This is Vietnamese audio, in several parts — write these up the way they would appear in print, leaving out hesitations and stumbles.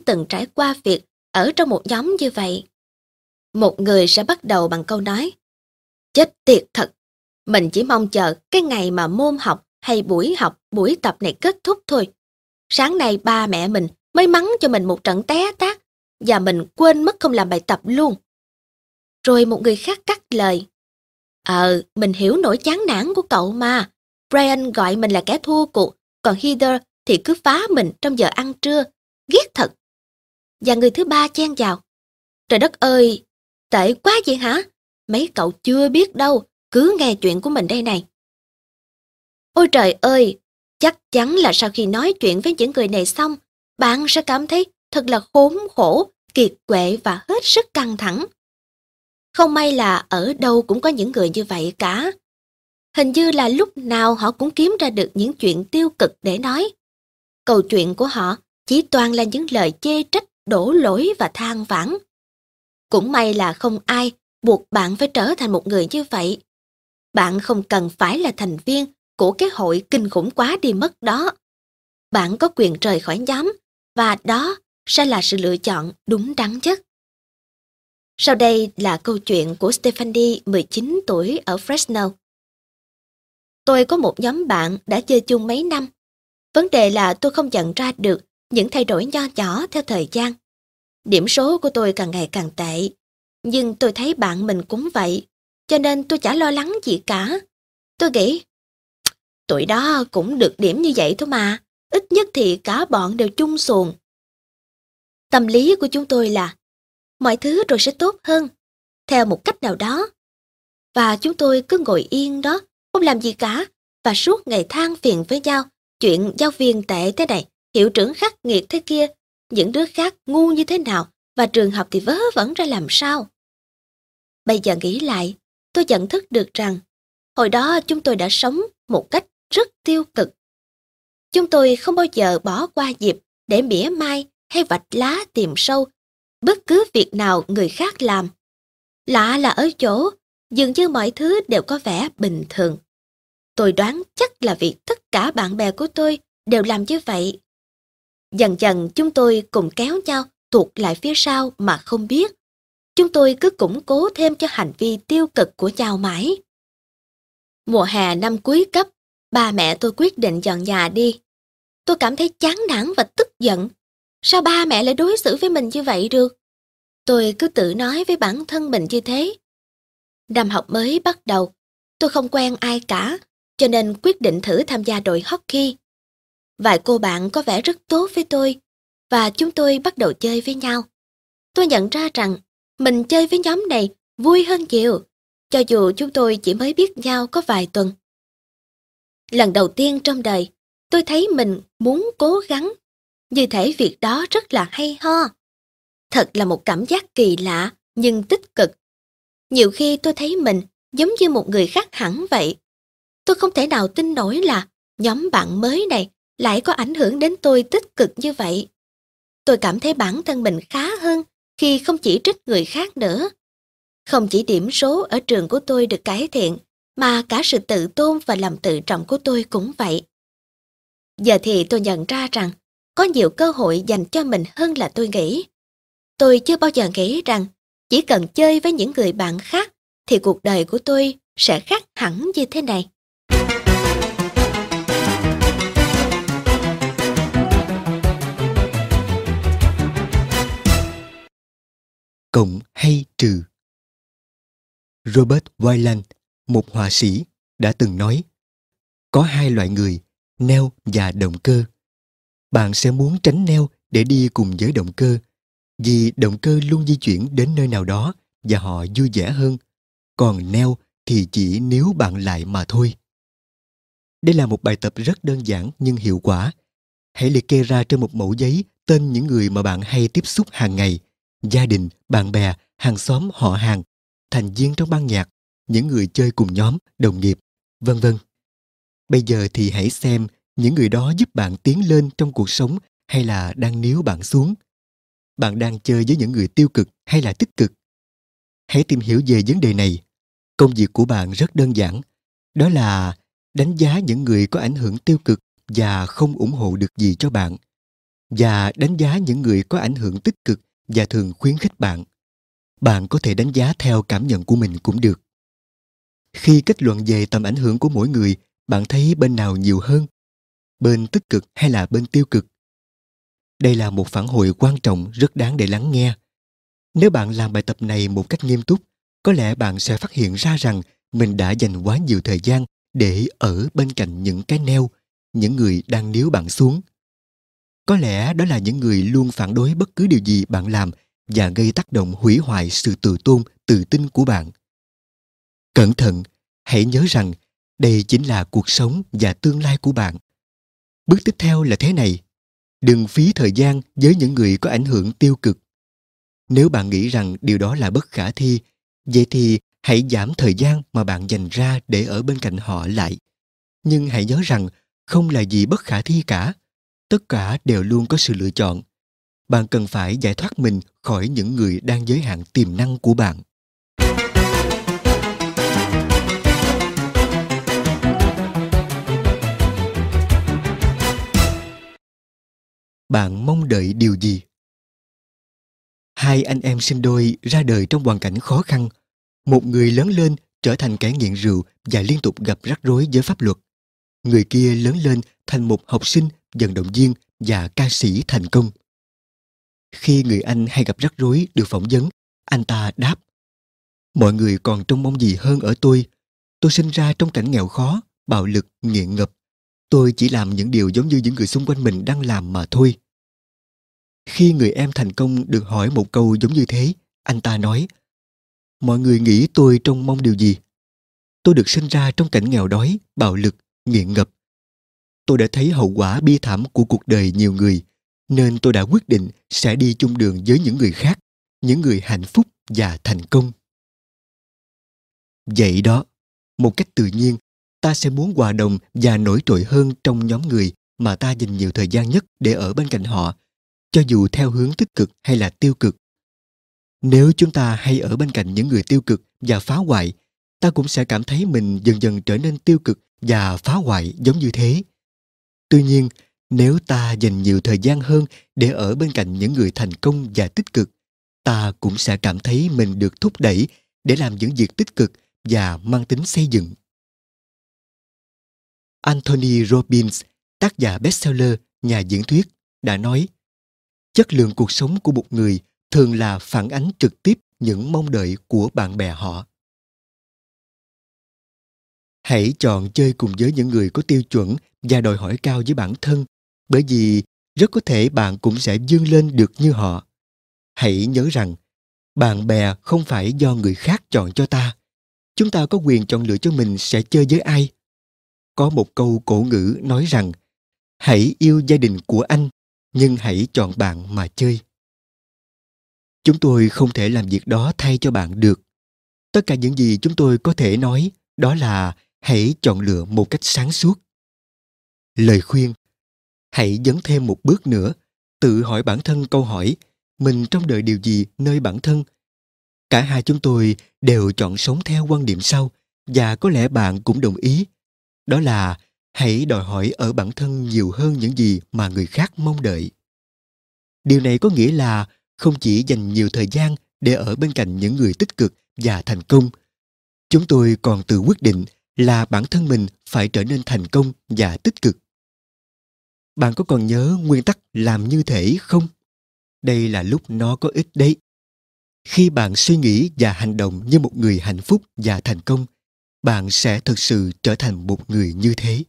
từng trải qua việc ở trong một nhóm như vậy. Một người sẽ bắt đầu bằng câu nói: chết tiệt thật, mình chỉ mong chờ cái ngày mà môn học hay buổi học, buổi tập này kết thúc thôi. Sáng nay ba mẹ mình mới mắng cho mình một trận té tát và mình quên mất không làm bài tập luôn. Rồi một người khác cắt lời: mình hiểu nỗi chán nản của cậu mà. Brian gọi mình là kẻ thua cuộc, còn Heather thì cứ phá mình trong giờ ăn trưa. Ghét thật. Và người thứ ba chen vào: trời đất ơi, tệ quá vậy hả? Mấy cậu chưa biết đâu, cứ nghe chuyện của mình đây này. Ôi trời ơi, chắc chắn là sau khi nói chuyện với những người này xong, bạn sẽ cảm thấy thật là khốn khổ, kiệt quệ và hết sức căng thẳng. Không may là ở đâu cũng có những người như vậy cả. Hình như là lúc nào họ cũng kiếm ra được những chuyện tiêu cực để nói. Câu chuyện của họ chỉ toàn là những lời chê trách, đổ lỗi và than vãn. Cũng may là không ai buộc bạn phải trở thành một người như vậy. Bạn không cần phải là thành viên của cái hội kinh khủng quá đi mất đó. Bạn có quyền rời khỏi nhóm, và đó sẽ là sự lựa chọn đúng đắn nhất. Sau đây là câu chuyện của Stephanie, 19 tuổi ở Fresno. Tôi có một nhóm bạn đã chơi chung mấy năm. Vấn đề là tôi không nhận ra được những thay đổi nho nhỏ theo thời gian. Điểm số của tôi càng ngày càng tệ, nhưng tôi thấy bạn mình cũng vậy, cho nên tôi chả lo lắng gì cả. Tôi nghĩ, tụi đó cũng được điểm như vậy thôi mà, ít nhất thì cả bọn đều chung xuồng. Tâm lý của chúng tôi là, mọi thứ rồi sẽ tốt hơn, theo một cách nào đó. Và chúng tôi cứ ngồi yên đó, không làm gì cả, và suốt ngày than phiền với nhau, chuyện giáo viên tệ thế này, hiệu trưởng khắc nghiệt thế kia, những đứa khác ngu như thế nào, và trường học thì vớ vẩn ra làm sao. Bây giờ nghĩ lại, tôi nhận thức được rằng, hồi đó chúng tôi đã sống một cách rất tiêu cực. Chúng tôi không bao giờ bỏ qua dịp để mỉa mai hay vạch lá tìm sâu bất cứ việc nào người khác làm. Lạ là ở chỗ, dường như mọi thứ đều có vẻ bình thường. Tôi đoán chắc là vì tất cả bạn bè của tôi đều làm như vậy. Dần dần chúng tôi cùng kéo nhau tuột lại phía sau mà không biết. Chúng tôi cứ củng cố thêm cho hành vi tiêu cực của nhau mãi. Mùa hè năm cuối cấp, ba mẹ tôi quyết định dọn nhà đi. Tôi cảm thấy chán nản và tức giận. Sao ba mẹ lại đối xử với mình như vậy được? Tôi cứ tự nói với bản thân mình như thế. Năm học mới bắt đầu, tôi không quen ai cả, cho nên quyết định thử tham gia đội hockey. Vài cô bạn có vẻ rất tốt với tôi, và chúng tôi bắt đầu chơi với nhau. Tôi nhận ra rằng mình chơi với nhóm này vui hơn nhiều, cho dù chúng tôi chỉ mới biết nhau có vài tuần. Lần đầu tiên trong đời, tôi thấy mình muốn cố gắng, như thể việc đó rất là hay ho. Thật là một cảm giác kỳ lạ, nhưng tích cực. Nhiều khi tôi thấy mình giống như một người khác hẳn vậy. Tôi không thể nào tin nổi là nhóm bạn mới này lại có ảnh hưởng đến tôi tích cực như vậy. Tôi cảm thấy bản thân mình khá hơn khi không chỉ trích người khác nữa. Không chỉ điểm số ở trường của tôi được cải thiện, mà cả sự tự tôn và lòng tự trọng của tôi cũng vậy. Giờ thì tôi nhận ra rằng có nhiều cơ hội dành cho mình hơn là tôi nghĩ. Tôi chưa bao giờ nghĩ rằng chỉ cần chơi với những người bạn khác thì cuộc đời của tôi sẽ khác hẳn như thế này. Cộng hay trừ. Robert Weiland, một họa sĩ, đã từng nói, có hai loại người, neo và động cơ. Bạn sẽ muốn tránh neo để đi cùng với động cơ, vì động cơ luôn di chuyển đến nơi nào đó và họ vui vẻ hơn, còn neo thì chỉ níu bạn lại mà thôi. Đây là một bài tập rất đơn giản nhưng hiệu quả. Hãy liệt kê ra trên một mẩu giấy tên những người mà bạn hay tiếp xúc hàng ngày, gia đình, bạn bè, hàng xóm, họ hàng, thành viên trong ban nhạc, những người chơi cùng nhóm, đồng nghiệp, vân vân. Bây giờ thì hãy xem những người đó giúp bạn tiến lên trong cuộc sống hay là đang níu bạn xuống. Bạn đang chơi với những người tiêu cực hay là tích cực? Hãy tìm hiểu về vấn đề này. Công việc của bạn rất đơn giản. Đó là đánh giá những người có ảnh hưởng tiêu cực và không ủng hộ được gì cho bạn. và đánh giá những người có ảnh hưởng tích cực và thường khuyến khích bạn. Bạn có thể đánh giá theo cảm nhận của mình cũng được. Khi kết luận về tầm ảnh hưởng của mỗi người, bạn thấy bên nào nhiều hơn? Bên tích cực hay là bên tiêu cực? Đây là một phản hồi quan trọng rất đáng để lắng nghe. Nếu bạn làm bài tập này một cách nghiêm túc, có lẽ bạn sẽ phát hiện ra rằng mình đã dành quá nhiều thời gian để ở bên cạnh những cái neo, những người đang níu bạn xuống. Có lẽ đó là những người luôn phản đối bất cứ điều gì bạn làm và gây tác động hủy hoại sự tự tôn, tự tin của bạn. Cẩn thận, hãy nhớ rằng đây chính là cuộc sống và tương lai của bạn. Bước tiếp theo là thế này: đừng phí thời gian với những người có ảnh hưởng tiêu cực. Nếu bạn nghĩ rằng điều đó là bất khả thi, vậy thì hãy giảm thời gian mà bạn dành ra để ở bên cạnh họ lại. Nhưng hãy nhớ rằng không là gì bất khả thi cả. Tất cả đều luôn có sự lựa chọn. Bạn cần phải giải thoát mình khỏi những người đang giới hạn tiềm năng của bạn. Bạn mong đợi điều gì? Hai anh em sinh đôi ra đời trong hoàn cảnh khó khăn. Một người lớn lên trở thành kẻ nghiện rượu và liên tục gặp rắc rối với pháp luật. Người kia lớn lên thành một học sinh, vận động viên và ca sĩ thành công. Khi người anh hay gặp rắc rối được phỏng vấn, anh ta đáp: mọi người còn trông mong gì hơn ở tôi? Tôi sinh ra trong cảnh nghèo khó, bạo lực, nghiện ngập. Tôi chỉ làm những điều giống như những người xung quanh mình đang làm mà thôi. Khi người em thành công được hỏi một câu giống như thế, anh ta nói: mọi người nghĩ tôi trông mong điều gì? Tôi được sinh ra trong cảnh nghèo đói, bạo lực, nghiện ngập. Tôi đã thấy hậu quả bi thảm của cuộc đời nhiều người, nên tôi đã quyết định sẽ đi chung đường với những người khác, những người hạnh phúc và thành công. Vậy đó, một cách tự nhiên, ta sẽ muốn hòa đồng và nổi trội hơn trong nhóm người mà ta dành nhiều thời gian nhất để ở bên cạnh họ, cho dù theo hướng tích cực hay là tiêu cực. Nếu chúng ta hay ở bên cạnh những người tiêu cực và phá hoại, ta cũng sẽ cảm thấy mình dần dần trở nên tiêu cực và phá hoại giống như thế. Tuy nhiên, nếu ta dành nhiều thời gian hơn để ở bên cạnh những người thành công và tích cực, ta cũng sẽ cảm thấy mình được thúc đẩy để làm những việc tích cực và mang tính xây dựng. Anthony Robbins, tác giả bestseller, nhà diễn thuyết, đã nói: chất lượng cuộc sống của một người thường là phản ánh trực tiếp những mong đợi của bạn bè họ. Hãy chọn chơi cùng với những người có tiêu chuẩn và đòi hỏi cao với bản thân, bởi vì rất có thể bạn cũng sẽ vươn lên được như họ. Hãy nhớ rằng, bạn bè không phải do người khác chọn cho ta. Chúng ta có quyền chọn lựa cho mình sẽ chơi với ai. Có một câu cổ ngữ nói rằng: hãy yêu gia đình của anh, nhưng hãy chọn bạn mà chơi. Chúng tôi không thể làm việc đó thay cho bạn được. Tất cả những gì chúng tôi có thể nói đó là hãy chọn lựa một cách sáng suốt. Lời khuyên: hãy dấn thêm một bước nữa, tự hỏi bản thân câu hỏi: mình trông đợi điều gì nơi bản thân? Cả hai chúng tôi đều chọn sống theo quan điểm sau, và có lẽ bạn cũng đồng ý. Đó là hãy đòi hỏi ở bản thân nhiều hơn những gì mà người khác mong đợi. Điều này có nghĩa là không chỉ dành nhiều thời gian để ở bên cạnh những người tích cực và thành công. Chúng tôi còn tự quyết định là bản thân mình phải trở nên thành công và tích cực. Bạn có còn nhớ nguyên tắc làm như thể không? Đây là lúc nó có ích đấy. Khi bạn suy nghĩ và hành động như một người hạnh phúc và thành công, bạn sẽ thực sự trở thành một người như thế.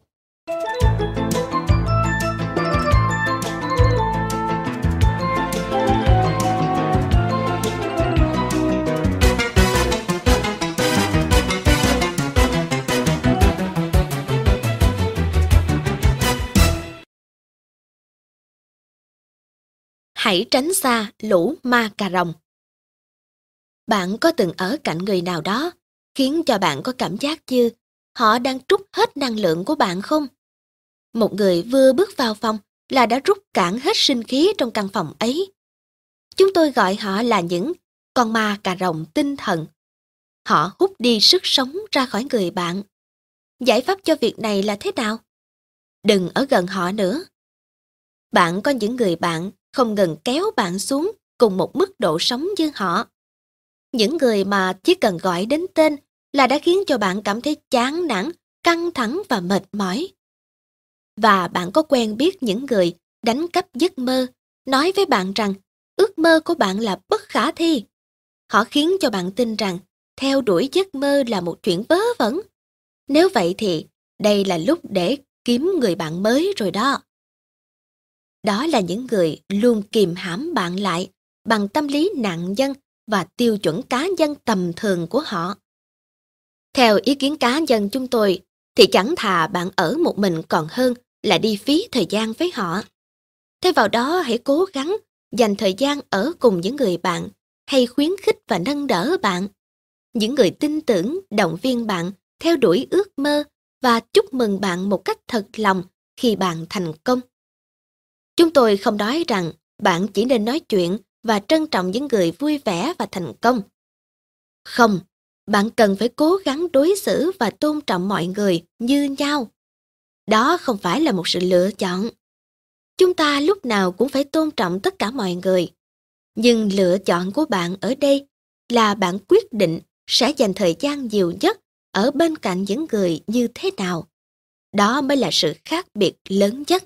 Hãy tránh xa lũ ma cà rồng. Bạn có từng ở cạnh người nào đó khiến cho bạn có cảm giác như họ đang trút hết năng lượng của bạn không? Một người vừa bước vào phòng là đã rút cạn hết sinh khí trong căn phòng ấy. Chúng tôi gọi họ là những con ma cà rồng tinh thần. Họ hút đi sức sống ra khỏi người bạn. Giải pháp cho việc này là thế nào? Đừng ở gần họ nữa. Bạn có những người bạn không ngừng kéo bạn xuống cùng một mức độ sống như họ. Những người mà chỉ cần gọi đến tên là đã khiến cho bạn cảm thấy chán nản, căng thẳng và mệt mỏi. Và bạn có quen biết những người đánh cắp giấc mơ, nói với bạn rằng ước mơ của bạn là bất khả thi. Họ khiến cho bạn tin rằng theo đuổi giấc mơ là một chuyện vớ vẩn. Nếu vậy thì đây là lúc để kiếm người bạn mới rồi đó. Đó là những người luôn kìm hãm bạn lại bằng tâm lý nạn nhân và tiêu chuẩn cá nhân tầm thường của họ. Theo ý kiến cá nhân chúng tôi, thì chẳng thà bạn ở một mình còn hơn là đi phí thời gian với họ. Thay vào đó hãy cố gắng dành thời gian ở cùng những người bạn hay khuyến khích và nâng đỡ bạn. Những người tin tưởng, động viên bạn, theo đuổi ước mơ và chúc mừng bạn một cách thật lòng khi bạn thành công. Chúng tôi không nói rằng bạn chỉ nên nói chuyện và trân trọng những người vui vẻ và thành công. Không, bạn cần phải cố gắng đối xử và tôn trọng mọi người như nhau. Đó không phải là một sự lựa chọn. Chúng ta lúc nào cũng phải tôn trọng tất cả mọi người. Nhưng lựa chọn của bạn ở đây là bạn quyết định sẽ dành thời gian nhiều nhất ở bên cạnh những người như thế nào. Đó mới là sự khác biệt lớn nhất.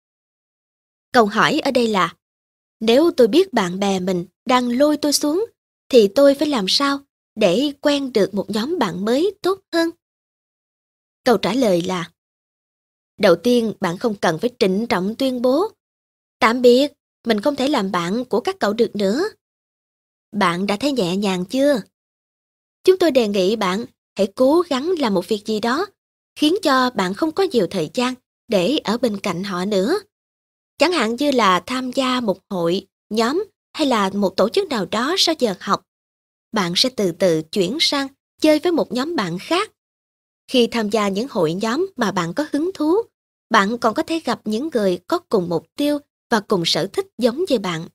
Câu hỏi ở đây là, nếu tôi biết bạn bè mình đang lôi tôi xuống, thì tôi phải làm sao để quen được một nhóm bạn mới tốt hơn? Câu trả lời là, đầu tiên bạn không cần phải trịnh trọng tuyên bố, tạm biệt, mình không thể làm bạn của các cậu được nữa. Bạn đã thấy nhẹ nhàng chưa? Chúng tôi đề nghị bạn hãy cố gắng làm một việc gì đó khiến cho bạn không có nhiều thời gian để ở bên cạnh họ nữa. Chẳng hạn như là tham gia một hội, nhóm hay là một tổ chức nào đó sau giờ học. Bạn sẽ từ từ chuyển sang chơi với một nhóm bạn khác. Khi tham gia những hội nhóm mà bạn có hứng thú, bạn còn có thể gặp những người có cùng mục tiêu và cùng sở thích giống như bạn.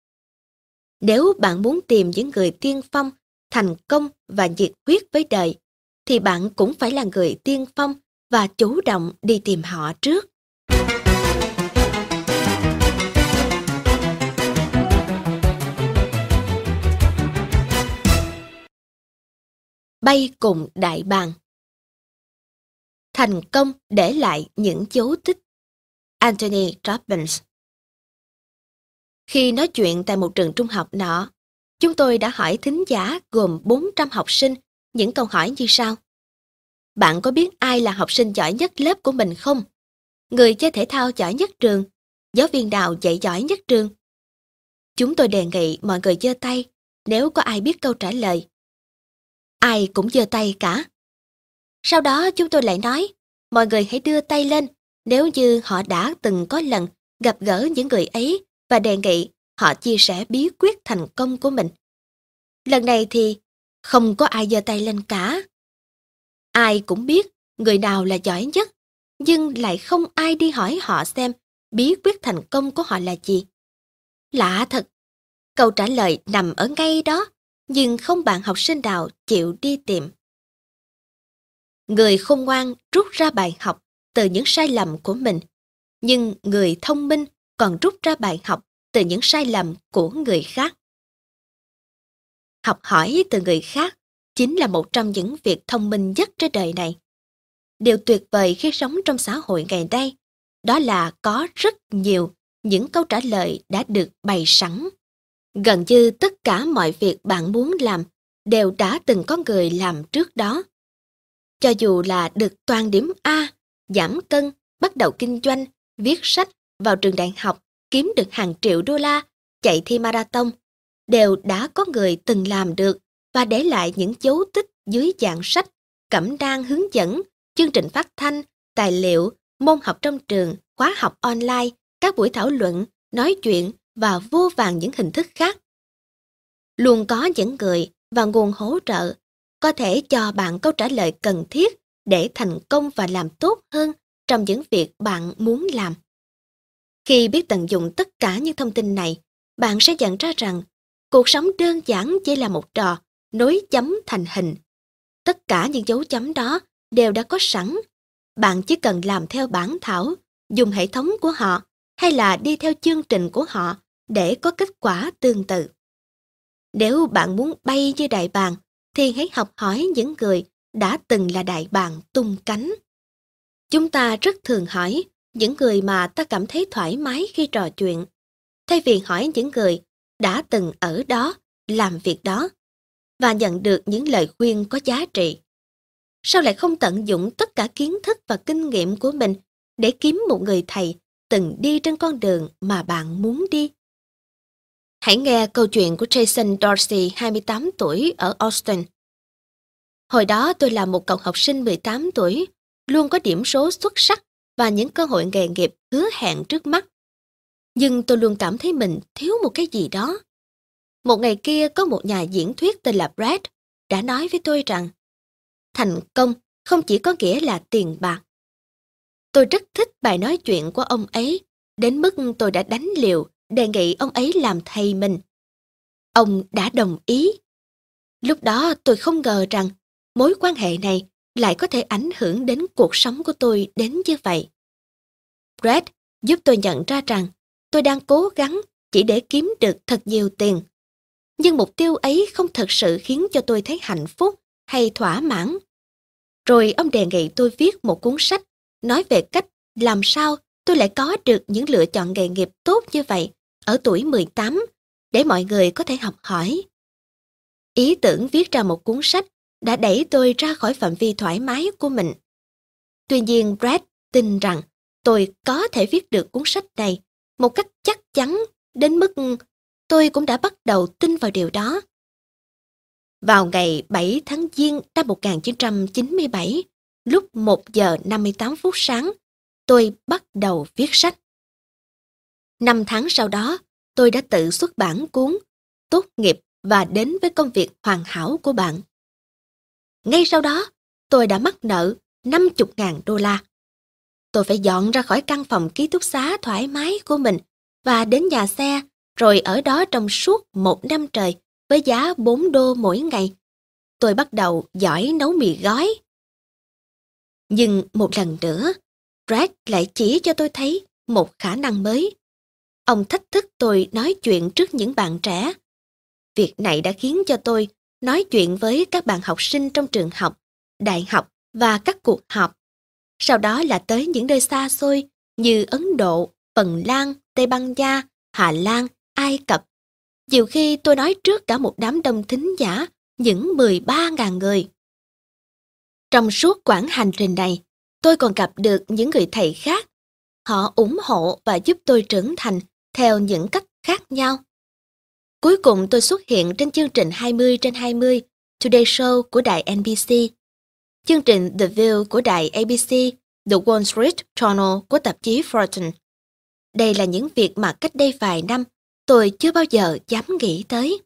Nếu bạn muốn tìm những người tiên phong, thành công và nhiệt huyết với đời, thì bạn cũng phải là người tiên phong và chủ động đi tìm họ trước. Bay cùng đại bàng. Thành công để lại những dấu tích. Anthony Robbins. Khi nói chuyện tại một trường trung học nọ, chúng tôi đã hỏi thính giả gồm 400 học sinh những câu hỏi như sau. Bạn có biết ai là học sinh giỏi nhất lớp của mình không? Người chơi thể thao giỏi nhất trường? Giáo viên nào dạy giỏi nhất trường? Chúng tôi đề nghị mọi người giơ tay nếu có ai biết câu trả lời. Ai cũng giơ tay cả. Sau đó chúng tôi lại nói, mọi người hãy đưa tay lên nếu như họ đã từng có lần gặp gỡ những người ấy và đề nghị họ chia sẻ bí quyết thành công của mình. Lần này thì không có ai giơ tay lên cả. Ai cũng biết người nào là giỏi nhất, nhưng lại không ai đi hỏi họ xem bí quyết thành công của họ là gì. Lạ thật, câu trả lời nằm ở ngay đó, nhưng không bạn học sinh nào chịu đi tìm. Người khôn ngoan rút ra bài học từ những sai lầm của mình, nhưng người thông minh còn rút ra bài học từ những sai lầm của người khác. Học hỏi từ người khác chính là một trong những việc thông minh nhất trên đời này. Điều tuyệt vời khi sống trong xã hội ngày nay, đó là có rất nhiều những câu trả lời đã được bày sẵn. Gần như tất cả mọi việc bạn muốn làm đều đã từng có người làm trước đó. Cho dù là được toàn điểm A, giảm cân, bắt đầu kinh doanh, viết sách, vào trường đại học, kiếm được hàng triệu đô la, chạy thi marathon, đều đã có người từng làm được và để lại những dấu tích dưới dạng sách, cẩm nang hướng dẫn, chương trình phát thanh, tài liệu, môn học trong trường, khóa học online, các buổi thảo luận, nói chuyện và vô vàn những hình thức khác. Luôn có những người và nguồn hỗ trợ có thể cho bạn câu trả lời cần thiết để thành công và làm tốt hơn trong những việc bạn muốn làm. Khi biết tận dụng tất cả những thông tin này, bạn sẽ nhận ra rằng cuộc sống đơn giản chỉ là một trò nối chấm thành hình. Tất cả những dấu chấm đó đều đã có sẵn. Bạn chỉ cần làm theo bản thảo, dùng hệ thống của họ hay là đi theo chương trình của họ để có kết quả tương tự. Nếu bạn muốn bay như đại bàng, thì hãy học hỏi những người đã từng là đại bàng tung cánh. Chúng ta rất thường hỏi những người mà ta cảm thấy thoải mái khi trò chuyện, thay vì hỏi những người đã từng ở đó, làm việc đó, và nhận được những lời khuyên có giá trị. Sao lại không tận dụng tất cả kiến thức và kinh nghiệm của mình để kiếm một người thầy từng đi trên con đường mà bạn muốn đi? Hãy nghe câu chuyện của Jason Dorsey, 28 tuổi, ở Austin. Hồi đó tôi là một cậu học sinh 18 tuổi, luôn có điểm số xuất sắc và những cơ hội nghề nghiệp hứa hẹn trước mắt. Nhưng tôi luôn cảm thấy mình thiếu một cái gì đó. Một ngày kia có một nhà diễn thuyết tên là Brad đã nói với tôi rằng thành công không chỉ có nghĩa là tiền bạc. Tôi rất thích bài nói chuyện của ông ấy, đến mức tôi đã đánh liều đề nghị ông ấy làm thầy mình. Ông đã đồng ý. Lúc đó tôi không ngờ rằng mối quan hệ này lại có thể ảnh hưởng đến cuộc sống của tôi đến như vậy. Brad giúp tôi nhận ra rằng tôi đang cố gắng chỉ để kiếm được thật nhiều tiền. Nhưng mục tiêu ấy không thực sự khiến cho tôi thấy hạnh phúc hay thỏa mãn. Rồi ông đề nghị tôi viết một cuốn sách nói về cách làm sao tôi lại có được những lựa chọn nghề nghiệp tốt như vậy ở tuổi 18 để mọi người có thể học hỏi. Ý tưởng viết ra một cuốn sách đã đẩy tôi ra khỏi phạm vi thoải mái của mình. Tuy nhiên Brad tin rằng tôi có thể viết được cuốn sách này một cách chắc chắn đến mức tôi cũng đã bắt đầu tin vào điều đó. Vào ngày 7 tháng Giêng năm 1997, lúc 1 giờ 58 phút sáng, tôi bắt đầu viết sách. 5 tháng sau đó, tôi đã tự xuất bản cuốn Tốt nghiệp và đến với công việc hoàn hảo của bạn. Ngay sau đó, tôi đã mắc nợ $50.000. Tôi phải dọn ra khỏi căn phòng ký túc xá thoải mái của mình và đến nhà xe, rồi ở đó trong suốt 1 năm trời với giá $4 mỗi ngày. Tôi bắt đầu giỏi nấu mì gói. Nhưng một lần nữa, Brad lại chỉ cho tôi thấy một khả năng mới. Ông thách thức tôi nói chuyện trước những bạn trẻ. Việc này đã khiến cho tôi nói chuyện với các bạn học sinh trong trường học, đại học và các cuộc họp. Sau đó là tới những nơi xa xôi như Ấn Độ, Phần Lan, Tây Ban Nha, Hà Lan, Ai Cập. Nhiều khi tôi nói trước cả một đám đông thính giả, những 13.000 người. Trong suốt quãng hành trình này, tôi còn gặp được những người thầy khác. Họ ủng hộ và giúp tôi trưởng thành theo những cách khác nhau. Cuối cùng tôi xuất hiện trên chương trình 20/20 Today Show của đài NBC, chương trình The View của đài ABC, The Wall Street Journal của tạp chí Fortune. Đây là những việc mà cách đây vài năm tôi chưa bao giờ dám nghĩ tới.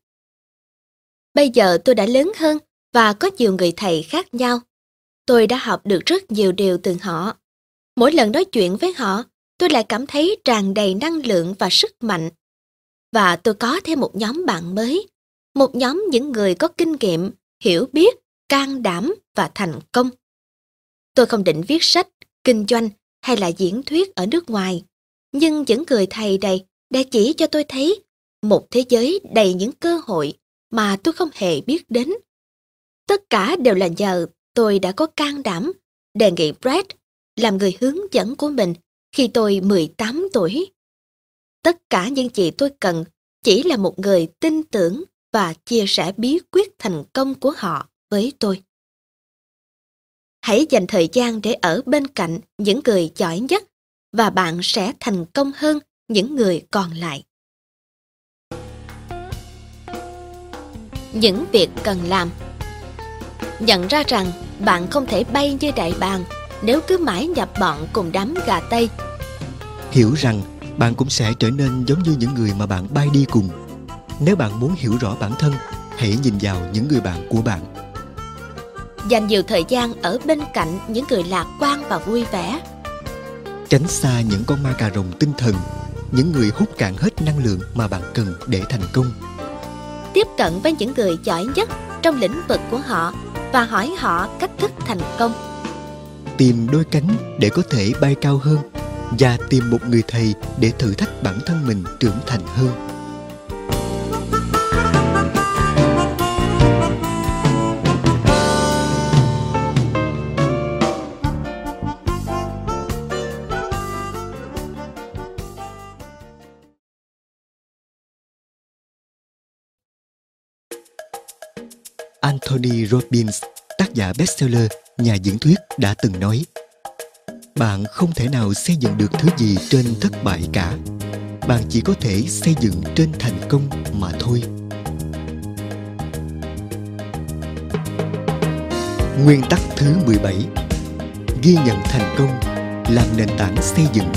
Bây giờ tôi đã lớn hơn và có nhiều người thầy khác nhau. Tôi đã học được rất nhiều điều từ họ. Mỗi lần nói chuyện với họ, tôi lại cảm thấy tràn đầy năng lượng và sức mạnh. Và tôi có thêm một nhóm bạn mới, một nhóm những người có kinh nghiệm, hiểu biết, can đảm và thành công. Tôi không định viết sách, kinh doanh hay là diễn thuyết ở nước ngoài, nhưng những người thầy này đã chỉ cho tôi thấy một thế giới đầy những cơ hội mà tôi không hề biết đến. Tất cả đều là nhờ tôi đã có can đảm đề nghị Brad làm người hướng dẫn của mình khi tôi 18 tuổi. Tất cả những gì tôi cần chỉ là một người tin tưởng và chia sẻ bí quyết thành công của họ với tôi. Hãy dành thời gian để ở bên cạnh những người giỏi nhất và bạn sẽ thành công hơn những người còn lại. Những việc cần làm. Nhận ra rằng bạn không thể bay như đại bàng nếu cứ mãi nhập bọn cùng đám gà Tây. Hiểu rằng bạn cũng sẽ trở nên giống như những người mà bạn bay đi cùng. Nếu bạn muốn hiểu rõ bản thân, hãy nhìn vào những người bạn của bạn. Dành nhiều thời gian ở bên cạnh những người lạc quan và vui vẻ. Tránh xa những con ma cà rồng tinh thần, những người hút cạn hết năng lượng mà bạn cần để thành công. Tiếp cận với những người giỏi nhất trong lĩnh vực của họ và hỏi họ cách thức thành công. Tìm đôi cánh để có thể bay cao hơn. và tìm một người thầy để thử thách bản thân mình trưởng thành hơn. Anthony Robbins, tác giả bestseller, nhà diễn thuyết đã từng nói: bạn không thể nào xây dựng được thứ gì trên thất bại cả. Bạn chỉ có thể xây dựng trên thành công mà thôi. Nguyên tắc thứ 17: ghi nhận thành công làm nền tảng xây dựng.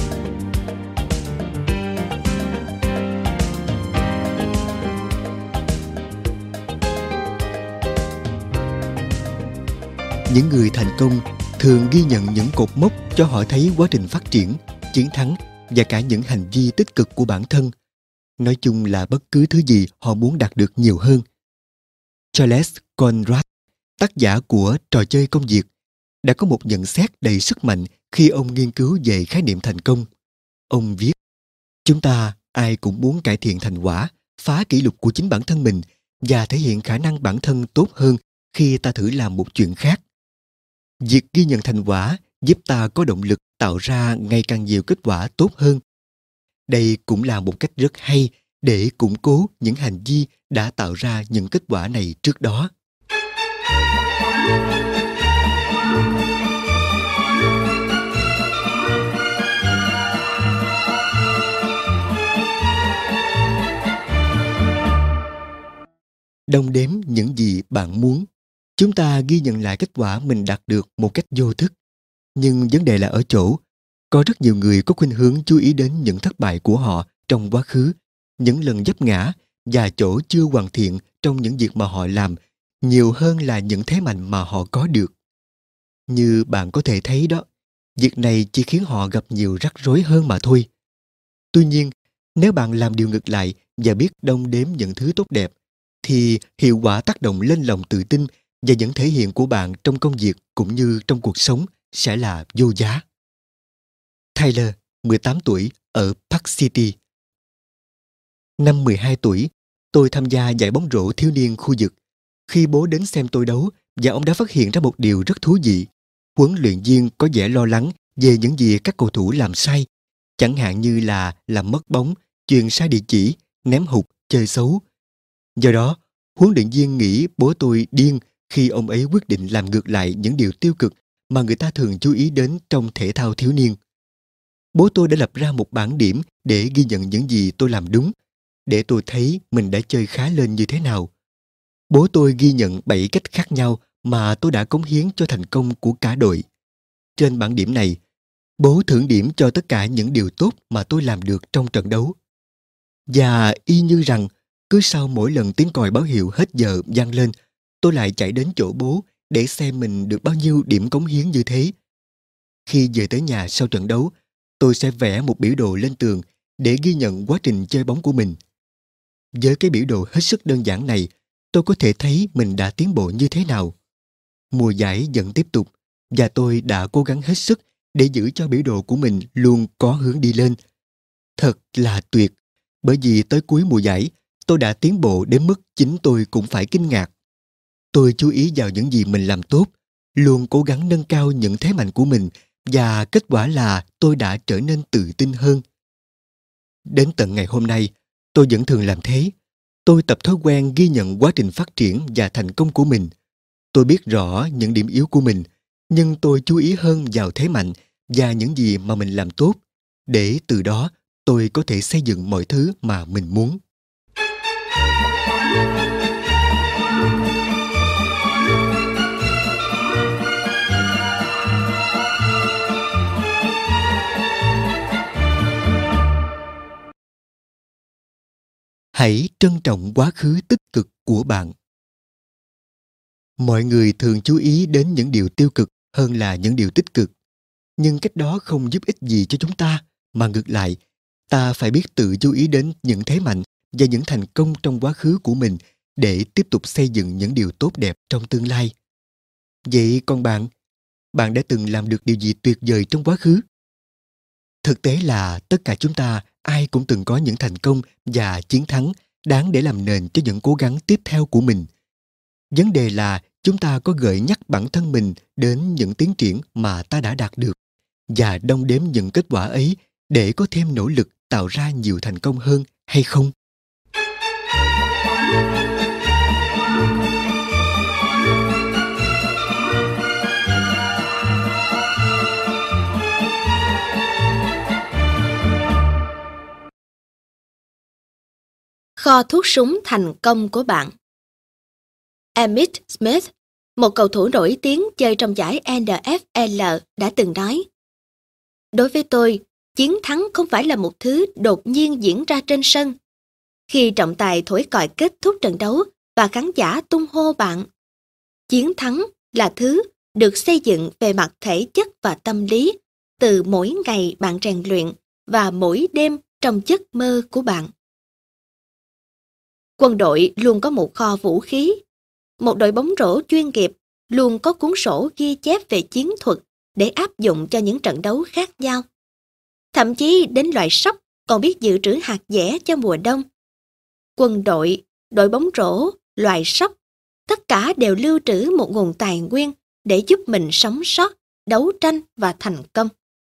Những người thành công thường ghi nhận những cột mốc cho họ thấy quá trình phát triển, chiến thắng và cả những hành vi tích cực của bản thân. Nói chung là bất cứ thứ gì họ muốn đạt được nhiều hơn. Charles Conrad, tác giả của Trò chơi công việc, đã có một nhận xét đầy sức mạnh khi ông nghiên cứu về khái niệm thành công. Ông viết: chúng ta ai cũng muốn cải thiện thành quả, phá kỷ lục của chính bản thân mình và thể hiện khả năng bản thân tốt hơn khi ta thử làm một chuyện khác. Việc ghi nhận thành quả giúp ta có động lực tạo ra ngày càng nhiều kết quả tốt hơn. Đây cũng là một cách rất hay để củng cố những hành vi đã tạo ra những kết quả này trước đó. Đong đếm những gì bạn muốn. Chúng ta ghi nhận lại kết quả mình đạt được một cách vô thức. Nhưng vấn đề là ở chỗ, có rất nhiều người có khuynh hướng chú ý đến những thất bại của họ trong quá khứ, những lần vấp ngã và chỗ chưa hoàn thiện trong những việc mà họ làm, nhiều hơn là những thế mạnh mà họ có được. Như bạn có thể thấy đó, việc này chỉ khiến họ gặp nhiều rắc rối hơn mà thôi. Tuy nhiên, nếu bạn làm điều ngược lại và biết đong đếm những thứ tốt đẹp, thì hiệu quả tác động lên lòng tự tin và những thể hiện của bạn trong công việc cũng như trong cuộc sống sẽ là vô giá. Tyler, 18 tuổi, ở Park City. Năm 12 tuổi, tôi tham gia giải bóng rổ thiếu niên khu vực. Khi bố đến xem tôi đấu, và ông đã phát hiện ra một điều rất thú vị. Huấn luyện viên có vẻ lo lắng về những gì các cầu thủ làm sai, chẳng hạn như là làm mất bóng, chuyền sai địa chỉ, ném hụt, chơi xấu. Do đó, huấn luyện viên nghĩ bố tôi điên khi ông ấy quyết định làm ngược lại những điều tiêu cực mà người ta thường chú ý đến trong thể thao thiếu niên. Bố tôi đã lập ra một bảng điểm để ghi nhận những gì tôi làm đúng, để tôi thấy mình đã chơi khá lên như thế nào. Bố tôi ghi nhận 7 cách khác nhau mà tôi đã cống hiến cho thành công của cả đội. Trên bảng điểm này, bố thưởng điểm cho tất cả những điều tốt mà tôi làm được trong trận đấu. Và y như rằng, cứ sau mỗi lần tiếng còi báo hiệu hết giờ vang lên, tôi lại chạy đến chỗ bố để xem mình được bao nhiêu điểm cống hiến như thế. Khi về tới nhà sau trận đấu, tôi sẽ vẽ một biểu đồ lên tường để ghi nhận quá trình chơi bóng của mình. Với cái biểu đồ hết sức đơn giản này, tôi có thể thấy mình đã tiến bộ như thế nào. Mùa giải vẫn tiếp tục, và tôi đã cố gắng hết sức để giữ cho biểu đồ của mình luôn có hướng đi lên. Thật là tuyệt, bởi vì tới cuối mùa giải, tôi đã tiến bộ đến mức chính tôi cũng phải kinh ngạc. Tôi chú ý vào những gì mình làm tốt, luôn cố gắng nâng cao những thế mạnh của mình, và kết quả là tôi đã trở nên tự tin hơn. Đến tận ngày hôm nay, tôi vẫn thường làm thế. Tôi tập thói quen ghi nhận quá trình phát triển và thành công của mình. Tôi biết rõ những điểm yếu của mình, nhưng tôi chú ý hơn vào thế mạnh và những gì mà mình làm tốt, để từ đó tôi có thể xây dựng mọi thứ mà mình muốn. Hãy trân trọng quá khứ tích cực của bạn. Mọi người thường chú ý đến những điều tiêu cực hơn là những điều tích cực. Nhưng cách đó không giúp ích gì cho chúng ta, mà ngược lại, ta phải biết tự chú ý đến những thế mạnh và những thành công trong quá khứ của mình để tiếp tục xây dựng những điều tốt đẹp trong tương lai. Vậy còn bạn đã từng làm được điều gì tuyệt vời trong quá khứ? Thực tế là tất cả chúng ta ai cũng từng có những thành công và chiến thắng đáng để làm nền cho những cố gắng tiếp theo của mình. Vấn đề là chúng ta có gợi nhắc bản thân mình đến những tiến triển mà ta đã đạt được và đong đếm những kết quả ấy để có thêm nỗ lực tạo ra nhiều thành công hơn hay không? Kho thuốc súng thành công của bạn. Emmitt Smith, một cầu thủ nổi tiếng chơi trong giải NFL đã từng nói: "Đối với tôi, chiến thắng không phải là một thứ đột nhiên diễn ra trên sân. Khi trọng tài thổi còi kết thúc trận đấu và khán giả tung hô bạn, chiến thắng là thứ được xây dựng về mặt thể chất và tâm lý từ mỗi ngày bạn rèn luyện và mỗi đêm trong giấc mơ của bạn." Quân đội luôn có một kho vũ khí. Một đội bóng rổ chuyên nghiệp luôn có cuốn sổ ghi chép về chiến thuật để áp dụng cho những trận đấu khác nhau. Thậm chí đến loại sóc còn biết dự trữ hạt dẻ cho mùa đông. Quân đội, đội bóng rổ, loại sóc, tất cả đều lưu trữ một nguồn tài nguyên để giúp mình sống sót, đấu tranh và thành công.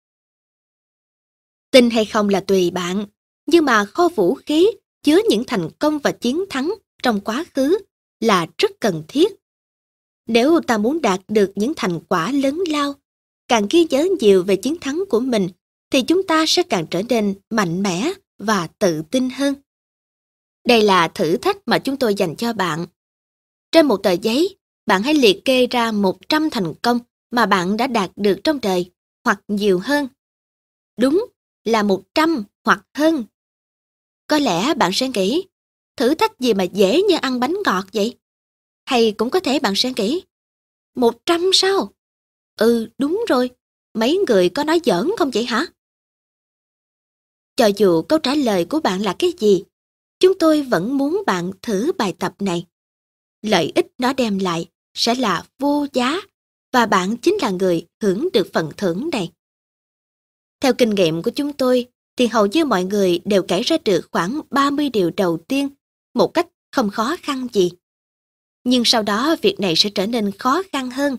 Tin hay không là tùy bạn, nhưng mà kho vũ khí chứa những thành công và chiến thắng trong quá khứ là rất cần thiết. Nếu ta muốn đạt được những thành quả lớn lao, càng ghi nhớ nhiều về chiến thắng của mình, thì chúng ta sẽ càng trở nên mạnh mẽ và tự tin hơn. Đây là thử thách mà chúng tôi dành cho bạn. Trên một tờ giấy, bạn hãy liệt kê ra 100 thành công mà bạn đã đạt được trong đời, hoặc nhiều hơn. Đúng là 100 hoặc hơn. Có lẽ bạn sẽ nghĩ, thử thách gì mà dễ như ăn bánh ngọt vậy? Hay cũng có thể bạn sẽ nghĩ, 100 sao? Đúng rồi, mấy người có nói giỡn không vậy hả? Cho dù câu trả lời của bạn là cái gì, chúng tôi vẫn muốn bạn thử bài tập này. Lợi ích nó đem lại sẽ là vô giá, và bạn chính là người hưởng được phần thưởng này. Theo kinh nghiệm của chúng tôi, thì hầu như mọi người đều kể ra được khoảng 30 điều đầu tiên một cách không khó khăn gì. Nhưng sau đó việc này sẽ trở nên khó khăn hơn.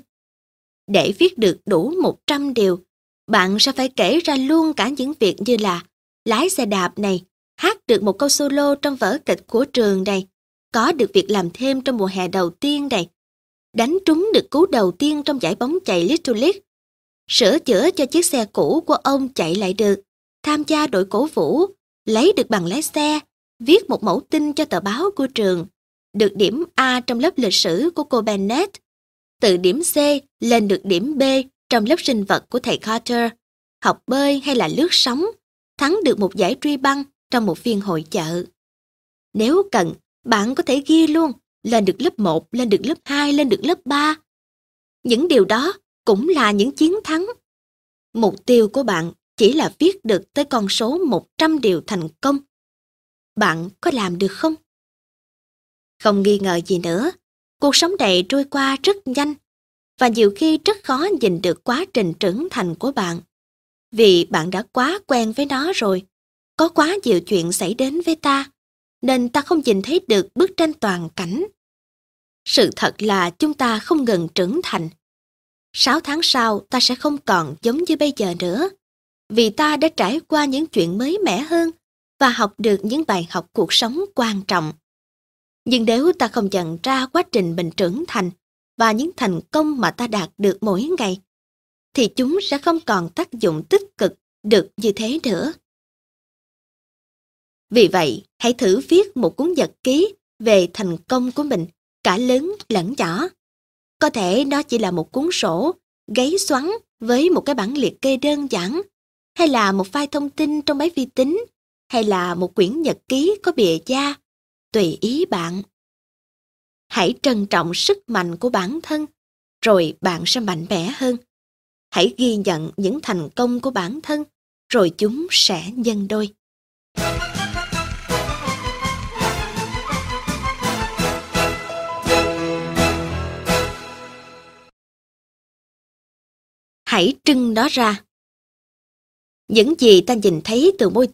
Để viết được đủ 100 điều, bạn sẽ phải kể ra luôn cả những việc như là lái xe đạp này, hát được một câu solo trong vở kịch của trường này, có được việc làm thêm trong mùa hè đầu tiên này, đánh trúng được cú đầu tiên trong giải bóng chày Little League, sửa chữa cho chiếc xe cũ của ông chạy lại được, tham gia đội cổ vũ, lấy được bằng lái xe, viết một mẫu tin cho tờ báo của trường, được điểm A trong lớp lịch sử của cô Bennett, từ điểm C lên được điểm B trong lớp sinh vật của thầy Carter, học bơi hay là lướt sóng, thắng được một giải truy băng trong một phiên hội chợ. Nếu cần, bạn có thể ghi luôn, lên được lớp 1, lên được lớp 2, lên được lớp 3. Những điều đó cũng là những chiến thắng. Mục tiêu của bạn chỉ là viết được tới con số 100 điều thành công. Bạn có làm được không? Không nghi ngờ gì nữa, cuộc sống này trôi qua rất nhanh, và nhiều khi rất khó nhìn được quá trình trưởng thành của bạn. Vì bạn đã quá quen với nó rồi, có quá nhiều chuyện xảy đến với ta, nên ta không nhìn thấy được bức tranh toàn cảnh. Sự thật là chúng ta không ngừng trưởng thành. 6 tháng sau ta sẽ không còn giống như bây giờ nữa, vì ta đã trải qua những chuyện mới mẻ hơn và học được những bài học cuộc sống quan trọng. Nhưng nếu ta không nhận ra quá trình mình trưởng thành và những thành công mà ta đạt được mỗi ngày, thì chúng sẽ không còn tác dụng tích cực được như thế nữa. Vì vậy, hãy thử viết một cuốn nhật ký về thành công của mình, cả lớn lẫn nhỏ. Có thể nó chỉ là một cuốn sổ, giấy xoắn với một cái bảng liệt kê đơn giản, hay là một file thông tin trong máy vi tính, hay là một quyển nhật ký có bìa da, tùy ý bạn. Hãy trân trọng sức mạnh của bản thân, rồi bạn sẽ mạnh mẽ hơn. Hãy ghi nhận những thành công của bản thân, rồi chúng sẽ nhân đôi. Hãy trưng nó ra. Những gì ta nhìn thấy từ môi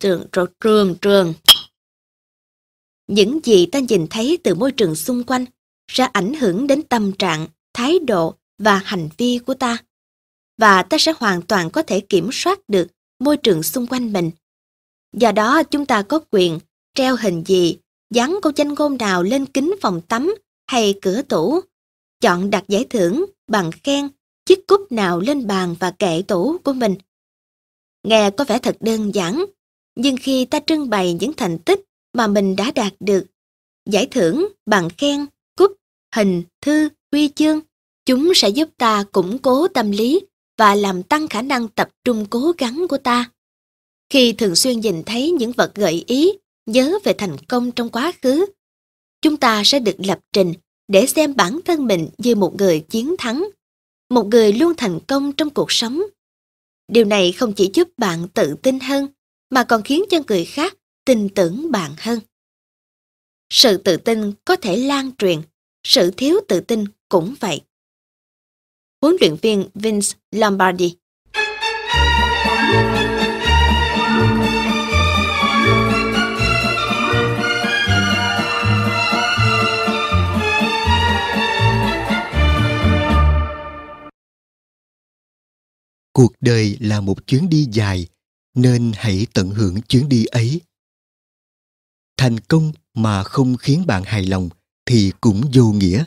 trường xung quanh sẽ ảnh hưởng đến tâm trạng, thái độ và hành vi của ta. Và ta sẽ hoàn toàn có thể kiểm soát được môi trường xung quanh mình. Do đó chúng ta có quyền treo hình gì, dán câu danh ngôn nào lên kính phòng tắm hay cửa tủ, chọn đặt giải thưởng, bằng khen, chiếc cúp nào lên bàn và kệ tủ của mình. Nghe có vẻ thật đơn giản, nhưng khi ta trưng bày những thành tích mà mình đã đạt được, giải thưởng, bằng khen, cúp, hình, thư, huy chương, chúng sẽ giúp ta củng cố tâm lý và làm tăng khả năng tập trung cố gắng của ta. Khi thường xuyên nhìn thấy những vật gợi ý, nhớ về thành công trong quá khứ, chúng ta sẽ được lập trình để xem bản thân mình như một người chiến thắng, một người luôn thành công trong cuộc sống. Điều này không chỉ giúp bạn tự tin hơn, mà còn khiến cho người khác tin tưởng bạn hơn. Sự tự tin có thể lan truyền, sự thiếu tự tin cũng vậy. Huấn luyện viên Vince Lombardi. Cuộc đời là một chuyến đi dài, nên hãy tận hưởng chuyến đi ấy. Thành công mà không khiến bạn hài lòng thì cũng vô nghĩa.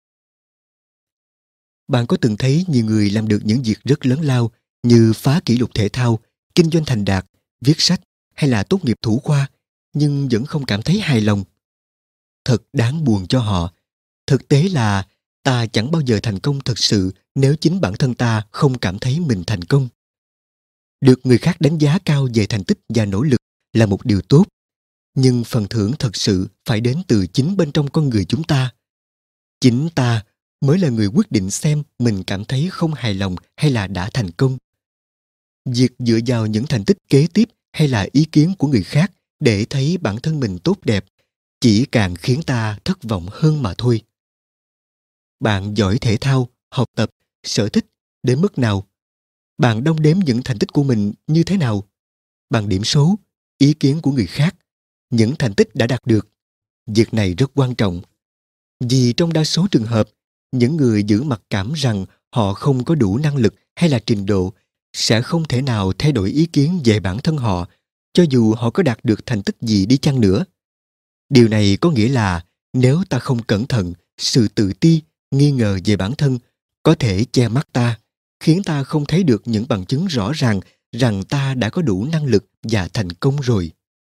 Bạn có từng thấy nhiều người làm được những việc rất lớn lao như phá kỷ lục thể thao, kinh doanh thành đạt, viết sách hay là tốt nghiệp thủ khoa, nhưng vẫn không cảm thấy hài lòng? Thật đáng buồn cho họ. Thực tế là ta chẳng bao giờ thành công thật sự nếu chính bản thân ta không cảm thấy mình thành công. Được người khác đánh giá cao về thành tích và nỗ lực là một điều tốt, nhưng phần thưởng thật sự phải đến từ chính bên trong con người chúng ta. Chính ta mới là người quyết định xem mình cảm thấy không hài lòng hay là đã thành công. Việc dựa vào những thành tích kế tiếp hay là ý kiến của người khác để thấy bản thân mình tốt đẹp chỉ càng khiến ta thất vọng hơn mà thôi. Bạn giỏi thể thao, học tập, sở thích đến mức nào? Bạn đong đếm những thành tích của mình như thế nào? Bằng điểm số, ý kiến của người khác, những thành tích đã đạt được. Việc này rất quan trọng. Vì trong đa số trường hợp, những người giữ mặc cảm rằng họ không có đủ năng lực hay là trình độ sẽ không thể nào thay đổi ý kiến về bản thân họ, cho dù họ có đạt được thành tích gì đi chăng nữa. Điều này có nghĩa là nếu ta không cẩn thận, sự tự ti, nghi ngờ về bản thân có thể che mắt ta, khiến ta không thấy được những bằng chứng rõ ràng rằng ta đã có đủ năng lực và thành công rồi.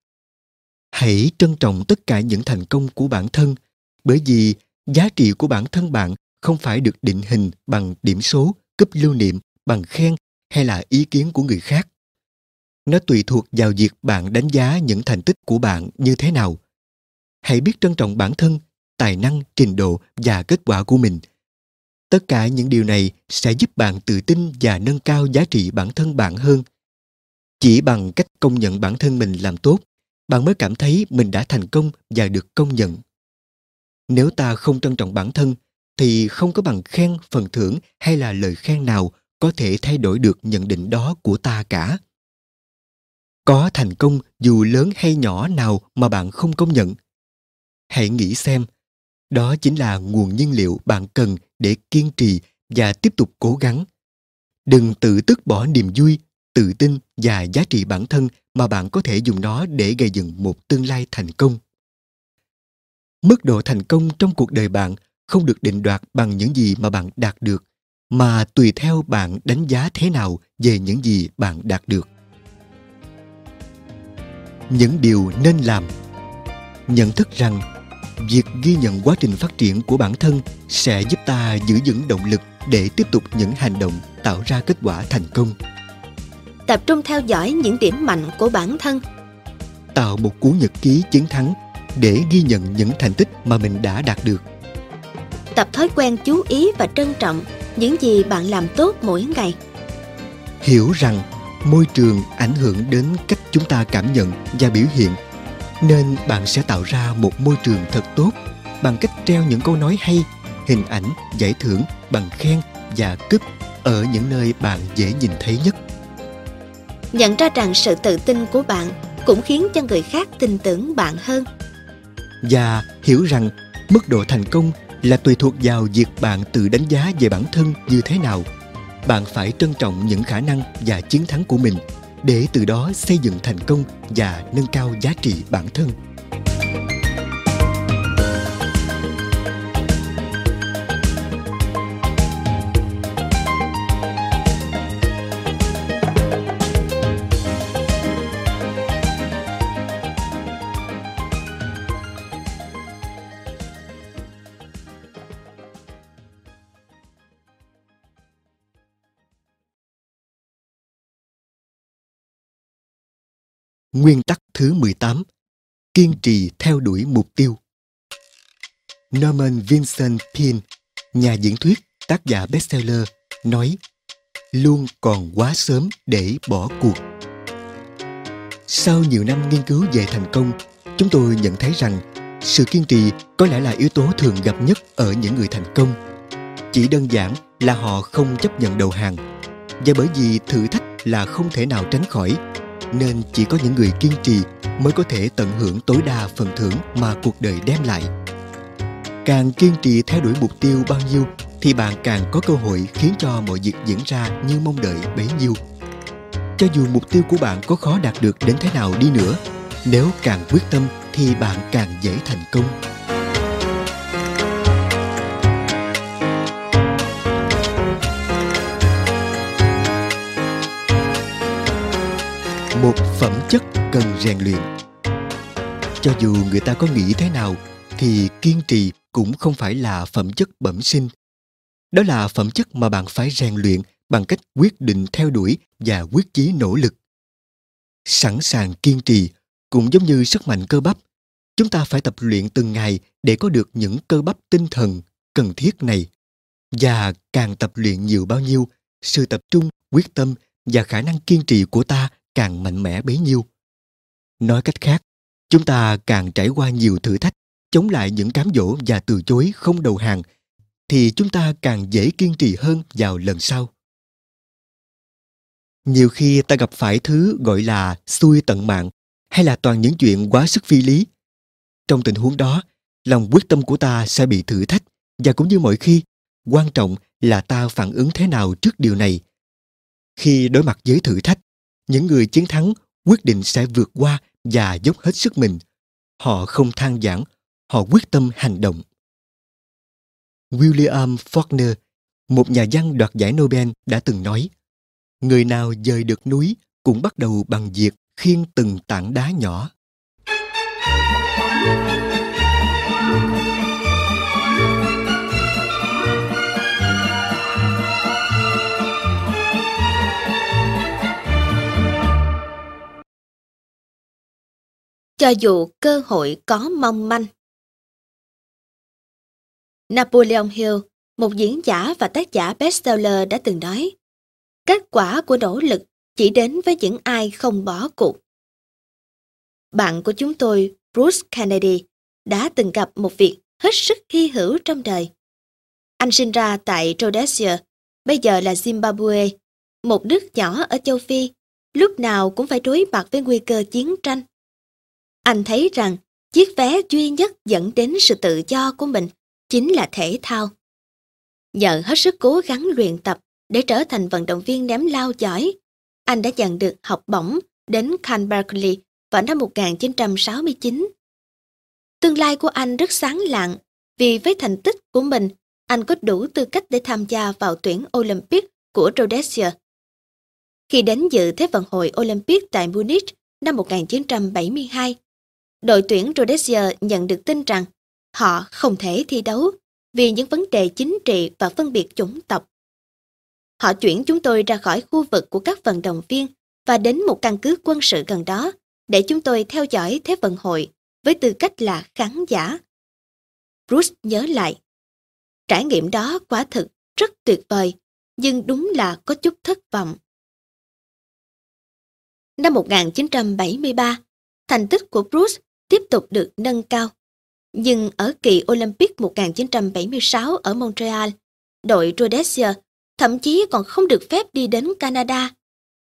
Hãy trân trọng tất cả những thành công của bản thân, bởi vì giá trị của bản thân bạn không phải được định hình bằng điểm số, cúp lưu niệm, bằng khen hay là ý kiến của người khác. Nó tùy thuộc vào việc bạn đánh giá những thành tích của bạn như thế nào. Hãy biết trân trọng bản thân, tài năng, trình độ và kết quả của mình. Tất cả những điều này sẽ giúp bạn tự tin và nâng cao giá trị bản thân bạn hơn. Chỉ bằng cách công nhận bản thân mình làm tốt, bạn mới cảm thấy mình đã thành công và được công nhận. Nếu ta không trân trọng bản thân, thì không có bằng khen, phần thưởng hay là lời khen nào có thể thay đổi được nhận định đó của ta cả. Có thành công dù lớn hay nhỏ nào mà bạn không công nhận? Hãy nghĩ xem, đó chính là nguồn nhiên liệu bạn cần để kiên trì và tiếp tục cố gắng. Đừng tự tước bỏ niềm vui, tự tin và giá trị bản thân mà bạn có thể dùng nó để gây dựng một tương lai thành công. Mức độ thành công trong cuộc đời bạn không được định đoạt bằng những gì mà bạn đạt được, mà tùy theo bạn đánh giá thế nào về những gì bạn đạt được. Những điều nên làm. Nhận thức rằng việc ghi nhận quá trình phát triển của bản thân sẽ giúp ta giữ vững động lực để tiếp tục những hành động tạo ra kết quả thành công. Tập trung theo dõi những điểm mạnh của bản thân. Tạo một cuốn nhật ký chiến thắng để ghi nhận những thành tích mà mình đã đạt được. Tập thói quen chú ý và trân trọng những gì bạn làm tốt mỗi ngày. Hiểu rằng môi trường ảnh hưởng đến cách chúng ta cảm nhận và biểu hiện, nên bạn sẽ tạo ra một môi trường thật tốt bằng cách treo những câu nói hay, hình ảnh, giải thưởng, bằng khen và cúp ở những nơi bạn dễ nhìn thấy nhất. Nhận ra rằng sự tự tin của bạn cũng khiến cho người khác tin tưởng bạn hơn. Và hiểu rằng mức độ thành công là tùy thuộc vào việc bạn tự đánh giá về bản thân như thế nào. Bạn phải trân trọng những khả năng và chiến thắng của mình để từ đó xây dựng thành công và nâng cao giá trị bản thân. Nguyên tắc thứ 18. Kiên trì theo đuổi mục tiêu. Norman Vincent Peale, nhà diễn thuyết, tác giả bestseller, nói: luôn còn quá sớm để bỏ cuộc. Sau nhiều năm nghiên cứu về thành công, chúng tôi nhận thấy rằng sự kiên trì có lẽ là yếu tố thường gặp nhất ở những người thành công. Chỉ đơn giản là họ không chấp nhận đầu hàng. Và bởi vì thử thách là không thể nào tránh khỏi, nên chỉ có những người kiên trì mới có thể tận hưởng tối đa phần thưởng mà cuộc đời đem lại. Càng kiên trì theo đuổi mục tiêu bao nhiêu thì bạn càng có cơ hội khiến cho mọi việc diễn ra như mong đợi bấy nhiêu. Cho dù mục tiêu của bạn có khó đạt được đến thế nào đi nữa, nếu càng quyết tâm thì bạn càng dễ thành công. Một phẩm chất cần rèn luyện. Cho dù người ta có nghĩ thế nào thì kiên trì cũng không phải là phẩm chất bẩm sinh. Đó là phẩm chất mà bạn phải rèn luyện bằng cách quyết định theo đuổi và quyết chí nỗ lực. Sẵn sàng kiên trì cũng giống như sức mạnh cơ bắp. Chúng ta phải tập luyện từng ngày để có được những cơ bắp tinh thần cần thiết này. Và càng tập luyện nhiều bao nhiêu, sự tập trung, quyết tâm và khả năng kiên trì của ta càng mạnh mẽ bấy nhiêu. Nói cách khác, chúng ta càng trải qua nhiều thử thách, chống lại những cám dỗ và từ chối không đầu hàng, thì chúng ta càng dễ kiên trì hơn vào lần sau. Nhiều khi ta gặp phải thứ gọi là xui tận mạng, hay là toàn những chuyện quá sức phi lý. Trong tình huống đó, lòng quyết tâm của ta sẽ bị thử thách, và cũng như mọi khi, quan trọng là ta phản ứng thế nào trước điều này. Khi đối mặt với thử thách, những người chiến thắng quyết định sẽ vượt qua và dốc hết sức mình. Họ không than vãn, họ quyết tâm hành động. William Faulkner, một nhà văn đoạt giải Nobel, đã từng nói: người nào dời được núi cũng bắt đầu bằng việc khiêng từng tảng đá nhỏ. Cho dù cơ hội có mong manh. Napoleon Hill, một diễn giả và tác giả bestseller, đã từng nói: kết quả của nỗ lực chỉ đến với những ai không bỏ cuộc. Bạn của chúng tôi, Bruce Kennedy, đã từng gặp một việc hết sức hy hữu trong đời. Anh sinh ra tại Rhodesia, bây giờ là Zimbabwe, một nước nhỏ ở châu Phi, lúc nào cũng phải đối mặt với nguy cơ chiến tranh. Anh thấy rằng chiếc vé duy nhất dẫn đến sự tự do của mình chính là thể thao. Nhờ hết sức cố gắng luyện tập để trở thành vận động viên ném lao giỏi, anh đã nhận được học bổng đến Can Berkeley vào năm 1969. Tương lai của anh rất sáng lạng, vì với thành tích của mình, anh có đủ tư cách để tham gia vào tuyển Olympic của Rhodesia. Khi đến dự Thế vận hội Olympic tại Munich năm 1972, đội tuyển Rhodesia nhận được tin rằng họ không thể thi đấu vì những vấn đề chính trị và phân biệt chủng tộc. Họ chuyển chúng tôi ra khỏi khu vực của các vận động viên và đến một căn cứ quân sự gần đó để chúng tôi theo dõi Thế vận hội với tư cách là khán giả. Bruce nhớ lại, trải nghiệm đó quả thực rất tuyệt vời, nhưng đúng là có chút thất vọng. Năm 1973, thành tích của Bruce tiếp tục được nâng cao. Nhưng ở kỳ Olympic 1976 ở Montreal, đội Rhodesia thậm chí còn không được phép đi đến Canada.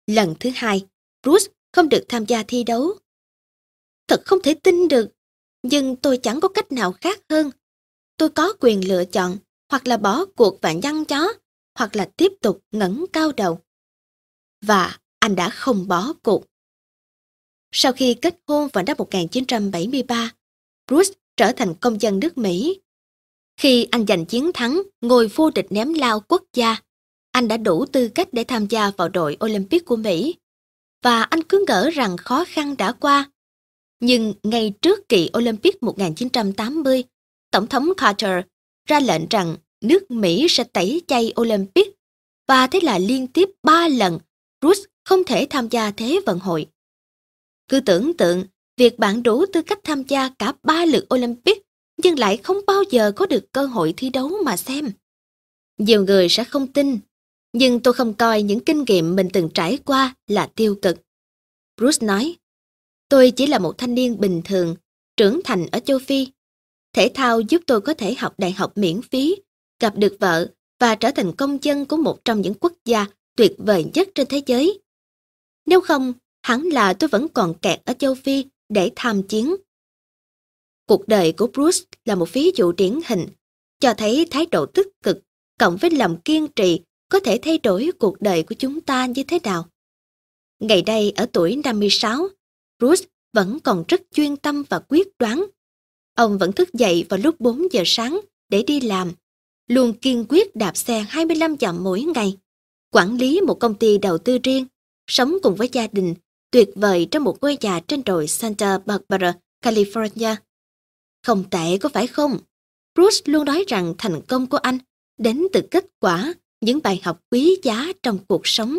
Lần thứ hai, Bruce không được tham gia thi đấu. Thật không thể tin được, nhưng tôi chẳng có cách nào khác hơn. Tôi có quyền lựa chọn, hoặc là bỏ cuộc và nhăn chó, hoặc là tiếp tục ngẩng cao đầu. Và anh đã không bỏ cuộc. Sau khi kết hôn vào năm 1973, Bruce trở thành công dân nước Mỹ. Khi anh giành chiến thắng ngôi vô địch ném lao quốc gia, anh đã đủ tư cách để tham gia vào đội Olympic của Mỹ. Và anh cứ ngỡ rằng khó khăn đã qua. Nhưng ngay trước kỳ Olympic 1980, Tổng thống Carter ra lệnh rằng nước Mỹ sẽ tẩy chay Olympic, và thế là liên tiếp 3 lần Bruce không thể tham gia Thế vận hội. Cứ tưởng tượng việc bạn đủ tư cách tham gia cả 3 lượt Olympic nhưng lại không bao giờ có được cơ hội thi đấu mà xem. Nhiều người sẽ không tin, nhưng tôi không coi những kinh nghiệm mình từng trải qua là tiêu cực. Bruce nói, tôi chỉ là một thanh niên bình thường, trưởng thành ở châu Phi. Thể thao giúp tôi có thể học đại học miễn phí, gặp được vợ và trở thành công dân của một trong những quốc gia tuyệt vời nhất trên thế giới. Nếu không, hẳn là tôi vẫn còn kẹt ở châu Phi để tham chiến. Cuộc đời của Bruce là một ví dụ điển hình, cho thấy thái độ tích cực cộng với lòng kiên trì có thể thay đổi cuộc đời của chúng ta như thế nào. Ngày đây ở tuổi 56, Bruce vẫn còn rất chuyên tâm và quyết đoán. Ông vẫn thức dậy vào lúc 4 giờ sáng để đi làm, luôn kiên quyết đạp xe 25 dặm mỗi ngày, quản lý một công ty đầu tư riêng, sống cùng với gia đình tuyệt vời trong một ngôi nhà trên đồi Santa Barbara, California. Không tệ có phải không? Bruce luôn nói rằng thành công của anh đến từ kết quả những bài học quý giá trong cuộc sống.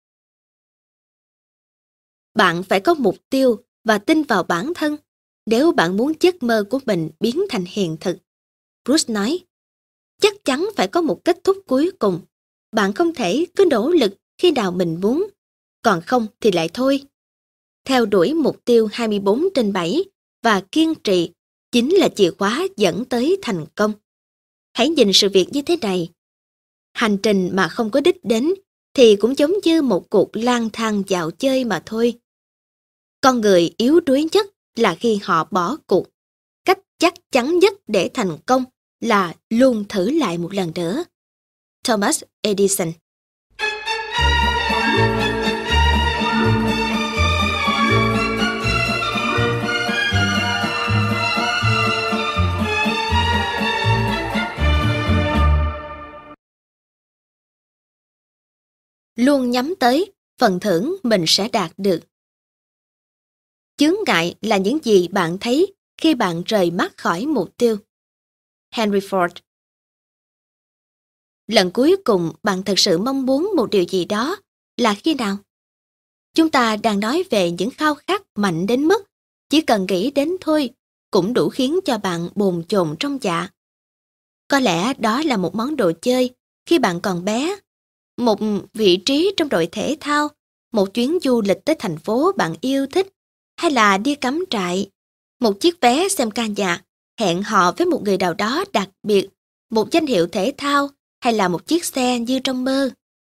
Bạn phải có mục tiêu và tin vào bản thân nếu bạn muốn giấc mơ của mình biến thành hiện thực. Bruce nói, chắc chắn phải có một kết thúc cuối cùng. Bạn không thể cứ nỗ lực khi nào mình muốn, còn không thì lại thôi. Theo đuổi mục tiêu 24/7 và kiên trì chính là chìa khóa dẫn tới thành công. Hãy nhìn sự việc như thế này. Hành trình mà không có đích đến thì cũng giống như một cuộc lang thang dạo chơi mà thôi. Con người yếu đuối nhất là khi họ bỏ cuộc. Cách chắc chắn nhất để thành công là luôn thử lại một lần nữa. Thomas Edison. Luôn nhắm tới phần thưởng mình sẽ đạt được. Chướng ngại là những gì bạn thấy khi bạn rời mắt khỏi mục tiêu. Henry Ford. Lần cuối cùng bạn thật sự mong muốn một điều gì đó là khi nào? Chúng ta đang nói về những khao khát mạnh đến mức chỉ cần nghĩ đến thôi cũng đủ khiến cho bạn bồn chồn trong dạ. Có lẽ đó là một món đồ chơi khi bạn còn bé, một vị trí trong đội thể thao, một chuyến du lịch tới thành phố bạn yêu thích, hay là đi cắm trại, một chiếc vé xem ca nhạc, hẹn hò với một người nào đó đặc biệt, một danh hiệu thể thao, hay là một chiếc xe như trong mơ.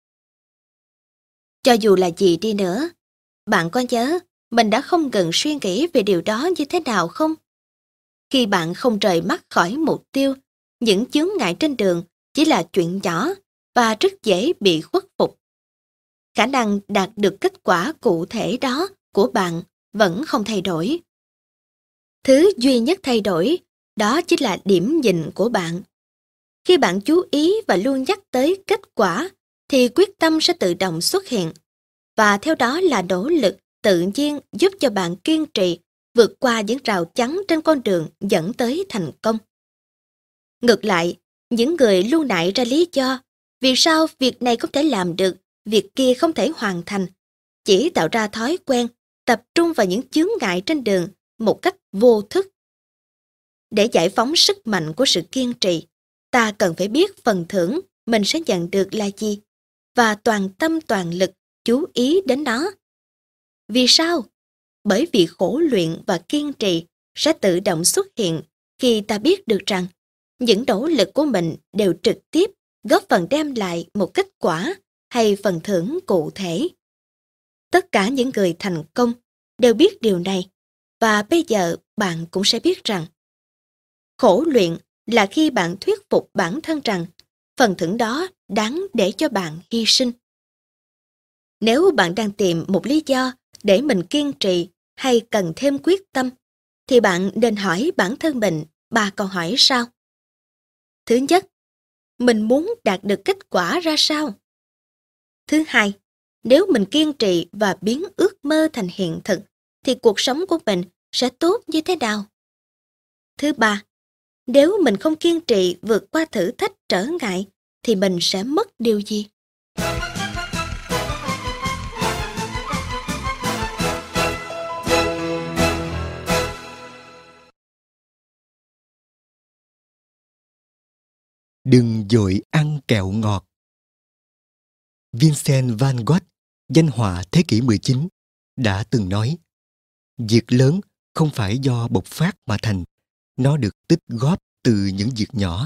Cho dù là gì đi nữa, bạn có nhớ mình đã không ngừng suy nghĩ về điều đó như thế nào không? Khi bạn không rời mắt khỏi mục tiêu, những chướng ngại trên đường chỉ là chuyện nhỏ và rất dễ bị khuất phục. Khả năng đạt được kết quả cụ thể đó của bạn vẫn không thay đổi. Thứ duy nhất thay đổi đó chính là điểm nhìn của bạn. Khi bạn chú ý và luôn nhắc tới kết quả thì quyết tâm sẽ tự động xuất hiện, và theo đó là nỗ lực tự nhiên giúp cho bạn kiên trì vượt qua những rào chắn trên con đường dẫn tới thành công. Ngược lại, những người luôn nại ra lý do vì sao việc này không thể làm được, việc kia không thể hoàn thành, chỉ tạo ra thói quen tập trung vào những chướng ngại trên đường một cách vô thức. Để giải phóng sức mạnh của sự kiên trì, ta cần phải biết phần thưởng mình sẽ nhận được là gì và toàn tâm toàn lực chú ý đến nó. Vì sao? Bởi vì khổ luyện và kiên trì sẽ tự động xuất hiện khi ta biết được rằng những nỗ lực của mình đều trực tiếp góp phần đem lại một kết quả hay phần thưởng cụ thể. Tất cả những người thành công đều biết điều này, và bây giờ bạn cũng sẽ biết rằng khổ luyện là khi bạn thuyết phục bản thân rằng phần thưởng đó đáng để cho bạn hy sinh. Nếu bạn đang tìm một lý do để mình kiên trì hay cần thêm quyết tâm, thì bạn nên hỏi bản thân mình 3 câu hỏi sau. Thứ nhất, mình muốn đạt được kết quả ra sao? Thứ hai, nếu mình kiên trì và biến ước mơ thành hiện thực, thì cuộc sống của mình sẽ tốt như thế nào? Thứ ba, nếu mình không kiên trì vượt qua thử thách trở ngại, thì mình sẽ mất điều gì? Đừng vội ăn kẹo ngọt. Vincent van Gogh, danh họa thế kỷ 19, đã từng nói, việc lớn không phải do bộc phát mà thành, nó được tích góp từ những việc nhỏ.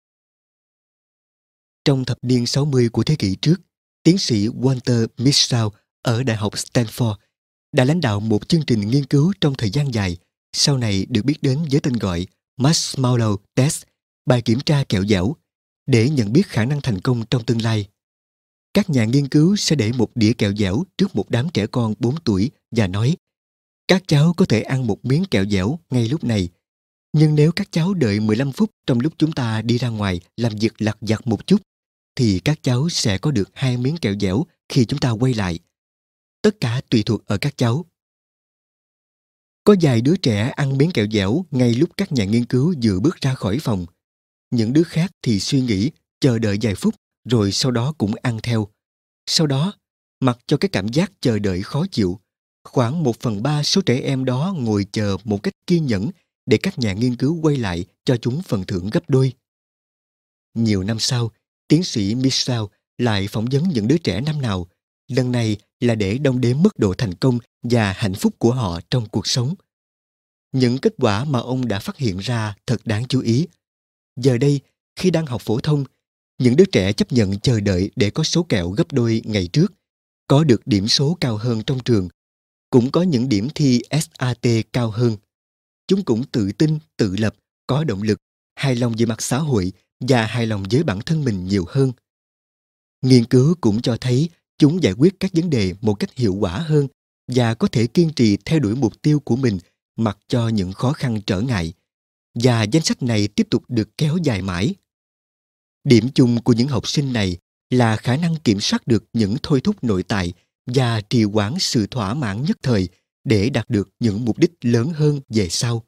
Trong thập niên 60 của thế kỷ trước, tiến sĩ Walter Mischel ở Đại học Stanford đã lãnh đạo một chương trình nghiên cứu trong thời gian dài, sau này được biết đến với tên gọi Marshmallow Test, bài kiểm tra kẹo dẻo, để nhận biết khả năng thành công trong tương lai. Các nhà nghiên cứu sẽ để một đĩa kẹo dẻo trước một đám trẻ con 4 tuổi và nói, các cháu có thể ăn một miếng kẹo dẻo ngay lúc này, nhưng nếu các cháu đợi 15 phút trong lúc chúng ta đi ra ngoài làm việc lặt vặt một chút, thì các cháu sẽ có được 2 miếng kẹo dẻo khi chúng ta quay lại. Tất cả tùy thuộc ở các cháu. Có vài đứa trẻ ăn miếng kẹo dẻo ngay lúc các nhà nghiên cứu vừa bước ra khỏi phòng. Những đứa khác thì suy nghĩ, chờ đợi vài phút, rồi sau đó cũng ăn theo. Sau đó, mặc cho cái cảm giác chờ đợi khó chịu, khoảng 1/3 số trẻ em đó ngồi chờ một cách kiên nhẫn để các nhà nghiên cứu quay lại cho chúng phần thưởng gấp đôi. Nhiều năm sau, tiến sĩ Mischel lại phỏng vấn những đứa trẻ năm nào, lần này là để đong đếm mức độ thành công và hạnh phúc của họ trong cuộc sống. Những kết quả mà ông đã phát hiện ra thật đáng chú ý. Giờ đây, khi đang học phổ thông, những đứa trẻ chấp nhận chờ đợi để có số kẹo gấp đôi ngày trước, có được điểm số cao hơn trong trường, cũng có những điểm thi SAT cao hơn. Chúng cũng tự tin, tự lập, có động lực, hài lòng về mặt xã hội và hài lòng với bản thân mình nhiều hơn. Nghiên cứu cũng cho thấy chúng giải quyết các vấn đề một cách hiệu quả hơn và có thể kiên trì theo đuổi mục tiêu của mình mặc cho những khó khăn trở ngại. Và danh sách này tiếp tục được kéo dài mãi. Điểm chung của những học sinh này là khả năng kiểm soát được những thôi thúc nội tại và trì hoãn sự thỏa mãn nhất thời để đạt được những mục đích lớn hơn về sau.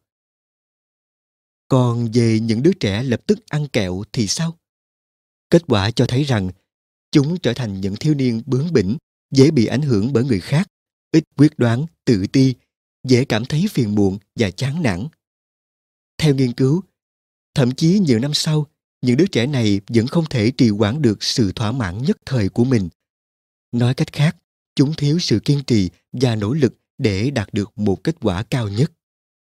Còn về những đứa trẻ lập tức ăn kẹo thì sao? Kết quả cho thấy rằng chúng trở thành những thiếu niên bướng bỉnh, dễ bị ảnh hưởng bởi người khác, ít quyết đoán, tự ti, dễ cảm thấy phiền muộn và chán nản. Theo nghiên cứu, thậm chí nhiều năm sau, những đứa trẻ này vẫn không thể trì hoãn được sự thỏa mãn nhất thời của mình. Nói cách khác, chúng thiếu sự kiên trì và nỗ lực để đạt được một kết quả cao nhất.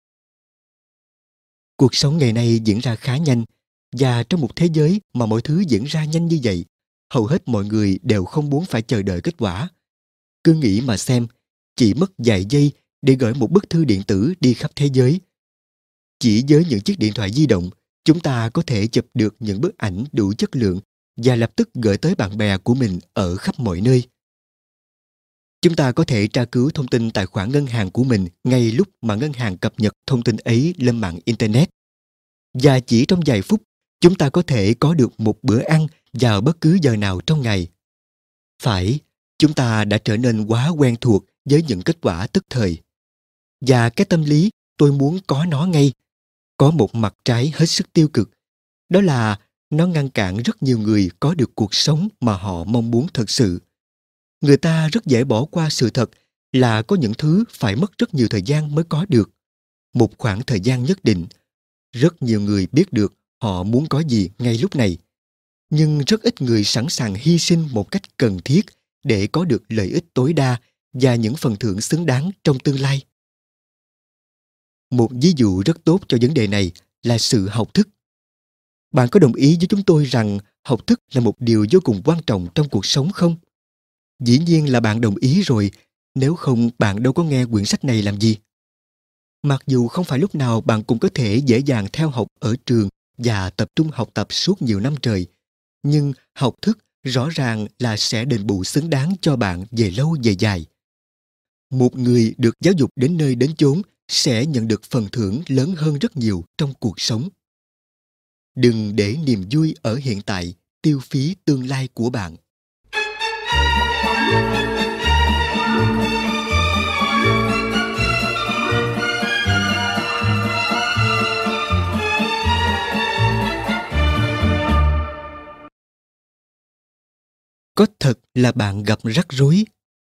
Cuộc sống ngày nay diễn ra khá nhanh, và trong một thế giới mà mọi thứ diễn ra nhanh như vậy, hầu hết mọi người đều không muốn phải chờ đợi kết quả. Cứ nghĩ mà xem, chỉ mất vài giây để gửi một bức thư điện tử đi khắp thế giới. Chỉ với những chiếc điện thoại di động, chúng ta có thể chụp được những bức ảnh đủ chất lượng và lập tức gửi tới bạn bè của mình ở khắp mọi nơi. Chúng ta có thể tra cứu thông tin tài khoản ngân hàng của mình ngay lúc mà ngân hàng cập nhật thông tin ấy lên mạng Internet. Và chỉ trong vài phút, chúng ta có thể có được một bữa ăn vào bất cứ giờ nào trong ngày. Phải, chúng ta đã trở nên quá quen thuộc với những kết quả tức thời. Và cái tâm lý tôi muốn có nó ngay có một mặt trái hết sức tiêu cực. Đó là nó ngăn cản rất nhiều người có được cuộc sống mà họ mong muốn thật sự. Người ta rất dễ bỏ qua sự thật là có những thứ phải mất rất nhiều thời gian mới có được. Một khoảng thời gian nhất định. Rất nhiều người biết được họ muốn có gì ngay lúc này. Nhưng rất ít người sẵn sàng hy sinh một cách cần thiết để có được lợi ích tối đa và những phần thưởng xứng đáng trong tương lai. Một ví dụ rất tốt cho vấn đề này là sự học thức. Bạn có đồng ý với chúng tôi rằng học thức là một điều vô cùng quan trọng trong cuộc sống không? Dĩ nhiên là bạn đồng ý rồi, Nếu không, bạn đâu có nghe quyển sách này làm gì. Mặc dù không phải lúc nào bạn cũng có thể dễ dàng theo học ở trường và tập trung học tập suốt nhiều năm trời, nhưng học thức rõ ràng là sẽ đền bù xứng đáng cho bạn về lâu về dài. Một người được giáo dục đến nơi đến chốn sẽ nhận được phần thưởng lớn hơn rất nhiều trong cuộc sống. Đừng để niềm vui ở hiện tại tiêu phí tương lai của bạn. Có thật là bạn gặp rắc rối.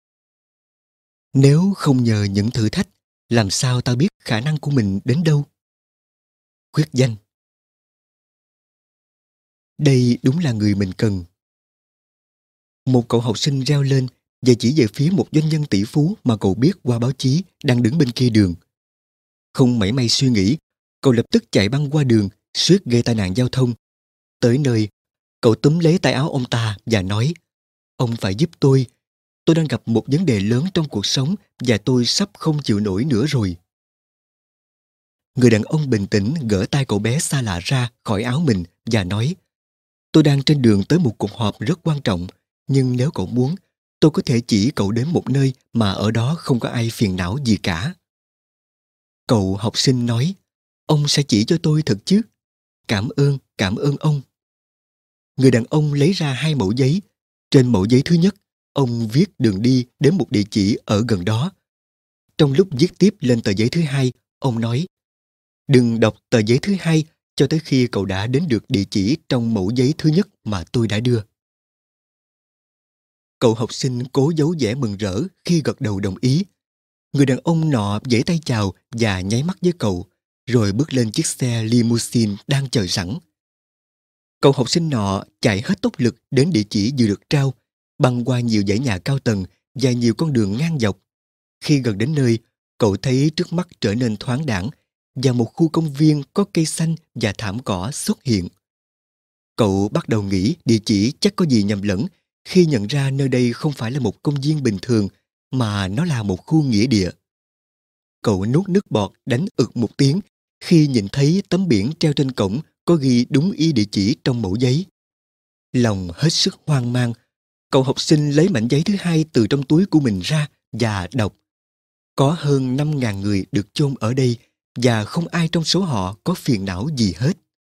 Nếu không nhờ những thử thách, làm sao ta biết khả năng của mình đến đâu? Khuyết danh. Đây đúng là người mình cần. Một cậu học sinh reo lên và chỉ về phía một doanh nhân tỷ phú mà cậu biết qua báo chí đang đứng bên kia đường. Không mảy may suy nghĩ, cậu lập tức chạy băng qua đường, suýt gây tai nạn giao thông. Tới nơi, cậu túm lấy tay áo ông ta và nói: "Ông phải giúp tôi. Tôi đang gặp một vấn đề lớn trong cuộc sống và tôi sắp không chịu nổi nữa rồi." Người đàn ông bình tĩnh gỡ tay cậu bé xa lạ ra khỏi áo mình và nói: "Tôi đang trên đường tới một cuộc họp rất quan trọng, nhưng nếu cậu muốn, tôi có thể chỉ cậu đến một nơi mà ở đó không có ai phiền não gì cả." Cậu học sinh nói: "Ông sẽ chỉ cho tôi thật chứ? Cảm ơn ông." Người đàn ông lấy ra 2 mẩu giấy. Trên mẩu giấy thứ nhất, ông viết đường đi đến một địa chỉ ở gần đó. Trong lúc viết tiếp lên tờ giấy thứ hai, ông nói: "Đừng đọc tờ giấy thứ hai cho tới khi cậu đã đến được địa chỉ trong mẩu giấy thứ nhất mà tôi đã đưa." Cậu học sinh cố giấu vẻ mừng rỡ khi gật đầu đồng ý. Người đàn ông nọ vẫy tay chào và nháy mắt với cậu, rồi bước lên chiếc xe limousine đang chờ sẵn. Cậu học sinh nọ chạy hết tốc lực đến địa chỉ vừa được trao, băng qua nhiều dãy nhà cao tầng và nhiều con đường ngang dọc. Khi gần đến nơi, cậu thấy trước mắt trở nên thoáng đãng và một khu công viên có cây xanh và thảm cỏ xuất hiện. Cậu bắt đầu nghĩ địa chỉ chắc có gì nhầm lẫn khi nhận ra nơi đây không phải là một công viên bình thường mà nó là một khu nghĩa địa. Cậu nuốt nước bọt đánh ực một tiếng khi nhìn thấy tấm biển treo trên cổng có ghi đúng y địa chỉ trong mẩu giấy. Lòng hết sức hoang mang, cậu học sinh lấy mảnh giấy thứ hai từ trong túi của mình ra và đọc: "Có hơn 5.000 người được chôn ở đây và không ai trong số họ có phiền não gì hết."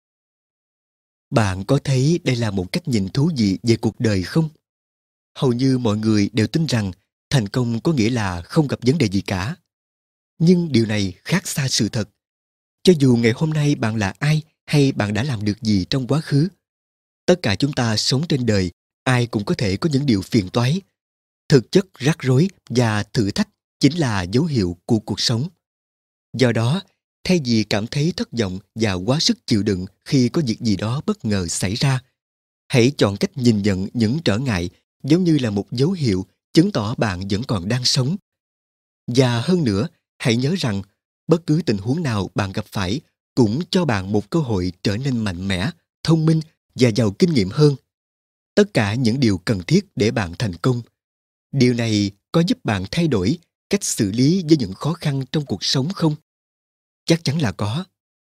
Bạn có thấy đây là một cách nhìn thú vị về cuộc đời không? Hầu như mọi người đều tin rằng thành công có nghĩa là không gặp vấn đề gì cả. Nhưng điều này khác xa sự thật. Cho dù ngày hôm nay bạn là ai hay bạn đã làm được gì trong quá khứ, tất cả chúng ta sống trên đời, ai cũng có thể có những điều phiền toái. Thực chất rắc rối và thử thách chính là dấu hiệu của cuộc sống. Do đó, thay vì cảm thấy thất vọng và quá sức chịu đựng khi có việc gì đó bất ngờ xảy ra, hãy chọn cách nhìn nhận những trở ngại giống như là một dấu hiệu chứng tỏ bạn vẫn còn đang sống. Và hơn nữa, hãy nhớ rằng bất cứ tình huống nào bạn gặp phải cũng cho bạn một cơ hội trở nên mạnh mẽ, thông minh và giàu kinh nghiệm hơn. Tất cả những điều cần thiết để bạn thành công. Điều này có giúp bạn thay đổi cách xử lý với những khó khăn trong cuộc sống không? Chắc chắn là có.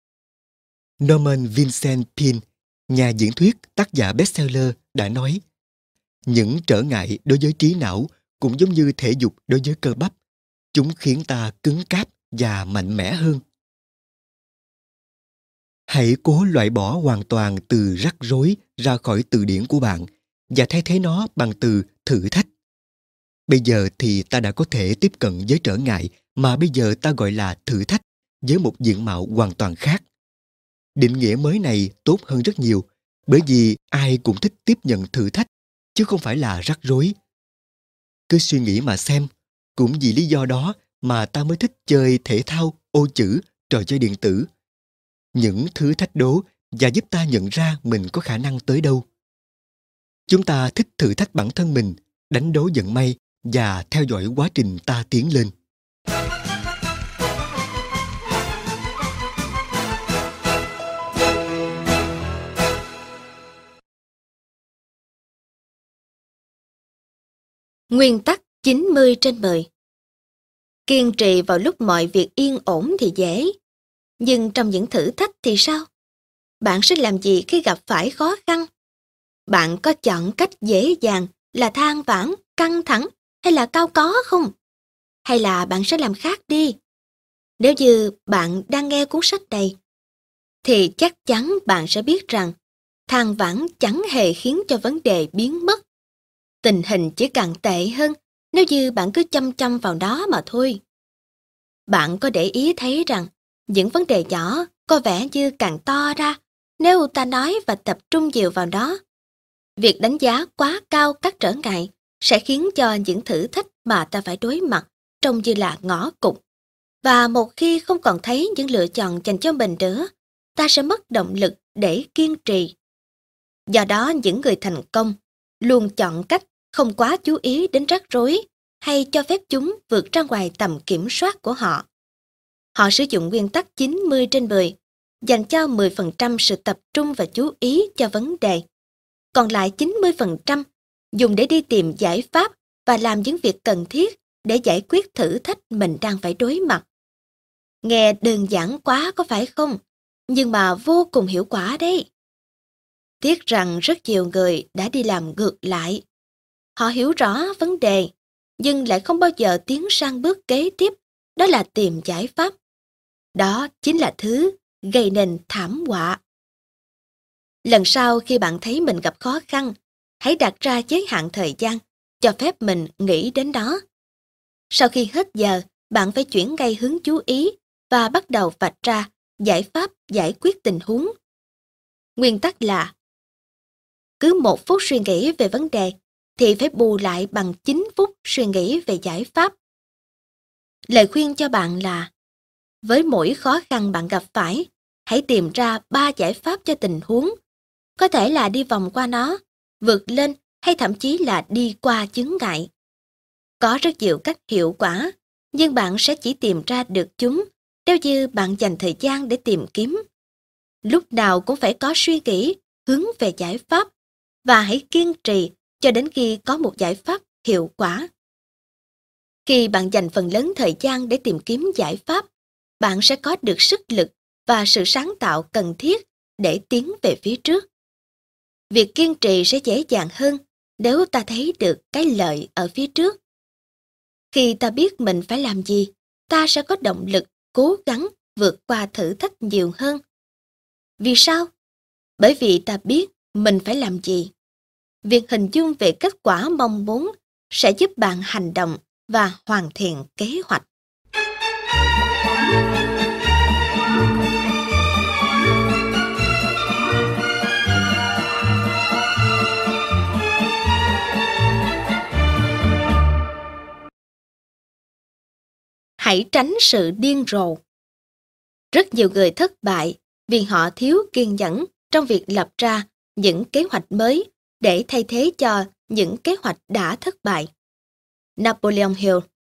Norman Vincent Peale, nhà diễn thuyết, tác giả bestseller, đã nói: "Những trở ngại đối với trí não cũng giống như thể dục đối với cơ bắp. Chúng khiến ta cứng cáp và mạnh mẽ hơn." Hãy cố loại bỏ hoàn toàn từ rắc rối ra khỏi từ điển của bạn và thay thế nó bằng từ thử thách. Bây giờ thì ta đã có thể tiếp cận với trở ngại mà bây giờ ta gọi là thử thách với một diện mạo hoàn toàn khác. Định nghĩa mới này tốt hơn rất nhiều, bởi vì ai cũng thích tiếp nhận thử thách, chứ không phải là rắc rối. Cứ suy nghĩ mà xem, cũng vì lý do đó mà ta mới thích chơi thể thao, ô chữ, trò chơi điện tử. Những thứ thách đố và giúp ta nhận ra mình có khả năng tới đâu. Chúng ta thích thử thách bản thân mình, đánh đố vận may và theo dõi quá trình ta tiến lên. Nguyên tắc 90/10. Kiên trì vào lúc mọi việc yên ổn thì dễ. Nhưng trong những thử thách thì sao? Bạn sẽ làm gì khi gặp phải khó khăn? Bạn có chọn cách dễ dàng là than vãn, căng thẳng hay là cao có không? Hay là bạn sẽ làm khác đi? Nếu như bạn đang nghe cuốn sách này, thì chắc chắn bạn sẽ biết rằng than vãn chẳng hề khiến cho vấn đề biến mất. Tình hình chỉ càng tệ hơn nếu như bạn cứ chăm chăm vào đó mà thôi. Bạn có để ý thấy rằng những vấn đề nhỏ có vẻ như càng to ra nếu ta nói và tập trung nhiều vào đó. Việc đánh giá quá cao các trở ngại sẽ khiến cho những thử thách mà ta phải đối mặt trông như là ngõ cụt. Và một khi không còn thấy những lựa chọn dành cho mình nữa, ta sẽ mất động lực để kiên trì. Do đó những người thành công luôn chọn cách không quá chú ý đến rắc rối hay cho phép chúng vượt ra ngoài tầm kiểm soát của họ. Họ sử dụng nguyên tắc 90/10, dành cho 10% sự tập trung và chú ý cho vấn đề. Còn lại 90% dùng để đi tìm giải pháp và làm những việc cần thiết để giải quyết thử thách mình đang phải đối mặt. Nghe đơn giản quá có phải không? Nhưng mà vô cùng hiệu quả đấy. Tiếc rằng rất nhiều người đã đi làm ngược lại. Họ hiểu rõ vấn đề, nhưng lại không bao giờ tiến sang bước kế tiếp, đó là tìm giải pháp. Đó chính là thứ gây nên thảm họa. Lần sau khi bạn thấy mình gặp khó khăn, hãy đặt ra giới hạn thời gian, cho phép mình nghĩ đến đó. Sau khi hết giờ, bạn phải chuyển ngay hướng chú ý và bắt đầu vạch ra giải pháp giải quyết tình huống. Nguyên tắc là cứ 1 phút suy nghĩ về vấn đề thì phải bù lại bằng 9 phút suy nghĩ về giải pháp. Lời khuyên cho bạn là với mỗi khó khăn bạn gặp phải, hãy tìm ra 3 giải pháp cho tình huống. Có thể là đi vòng qua nó, vượt lên hay thậm chí là đi qua chướng ngại. Có rất nhiều cách hiệu quả, nhưng bạn sẽ chỉ tìm ra được chúng nếu như bạn dành thời gian để tìm kiếm. Lúc nào cũng phải có suy nghĩ, hướng về giải pháp và hãy kiên trì cho đến khi có một giải pháp hiệu quả. Khi bạn dành phần lớn thời gian để tìm kiếm giải pháp, bạn sẽ có được sức lực và sự sáng tạo cần thiết để tiến về phía trước. Việc kiên trì sẽ dễ dàng hơn nếu ta thấy được cái lợi ở phía trước. Khi ta biết mình phải làm gì, ta sẽ có động lực cố gắng vượt qua thử thách nhiều hơn. Vì sao? Bởi vì ta biết mình phải làm gì. Việc hình dung về kết quả mong muốn sẽ giúp bạn hành động và hoàn thiện kế hoạch. Hãy tránh sự điên rồ. Rất nhiều người thất bại vì họ thiếu kiên nhẫn trong việc lập ra những kế hoạch mới để thay thế cho những kế hoạch đã thất bại. Napoleon Hill.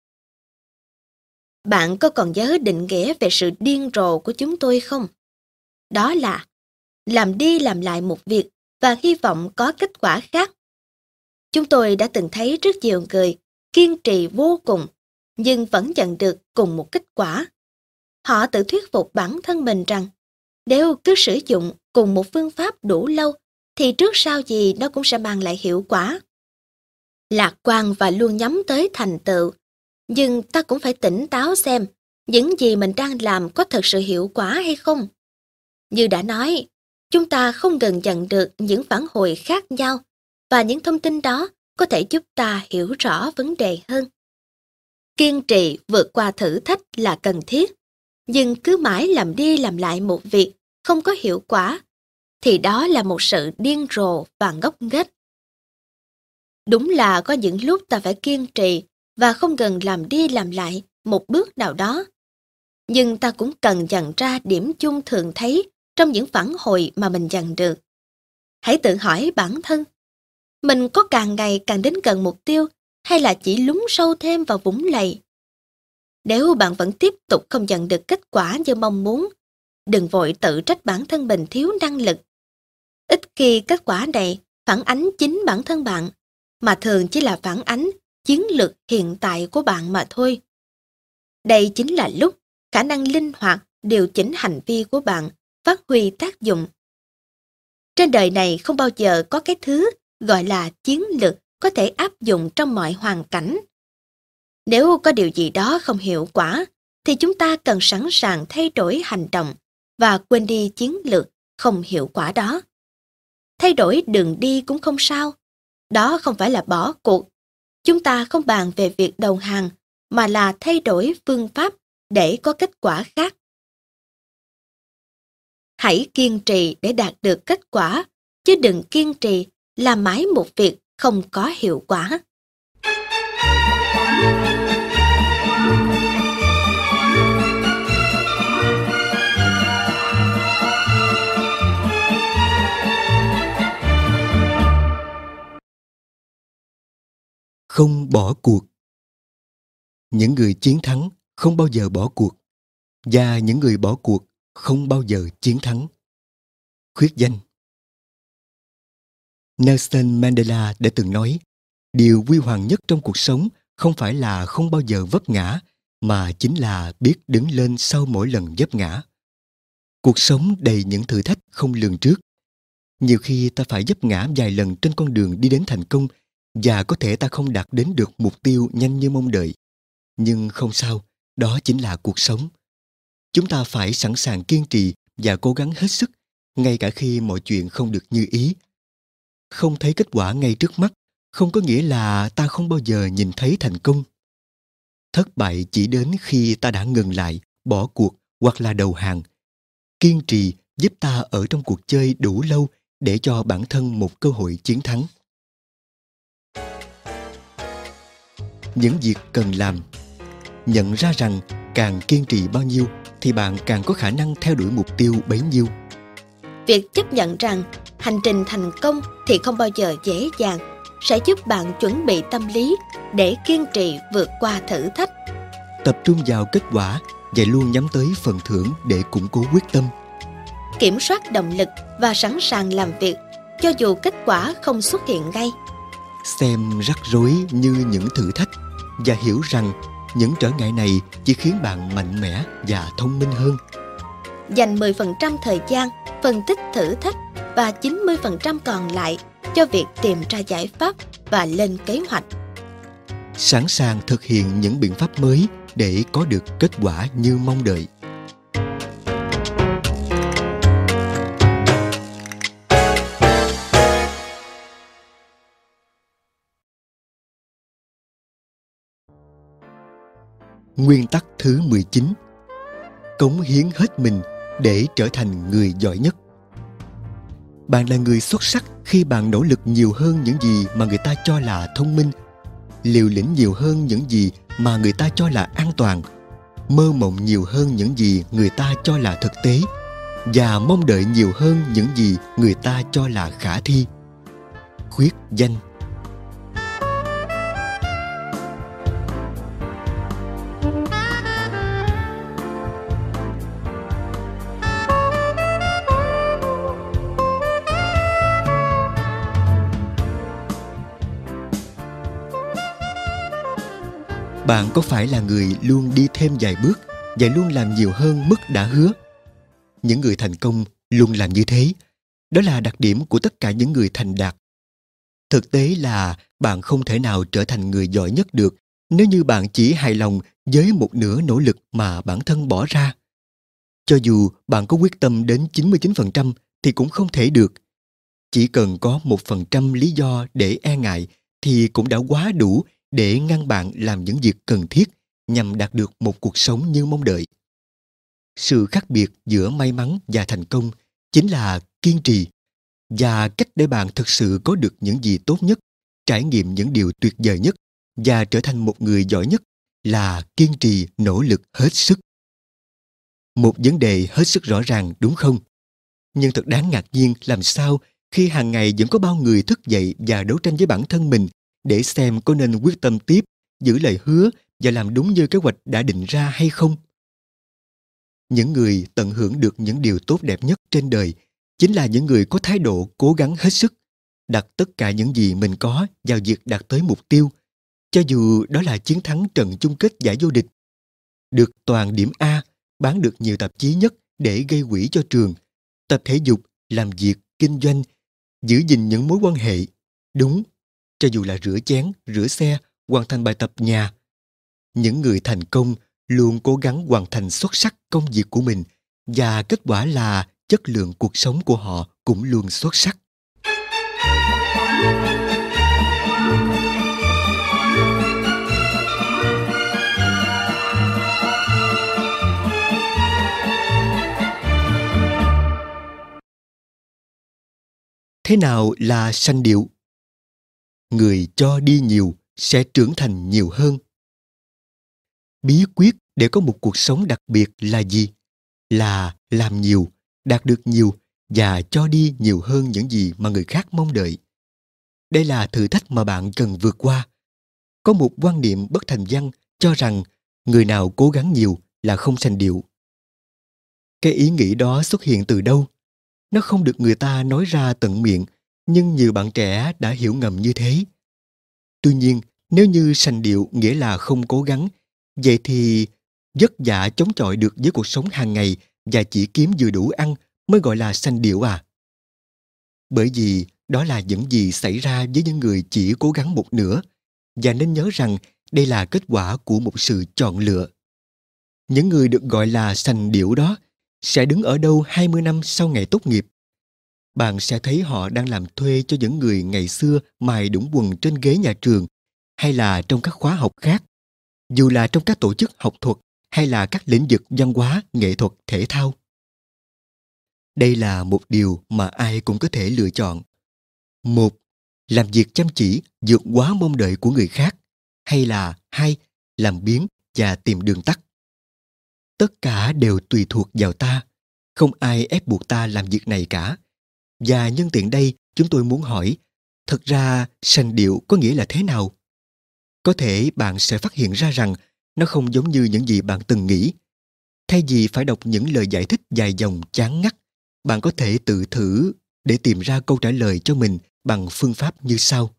Bạn có còn nhớ định nghĩa về sự điên rồ của chúng tôi không? Đó là làm đi làm lại một việc và hy vọng có kết quả khác. Chúng tôi đã từng thấy rất nhiều người kiên trì vô cùng nhưng vẫn nhận được cùng một kết quả. Họ tự thuyết phục bản thân mình rằng nếu cứ sử dụng cùng một phương pháp đủ lâu thì trước sau gì nó cũng sẽ mang lại hiệu quả. Lạc quan và luôn nhắm tới thành tựu, nhưng ta cũng phải tỉnh táo xem những gì mình đang làm có thật sự hiệu quả hay không. Như đã nói, chúng ta không ngừng nhận được những phản hồi khác nhau và những thông tin đó có thể giúp ta hiểu rõ vấn đề hơn. Kiên trì vượt qua thử thách là cần thiết, nhưng cứ mãi làm đi làm lại một việc không có hiệu quả, thì đó là một sự điên rồ và ngốc nghếch. Đúng là có những lúc ta phải kiên trì và không ngừng làm đi làm lại một bước nào đó. Nhưng ta cũng cần nhận ra điểm chung thường thấy trong những phản hồi mà mình nhận được. Hãy tự hỏi bản thân, mình có càng ngày càng đến gần mục tiêu hay là chỉ lún sâu thêm vào vũng lầy? Nếu bạn vẫn tiếp tục không nhận được kết quả như mong muốn, đừng vội tự trách bản thân mình thiếu năng lực. Ít khi kết quả này phản ánh chính bản thân bạn, mà thường chỉ là phản ánh chiến lược hiện tại của bạn mà thôi. Đây chính là lúc khả năng linh hoạt điều chỉnh hành vi của bạn phát huy tác dụng. Trên đời này không bao giờ có cái thứ gọi là chiến lược có thể áp dụng trong mọi hoàn cảnh. Nếu có điều gì đó không hiệu quả, thì chúng ta cần sẵn sàng thay đổi hành động và quên đi chiến lược không hiệu quả đó. Thay đổi đường đi cũng không sao. Đó không phải là bỏ cuộc. Chúng ta không bàn về việc đầu hàng, mà là thay đổi phương pháp để có kết quả khác. Hãy kiên trì để đạt được kết quả, chứ đừng kiên trì làm mãi một việc không có hiệu quả. Không bỏ cuộc. Những người chiến thắng không bao giờ bỏ cuộc, và những người bỏ cuộc không bao giờ chiến thắng. Khuyết danh. Nelson Mandela đã từng nói, điều huy hoàng nhất trong cuộc sống không phải là không bao giờ vấp ngã, mà chính là biết đứng lên sau mỗi lần vấp ngã. Cuộc sống đầy những thử thách không lường trước. Nhiều khi ta phải vấp ngã vài lần trên con đường đi đến thành công, và có thể ta không đạt đến được mục tiêu nhanh như mong đợi. Nhưng không sao, đó chính là cuộc sống. Chúng ta phải sẵn sàng kiên trì và cố gắng hết sức, ngay cả khi mọi chuyện không được như ý. Không thấy kết quả ngay trước mắt không có nghĩa là ta không bao giờ nhìn thấy thành công. Thất bại chỉ đến khi ta đã ngừng lại, bỏ cuộc hoặc là đầu hàng. Kiên trì giúp ta ở trong cuộc chơi đủ lâu để cho bản thân một cơ hội chiến thắng. Những việc cần làm. Nhận ra rằng càng kiên trì bao nhiêu thì bạn càng có khả năng theo đuổi mục tiêu bấy nhiêu. Việc chấp nhận rằng hành trình thành công thì không bao giờ dễ dàng sẽ giúp bạn chuẩn bị tâm lý để kiên trì vượt qua thử thách. Tập trung vào kết quả và luôn nhắm tới phần thưởng để củng cố quyết tâm. Kiểm soát động lực và sẵn sàng làm việc cho dù kết quả không xuất hiện ngay. Xem rắc rối như những thử thách và hiểu rằng những trở ngại này chỉ khiến bạn mạnh mẽ và thông minh hơn. Dành 10% thời gian phân tích thử thách và 90% còn lại cho việc tìm ra giải pháp và lên kế hoạch. Sẵn sàng thực hiện những biện pháp mới để có được kết quả như mong đợi. Nguyên tắc thứ 19. Cống hiến hết mình để trở thành người giỏi nhất. Bạn là người xuất sắc khi bạn nỗ lực nhiều hơn những gì mà người ta cho là thông minh, liều lĩnh nhiều hơn những gì mà người ta cho là an toàn, mơ mộng nhiều hơn những gì người ta cho là thực tế, và mong đợi nhiều hơn những gì người ta cho là khả thi. Khuyết danh. Bạn có phải là người luôn đi thêm vài bước và luôn làm nhiều hơn mức đã hứa? Những người thành công luôn làm như thế. Đó là đặc điểm của tất cả những người thành đạt. Thực tế là bạn không thể nào trở thành người giỏi nhất được nếu như bạn chỉ hài lòng với một nửa nỗ lực mà bản thân bỏ ra. Cho dù bạn có quyết tâm đến 99% thì cũng không thể được. Chỉ cần có 1% lý do để e ngại thì cũng đã quá đủ để ngăn bạn làm những việc cần thiết nhằm đạt được một cuộc sống như mong đợi. Sự khác biệt giữa may mắn và thành công chính là kiên trì. Và cách để bạn thực sự có được những gì tốt nhất, trải nghiệm những điều tuyệt vời nhất và trở thành một người giỏi nhất là kiên trì nỗ lực hết sức. Một vấn đề hết sức rõ ràng đúng không? Nhưng thật đáng ngạc nhiên làm sao khi hàng ngày vẫn có bao người thức dậy và đấu tranh với bản thân mình để xem có nên quyết tâm tiếp, giữ lời hứa và làm đúng như kế hoạch đã định ra hay không. Những người tận hưởng được những điều tốt đẹp nhất trên đời chính là những người có thái độ cố gắng hết sức, đặt tất cả những gì mình có vào việc đạt tới mục tiêu, cho dù đó là chiến thắng trận chung kết giải vô địch. được toàn điểm A, bán được nhiều tạp chí nhất để gây quỹ cho trường, tập thể dục, làm việc, kinh doanh, giữ gìn những mối quan hệ. Đúng, cho dù là rửa chén, rửa xe, hoàn thành bài tập nhà. Những người thành công luôn cố gắng hoàn thành xuất sắc công việc của mình và kết quả là chất lượng cuộc sống của họ cũng luôn xuất sắc. Thế nào là sanh điệu? Người cho đi nhiều sẽ trưởng thành nhiều hơn. Bí quyết để có một cuộc sống đặc biệt là gì? Là làm nhiều, đạt được nhiều và cho đi nhiều hơn những gì mà người khác mong đợi. Đây là thử thách mà bạn cần vượt qua. Có một quan niệm bất thành văn cho rằng người nào cố gắng nhiều là không sanh điệu. Cái ý nghĩ đó xuất hiện từ đâu? Nó không được người ta nói ra tận miệng, nhưng nhiều bạn trẻ đã hiểu ngầm như thế. Tuy nhiên, nếu như sanh điệu nghĩa là không cố gắng, vậy thì vất vả chống chọi được với cuộc sống hàng ngày và chỉ kiếm vừa đủ ăn mới gọi là sanh điệu à? Bởi vì đó là những gì xảy ra với những người chỉ cố gắng một nửa, và nên nhớ rằng đây là kết quả của một sự chọn lựa. Những người được gọi là sanh điệu đó sẽ đứng ở đâu 20 năm sau ngày tốt nghiệp? Bạn sẽ thấy họ đang làm thuê cho những người ngày xưa mài đũng quần trên ghế nhà trường, hay là trong các khóa học khác, dù là trong các tổ chức học thuật hay là các lĩnh vực văn hóa, nghệ thuật, thể thao. Đây là một điều mà ai cũng có thể lựa chọn. Một, làm việc chăm chỉ vượt quá mong đợi của người khác, hay là hai, làm biếng và tìm đường tắt. Tất cả đều tùy thuộc vào ta, không ai ép buộc ta làm việc này cả. Và nhân tiện đây, chúng tôi muốn hỏi, thật ra sanh điệu có nghĩa là thế nào? Có thể bạn sẽ phát hiện ra rằng nó không giống như những gì bạn từng nghĩ. Thay vì phải đọc những lời giải thích dài dòng chán ngắt, bạn có thể tự thử để tìm ra câu trả lời cho mình bằng phương pháp như sau.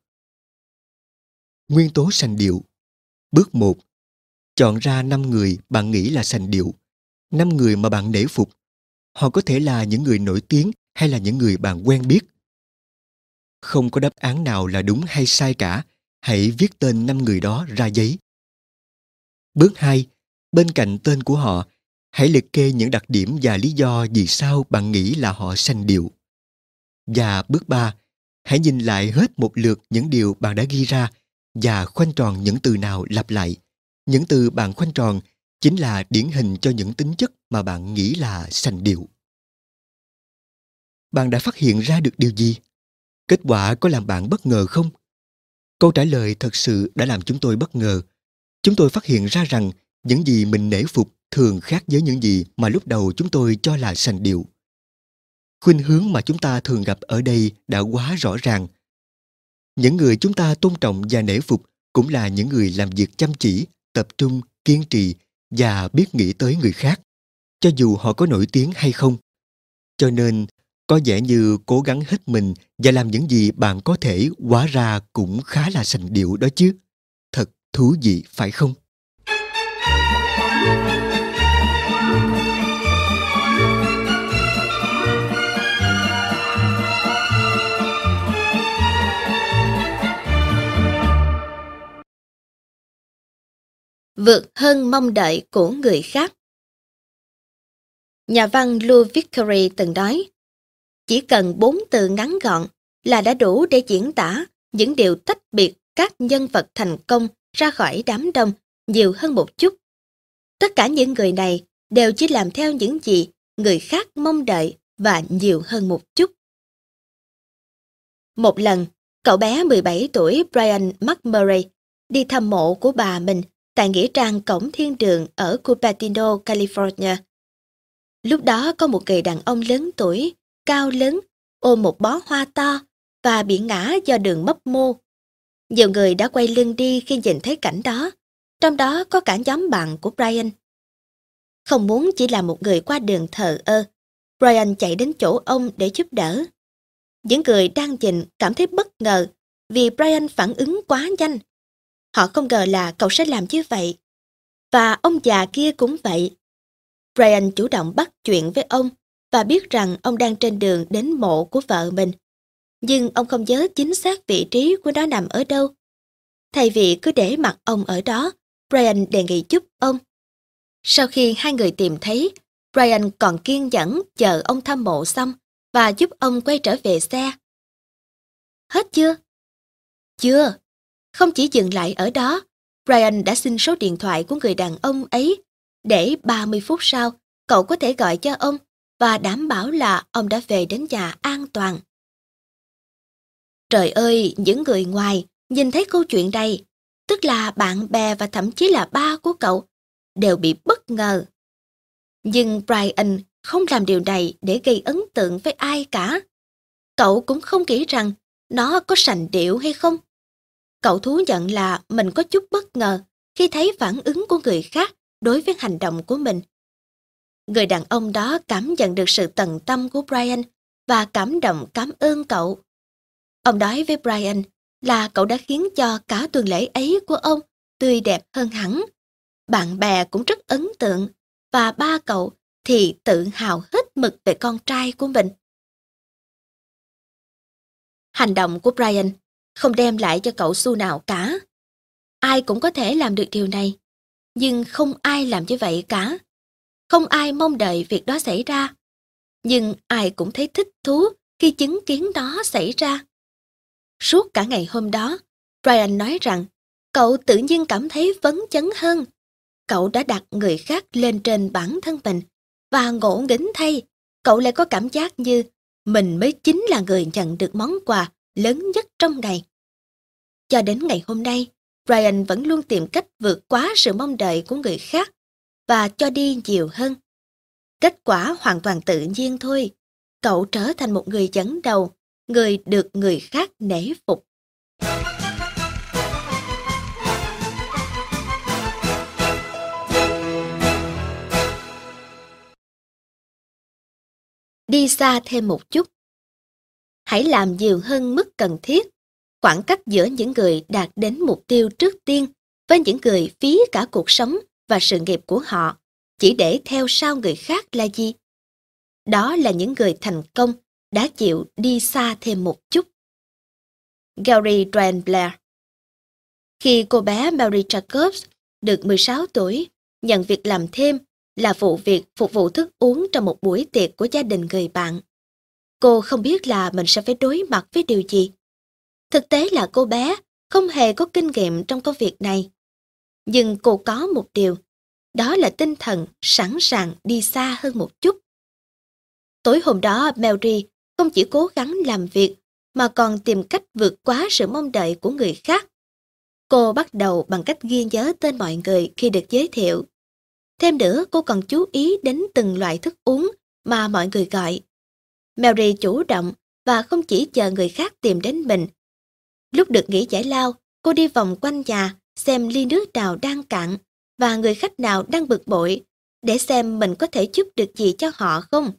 Nguyên tố sanh điệu. Bước 1. Chọn ra 5 người bạn nghĩ là sanh điệu. 5 người mà bạn nể phục. Họ có thể là những người nổi tiếng hay là những người bạn quen biết. Không có đáp án nào là đúng hay sai cả. Hãy viết tên 5 người đó ra giấy. Bước 2. Bên cạnh tên của họ, hãy liệt kê những đặc điểm và lý do vì sao bạn nghĩ là họ sanh điệu. Và bước 3. Hãy nhìn lại hết một lượt những điều bạn đã ghi ra và khoanh tròn những từ nào lặp lại. Những từ bạn khoanh tròn chính là điển hình cho những tính chất mà bạn nghĩ là sanh điệu. Bạn đã phát hiện ra được điều gì? Kết quả có làm bạn bất ngờ không? Câu trả lời thật sự đã làm chúng tôi bất ngờ. Chúng tôi phát hiện ra rằng những gì mình nể phục thường khác với những gì mà lúc đầu chúng tôi cho là sanh điệu. Khuynh hướng mà chúng ta thường gặp ở đây đã quá rõ ràng. Những người chúng ta tôn trọng và nể phục cũng là những người làm việc chăm chỉ, tập trung, kiên trì và biết nghĩ tới người khác, cho dù họ có nổi tiếng hay không. Cho nên, có vẻ như cố gắng hết mình và làm những gì bạn có thể hóa ra cũng khá là sanh điệu đó chứ. Thật thú vị phải không? Vượt hơn mong đợi của người khác. Nhà văn Louis Victory từng nói, chỉ cần 4 từ ngắn gọn là đã đủ để diễn tả những điều tách biệt các nhân vật thành công ra khỏi đám đông nhiều hơn một chút. Tất cả những người này đều chỉ làm theo những gì người khác mong đợi và nhiều hơn một chút. Một lần, cậu bé 17 tuổi Brian McMurray đi thăm mộ của bà mình tại nghĩa trang cổng thiên đường ở Cupertino, California. Lúc đó có một người đàn ông lớn tuổi, cao lớn, ôm một bó hoa to và bị ngã do đường mấp mô. Nhiều người đã quay lưng đi khi nhìn thấy cảnh đó, trong đó có cả nhóm bạn của Brian. Không muốn chỉ là một người qua đường thờ ơ, Brian chạy đến chỗ ông để giúp đỡ. Những người đang nhìn cảm thấy bất ngờ vì Brian phản ứng quá nhanh. Họ không ngờ là cậu sẽ làm như vậy. Và ông già kia cũng vậy. Brian chủ động bắt chuyện với ông và biết rằng ông đang trên đường đến mộ của vợ mình. Nhưng ông không nhớ chính xác vị trí của nó nằm ở đâu. Thay vì cứ để mặc ông ở đó, Brian đề nghị giúp ông. Sau khi hai người tìm thấy, Brian còn kiên nhẫn chờ ông thăm mộ xong và giúp ông quay trở về xe. Hết chưa? Chưa. Không chỉ dừng lại ở đó, Brian đã xin số điện thoại của người đàn ông ấy để 30 phút sau cậu có thể gọi cho ông và đảm bảo là ông đã về đến nhà an toàn. Trời ơi, những người ngoài nhìn thấy câu chuyện này, tức là bạn bè và thậm chí là ba của cậu, đều bị bất ngờ. Nhưng Brian không làm điều này để gây ấn tượng với ai cả. Cậu cũng không nghĩ rằng nó có sành điệu hay không. Cậu thú nhận là mình có chút bất ngờ khi thấy phản ứng của người khác đối với hành động của mình. Người đàn ông đó cảm nhận được sự tận tâm của Brian và cảm động cảm ơn cậu. Ông nói với Brian là cậu đã khiến cho cả tuần lễ ấy của ông tươi đẹp hơn hẳn. Bạn bè cũng rất ấn tượng và ba cậu thì tự hào hết mực về con trai của mình. Hành động của Brian không đem lại cho cậu xu nào cả. Ai cũng có thể làm được điều này, nhưng không ai làm như vậy cả. Không ai mong đợi việc đó xảy ra, nhưng ai cũng thấy thích thú khi chứng kiến nó xảy ra. Suốt cả ngày hôm đó, Brian nói rằng cậu tự nhiên cảm thấy phấn chấn hơn. Cậu đã đặt người khác lên trên bản thân mình và ngộ nghĩnh thay, cậu lại có cảm giác như mình mới chính là người nhận được món quà lớn nhất trong ngày. Cho đến ngày hôm nay, Brian vẫn luôn tìm cách vượt quá sự mong đợi của người khác và cho đi nhiều hơn. Kết quả hoàn toàn tự nhiên thôi. Cậu trở thành một người dẫn đầu, người được người khác nể phục. Đi xa thêm một chút. Hãy làm nhiều hơn mức cần thiết. Khoảng cách giữa những người đạt đến mục tiêu trước tiên với những người phí cả cuộc sống và sự nghiệp của họ chỉ để theo sau người khác là gì? Đó là những người thành công đã chịu đi xa thêm một chút. Gary Dwayne Blair. Khi cô bé Mary Jacobs được 16 tuổi, nhận việc làm thêm là vụ việc phục vụ thức uống trong một buổi tiệc của gia đình người bạn. Cô không biết là mình sẽ phải đối mặt với điều gì. Thực tế là cô bé không hề có kinh nghiệm trong công việc này. Nhưng cô có một điều, đó là tinh thần sẵn sàng đi xa hơn một chút. Tối hôm đó, Mary không chỉ cố gắng làm việc mà còn tìm cách vượt quá sự mong đợi của người khác. Cô bắt đầu bằng cách ghi nhớ tên mọi người khi được giới thiệu. Thêm nữa, cô còn chú ý đến từng loại thức uống mà mọi người gọi. Mary chủ động và không chỉ chờ người khác tìm đến mình. Lúc được nghỉ giải lao, cô đi vòng quanh nhà xem ly nước nào đang cạn và người khách nào đang bực bội để xem mình có thể giúp được gì cho họ không.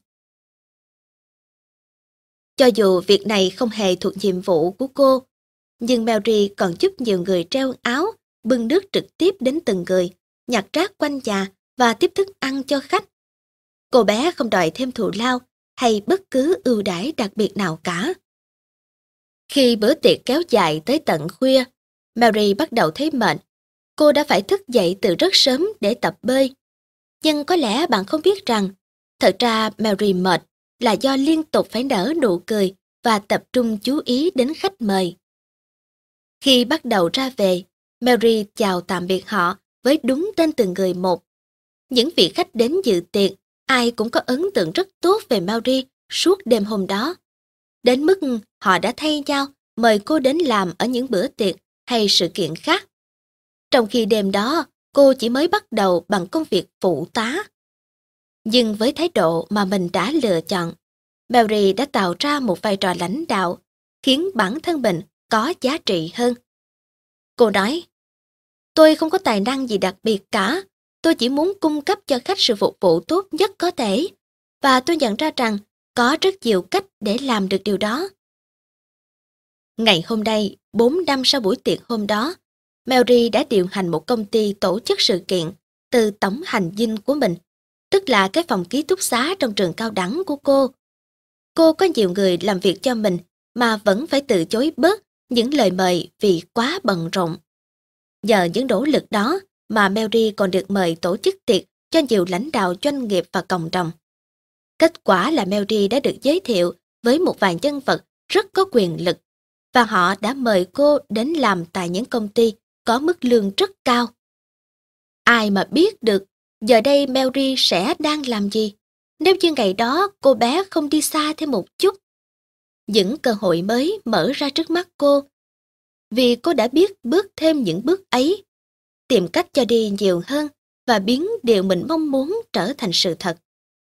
Cho dù việc này không hề thuộc nhiệm vụ của cô, nhưng Mary còn giúp nhiều người treo áo, bưng nước trực tiếp đến từng người, nhặt rác quanh nhà và tiếp thức ăn cho khách. Cô bé không đòi thêm thù lao hay bất cứ ưu đãi đặc biệt nào cả. Khi bữa tiệc kéo dài tới tận khuya, Mary bắt đầu thấy mệt. Cô đã phải thức dậy từ rất sớm để tập bơi. Nhưng có lẽ bạn không biết rằng, thật ra Mary mệt là do liên tục phải nở nụ cười và tập trung chú ý đến khách mời. Khi bắt đầu ra về, Mary chào tạm biệt họ với đúng tên từng người một. Những vị khách đến dự tiệc, ai cũng có ấn tượng rất tốt về Mary suốt đêm hôm đó. Đến mức họ đã thay nhau mời cô đến làm ở những bữa tiệc hay sự kiện khác. Trong khi đêm đó, cô chỉ mới bắt đầu bằng công việc phụ tá. Nhưng với thái độ mà mình đã lựa chọn, Mary đã tạo ra một vai trò lãnh đạo, khiến bản thân mình có giá trị hơn. Cô nói, tôi không có tài năng gì đặc biệt cả, tôi chỉ muốn cung cấp cho khách sự phục vụ tốt nhất có thể, và tôi nhận ra rằng có rất nhiều cách để làm được điều đó. Ngày hôm nay, 4 năm sau buổi tiệc hôm đó, Mary đã điều hành một công ty tổ chức sự kiện từ tổng hành dinh của mình, tức là cái phòng ký túc xá trong trường cao đẳng của cô. Cô có nhiều người làm việc cho mình mà vẫn phải từ chối bớt những lời mời vì quá bận rộn. Nhờ những nỗ lực đó mà Mary còn được mời tổ chức tiệc cho nhiều lãnh đạo doanh nghiệp và cộng đồng. Kết quả là Mary đã được giới thiệu với một vài nhân vật rất có quyền lực, và họ đã mời cô đến làm tại những công ty có mức lương rất cao. Ai mà biết được giờ đây Mary sẽ đang làm gì nếu như ngày đó cô bé không đi xa thêm một chút. Những cơ hội mới mở ra trước mắt cô, vì cô đã biết bước thêm những bước ấy, tìm cách cho đi nhiều hơn và biến điều mình mong muốn trở thành sự thật.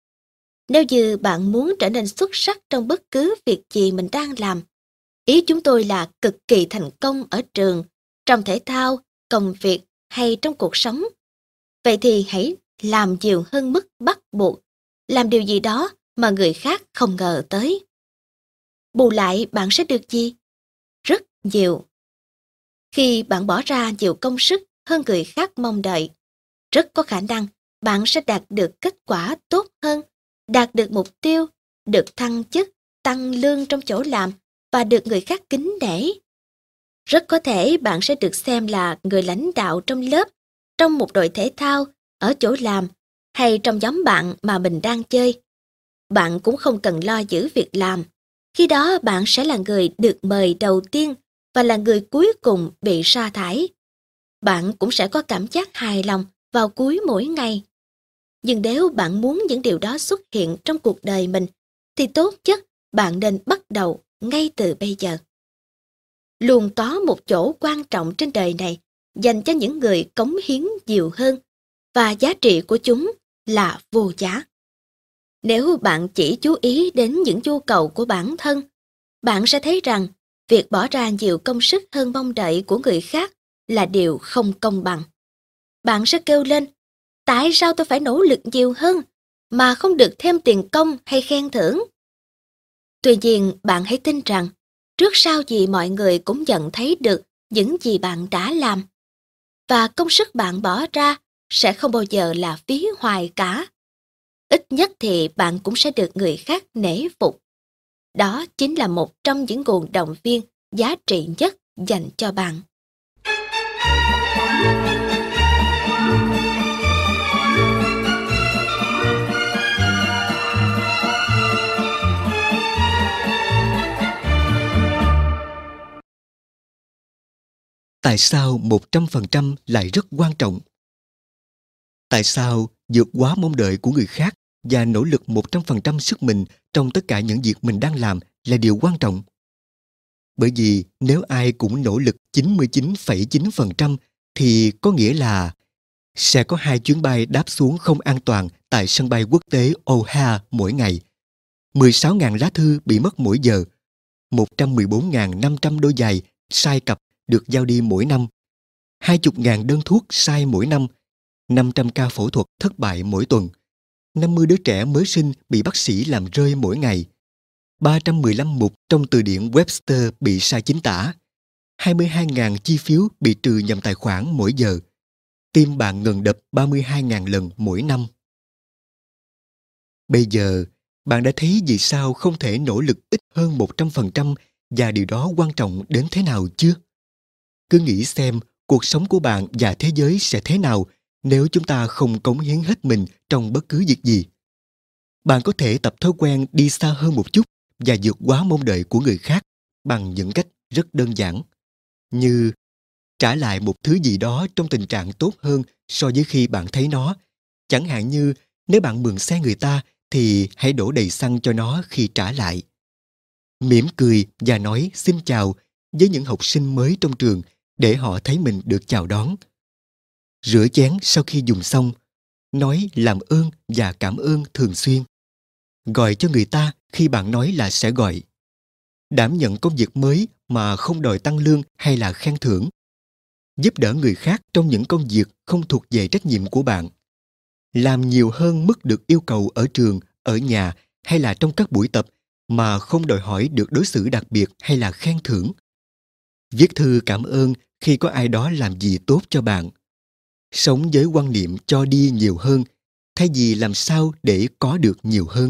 Nếu như bạn muốn trở nên xuất sắc trong bất cứ việc gì mình đang làm, ý chúng tôi là cực kỳ thành công ở trường, trong thể thao, công việc hay trong cuộc sống, vậy thì hãy làm nhiều hơn mức bắt buộc, làm điều gì đó mà người khác không ngờ tới. Bù lại bạn sẽ được gì? Rất nhiều. Khi bạn bỏ ra nhiều công sức hơn người khác mong đợi, rất có khả năng bạn sẽ đạt được kết quả tốt hơn, đạt được mục tiêu, được thăng chức, tăng lương trong chỗ làm và được người khác kính nể. Rất có thể bạn sẽ được xem là người lãnh đạo trong lớp, trong một đội thể thao, ở chỗ làm hay trong nhóm bạn mà mình đang chơi. Bạn cũng không cần lo giữ việc làm. Khi đó bạn sẽ là người được mời đầu tiên và là người cuối cùng bị sa thải. Bạn cũng sẽ có cảm giác hài lòng vào cuối mỗi ngày. Nhưng nếu bạn muốn những điều đó xuất hiện trong cuộc đời mình, thì tốt nhất bạn nên bắt đầu ngay từ bây giờ. Luôn có một chỗ quan trọng trên đời này dành cho những người cống hiến nhiều hơn, và giá trị của chúng là vô giá. Nếu bạn chỉ chú ý đến những nhu cầu của bản thân, bạn sẽ thấy rằng việc bỏ ra nhiều công sức hơn mong đợi của người khác là điều không công bằng. Bạn sẽ kêu lên, tại sao tôi phải nỗ lực nhiều hơn mà không được thêm tiền công hay khen thưởng? Tuy nhiên, bạn hãy tin rằng, trước sau gì mọi người cũng nhận thấy được những gì bạn đã làm, và công sức bạn bỏ ra sẽ không bao giờ là phí hoài cả. Ít nhất thì bạn cũng sẽ được người khác nể phục. Đó chính là một trong những nguồn động viên giá trị nhất dành cho bạn. Tại sao 100% lại rất quan trọng? Tại sao vượt quá mong đợi của người khác và nỗ lực 100% sức mình trong tất cả những việc mình đang làm là điều quan trọng? Bởi vì nếu ai cũng nỗ lực 99,9% thì có nghĩa là sẽ có 2 chuyến bay đáp xuống không an toàn tại sân bay quốc tế O'Hare mỗi ngày, 16.000 lá thư bị mất mỗi giờ, 114.500 đôi giày sai cặp được giao đi mỗi năm, 20.000 đơn thuốc sai mỗi năm, 500 ca phẫu thuật thất bại mỗi tuần, 50 đứa trẻ mới sinh bị bác sĩ làm rơi mỗi ngày, 315 mục trong từ điển Webster bị sai chính tả, 22.000 chi phiếu bị trừ nhầm tài khoản mỗi giờ, tim bạn ngừng đập 32.000 lần mỗi năm. Bây giờ, bạn đã thấy vì sao không thể nỗ lực ít hơn 100% và điều đó quan trọng đến thế nào chưa? Cứ nghĩ xem cuộc sống của bạn và thế giới sẽ thế nào nếu chúng ta không cống hiến hết mình trong bất cứ việc gì. Bạn có thể tập thói quen đi xa hơn một chút và vượt quá mong đợi của người khác bằng những cách rất đơn giản, như trả lại một thứ gì đó trong tình trạng tốt hơn so với khi bạn thấy nó. Chẳng hạn như nếu bạn mượn xe người ta thì hãy đổ đầy xăng cho nó khi trả lại. Mỉm cười và nói xin chào với những học sinh mới trong trường để họ thấy mình được chào đón. Rửa chén sau khi dùng xong, nói làm ơn và cảm ơn thường xuyên. Gọi cho người ta khi bạn nói là sẽ gọi. Đảm nhận công việc mới mà không đòi tăng lương hay là khen thưởng. Giúp đỡ người khác trong những công việc không thuộc về trách nhiệm của bạn. Làm nhiều hơn mức được yêu cầu ở trường, ở nhà hay là trong các buổi tập mà không đòi hỏi được đối xử đặc biệt hay là khen thưởng. Viết thư cảm ơn khi có ai đó làm gì tốt cho bạn. sống với quan niệm cho đi nhiều hơn, thay vì làm sao để có được nhiều hơn.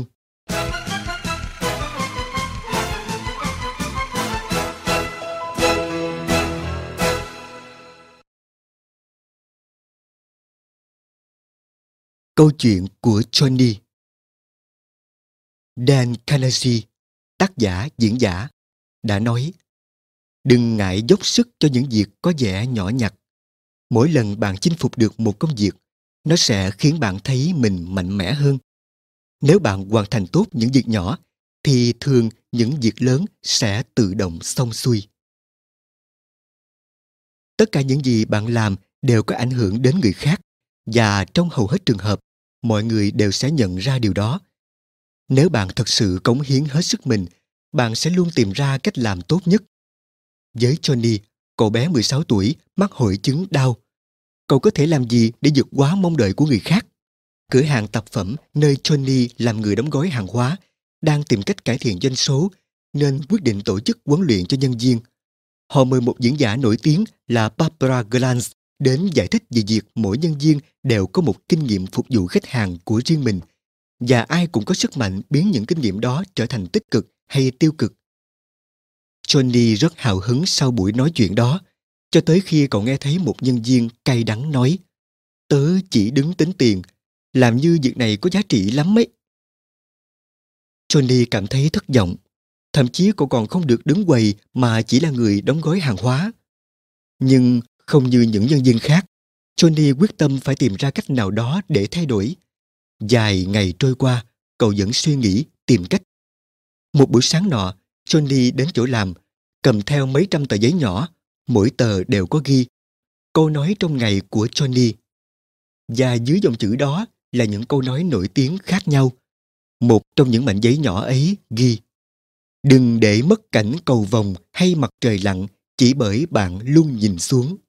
Câu chuyện của Johnny. Dan Carnegie, tác giả, diễn giả, đã nói: đừng ngại dốc sức cho những việc có vẻ nhỏ nhặt. Mỗi lần bạn chinh phục được một công việc, nó sẽ khiến bạn thấy mình mạnh mẽ hơn. Nếu bạn hoàn thành tốt những việc nhỏ, thì thường những việc lớn sẽ tự động xong xuôi. Tất cả những gì bạn làm đều có ảnh hưởng đến người khác, và trong hầu hết trường hợp, mọi người đều sẽ nhận ra điều đó. Nếu bạn thật sự cống hiến hết sức mình, bạn sẽ luôn tìm ra cách làm tốt nhất. Với Johnny, cậu bé 16 tuổi mắc hội chứng Down. Cậu có thể làm gì để vượt quá mong đợi của người khác? Cửa hàng tạp phẩm nơi Johnny làm người đóng gói hàng hóa đang tìm cách cải thiện doanh số, nên quyết định tổ chức huấn luyện cho nhân viên. Họ mời một diễn giả nổi tiếng là Barbara Glantz đến giải thích về việc mỗi nhân viên đều có một kinh nghiệm phục vụ khách hàng của riêng mình, và ai cũng có sức mạnh biến những kinh nghiệm đó trở thành tích cực hay tiêu cực. Johnny rất hào hứng sau buổi nói chuyện đó, cho tới khi cậu nghe thấy một nhân viên cay đắng nói: tớ chỉ đứng tính tiền, làm như việc này có giá trị lắm ấy. Johnny cảm thấy thất vọng. Thậm chí cậu còn không được đứng quầy mà chỉ là người đóng gói hàng hóa. Nhưng không như những nhân viên khác, Johnny quyết tâm phải tìm ra cách nào đó để thay đổi. Vài ngày trôi qua, cậu vẫn suy nghĩ, tìm cách. Một buổi sáng nọ, Johnny đến chỗ làm, cầm theo mấy trăm tờ giấy nhỏ, mỗi tờ đều có ghi câu nói trong ngày của Johnny. Và dưới dòng chữ đó là những câu nói nổi tiếng khác nhau. Một trong những mảnh giấy nhỏ ấy ghi: đừng để mất cảnh cầu vồng hay mặt trời lặn chỉ bởi bạn luôn nhìn xuống.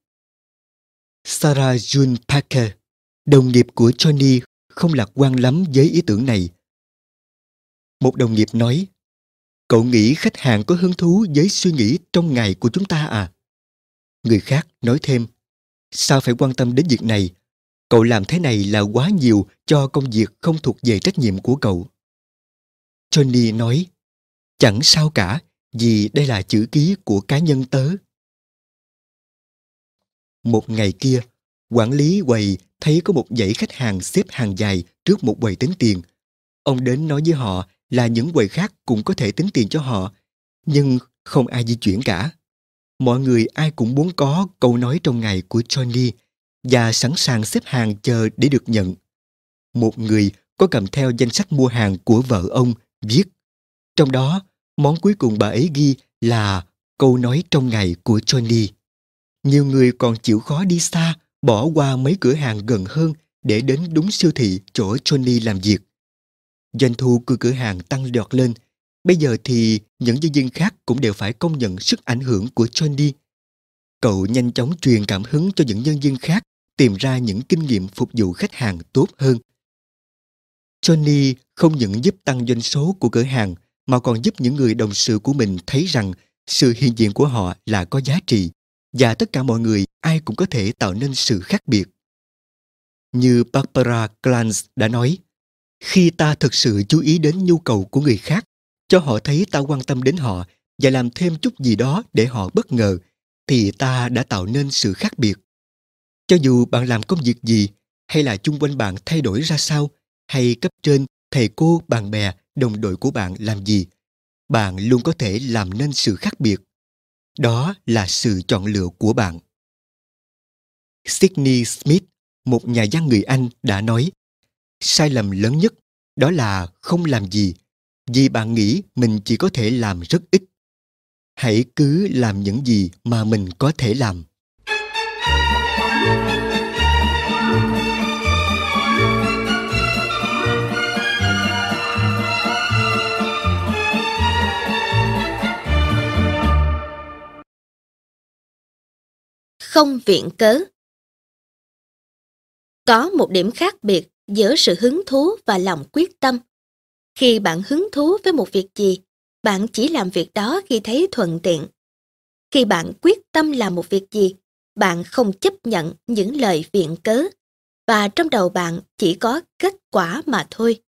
Sarah June Parker, đồng nghiệp của Johnny, không lạc quan lắm với ý tưởng này. Một đồng nghiệp nói: cậu nghĩ khách hàng có hứng thú với suy nghĩ trong ngày của chúng ta à? Người khác nói thêm: sao phải quan tâm đến việc này? Cậu làm thế này là quá nhiều cho công việc không thuộc về trách nhiệm của cậu. Johnny nói: chẳng sao cả, vì đây là chữ ký của cá nhân tớ. Một ngày kia, quản lý quầy thấy có một dãy khách hàng xếp hàng dài trước một quầy tính tiền. Ông đến nói với họ là những quầy khác cũng có thể tính tiền cho họ, nhưng không ai di chuyển cả. Mọi người ai cũng muốn có câu nói trong ngày của Johnny và sẵn sàng xếp hàng chờ để được nhận. Một người có cầm theo danh sách mua hàng của vợ ông, viết. Trong đó, món cuối cùng bà ấy ghi là câu nói trong ngày của Johnny. Nhiều người còn chịu khó đi xa, bỏ qua mấy cửa hàng gần hơn để đến đúng siêu thị chỗ Johnny làm việc. Doanh thu của cửa hàng tăng đọt lên. Bây giờ thì những nhân viên khác cũng đều phải công nhận sức ảnh hưởng của Johnny. Cậu nhanh chóng truyền cảm hứng cho những nhân viên khác tìm ra những kinh nghiệm phục vụ khách hàng tốt hơn. Johnny không những giúp tăng doanh số của cửa hàng mà còn giúp những người đồng sự của mình thấy rằng sự hiện diện của họ là có giá trị, và tất cả mọi người ai cũng có thể tạo nên sự khác biệt. Như Barbara Glantz đã nói: khi ta thực sự chú ý đến nhu cầu của người khác, cho họ thấy ta quan tâm đến họ và làm thêm chút gì đó để họ bất ngờ, thì ta đã tạo nên sự khác biệt. Cho dù bạn làm công việc gì, hay là chung quanh bạn thay đổi ra sao, hay cấp trên, thầy cô, bạn bè, đồng đội của bạn làm gì, bạn luôn có thể làm nên sự khác biệt. Đó là sự chọn lựa của bạn. Sydney Smith, một nhà văn người Anh, đã nói: sai lầm lớn nhất đó là không làm gì, vì bạn nghĩ mình chỉ có thể làm rất ít. Hãy cứ làm những gì mà mình có thể làm. Không viện cớ. Có một điểm khác biệt giữa sự hứng thú và lòng quyết tâm. Khi bạn hứng thú với một việc gì, bạn chỉ làm việc đó khi thấy thuận tiện. Khi bạn quyết tâm làm một việc gì, bạn không chấp nhận những lời viện cớ, và trong đầu bạn chỉ có kết quả mà thôi.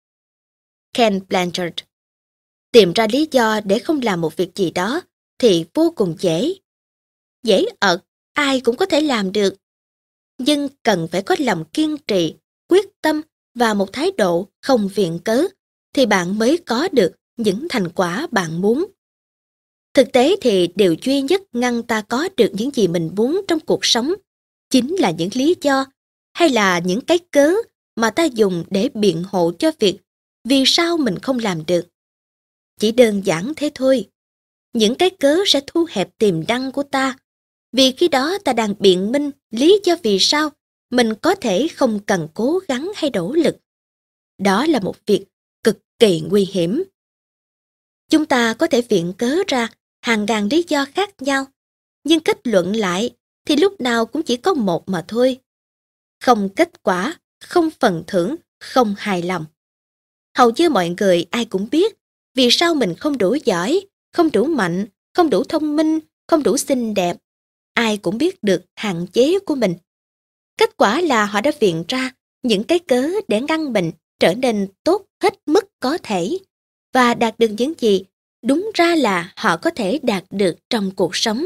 Ken Blanchard. Tìm ra lý do để không làm một việc gì đó thì vô cùng dễ. Dễ ợt, ai cũng có thể làm được. Nhưng cần phải có lòng kiên trì, quyết tâm và một thái độ không viện cớ thì bạn mới có được những thành quả bạn muốn. Thực tế thì điều duy nhất ngăn ta có được những gì mình muốn trong cuộc sống chính là những lý do hay là những cái cớ mà ta dùng để biện hộ cho việc vì sao mình không làm được. Chỉ đơn giản thế thôi. Những cái cớ sẽ thu hẹp tiềm năng của ta, vì khi đó ta đang biện minh lý do vì sao mình có thể không cần cố gắng hay nỗ lực. Đó là một việc cực kỳ nguy hiểm. Chúng ta có thể viện cớ ra hàng ngàn lý do khác nhau, nhưng kết luận lại thì lúc nào cũng chỉ có một mà thôi. Không kết quả, không phần thưởng, không hài lòng. Hầu như mọi người ai cũng biết vì sao mình không đủ giỏi, không đủ mạnh, không đủ thông minh, không đủ xinh đẹp. Ai cũng biết được hạn chế của mình. Kết quả là họ đã viện ra những cái cớ để ngăn mình trở nên tốt hết mức có thể và đạt được những gì đúng ra là họ có thể đạt được trong cuộc sống.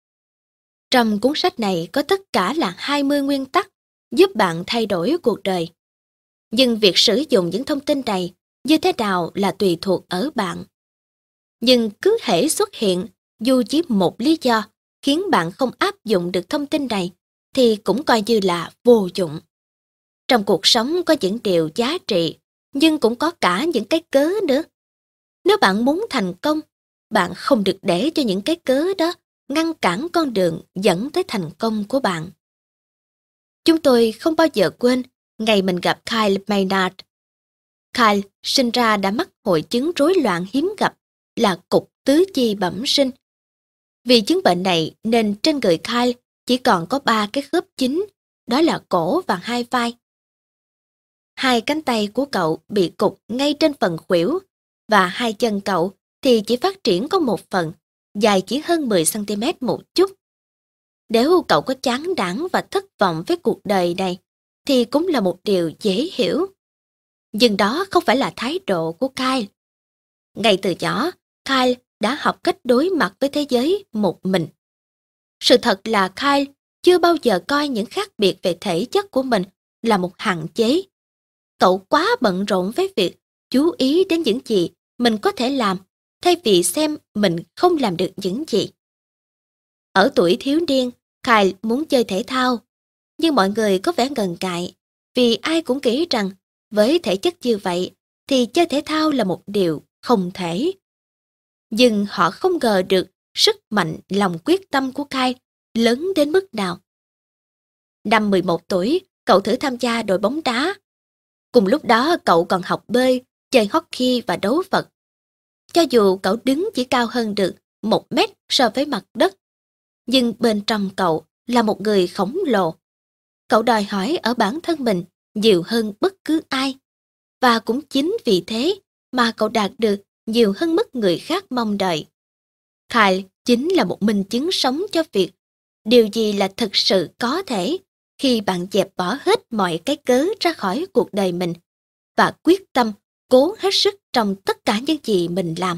Trong cuốn sách này có tất cả là 20 nguyên tắc giúp bạn thay đổi cuộc đời. Nhưng việc sử dụng những thông tin này như thế nào là tùy thuộc ở bạn. Nhưng cứ hễ xuất hiện dù chỉ một lý do khiến bạn không áp dụng được thông tin này thì cũng coi như là vô dụng. Trong cuộc sống có những điều giá trị, nhưng cũng có cả những cái cớ nữa. Nếu bạn muốn thành công, bạn không được để cho những cái cớ đó ngăn cản con đường dẫn tới thành công của bạn. Chúng tôi không bao giờ quên ngày mình gặp Kyle Maynard. Kyle sinh ra đã mắc hội chứng rối loạn hiếm gặp là cục tứ chi bẩm sinh. Vì chứng bệnh này nên trên người Kyle chỉ còn có 3 cái khớp chính, đó là cổ và hai vai. Hai cánh tay của cậu bị cụt ngay trên phần khuỷu và hai chân cậu thì chỉ phát triển có một phần, dài chỉ hơn 10 cm một chút. Nếu cậu có chán nản và thất vọng với cuộc đời này thì cũng là một điều dễ hiểu. Nhưng đó không phải là thái độ của Kyle. Ngay từ nhỏ, Kyle đã học cách đối mặt với thế giới một mình. Sự thật là Kyle chưa bao giờ coi những khác biệt về thể chất của mình là một hạn chế. Cậu quá bận rộn với việc chú ý đến những gì mình có thể làm, thay vì xem mình không làm được những gì. Ở tuổi thiếu niên, Kyle muốn chơi thể thao, nhưng mọi người có vẻ ngần ngại, vì ai cũng nghĩ rằng với thể chất như vậy thì chơi thể thao là một điều không thể. Nhưng họ không ngờ được sức mạnh lòng quyết tâm của Kyle lớn đến mức nào. Năm 11 tuổi, cậu thử tham gia đội bóng đá. Cùng lúc đó cậu còn học bơi, chơi hockey và đấu vật. Cho dù cậu đứng chỉ cao hơn được 1 mét so với mặt đất, nhưng bên trong cậu là một người khổng lồ. Cậu đòi hỏi ở bản thân mình nhiều hơn bất cứ ai. Và cũng chính vì thế mà cậu đạt được nhiều hơn mức người khác mong đợi. Kyle chính là một minh chứng sống cho việc điều gì là thực sự có thể khi bạn dẹp bỏ hết mọi cái cớ ra khỏi cuộc đời mình và quyết tâm cố hết sức trong tất cả những gì mình làm.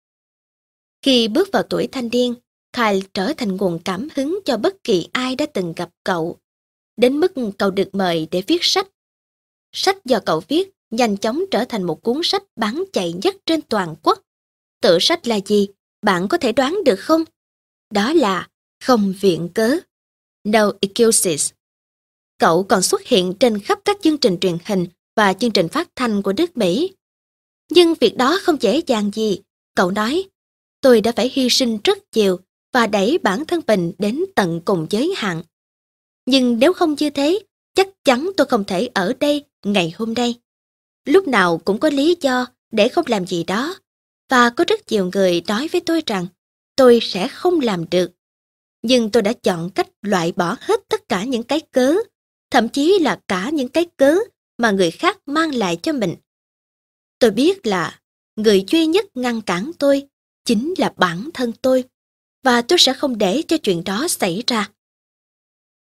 Khi bước vào tuổi thanh niên, Kyle trở thành nguồn cảm hứng cho bất kỳ ai đã từng gặp cậu, đến mức cậu được mời để viết sách. Sách do cậu viết nhanh chóng trở thành một cuốn sách bán chạy nhất trên toàn quốc. Tựa sách là gì? Bạn có thể đoán được không? Đó là Không viện cớ. No excuses. Cậu còn xuất hiện trên khắp các chương trình truyền hình và chương trình phát thanh của nước Mỹ. Nhưng việc đó không dễ dàng gì. Cậu nói, tôi đã phải hy sinh rất nhiều và đẩy bản thân mình đến tận cùng giới hạn. Nhưng nếu không như thế, chắc chắn tôi không thể ở đây ngày hôm nay. Lúc nào cũng có lý do để không làm gì đó. Và có rất nhiều người nói với tôi rằng tôi sẽ không làm được. Nhưng tôi đã chọn cách loại bỏ hết tất cả những cái cớ, thậm chí là cả những cái cớ mà người khác mang lại cho mình. Tôi biết là người duy nhất ngăn cản tôi chính là bản thân tôi, và tôi sẽ không để cho chuyện đó xảy ra.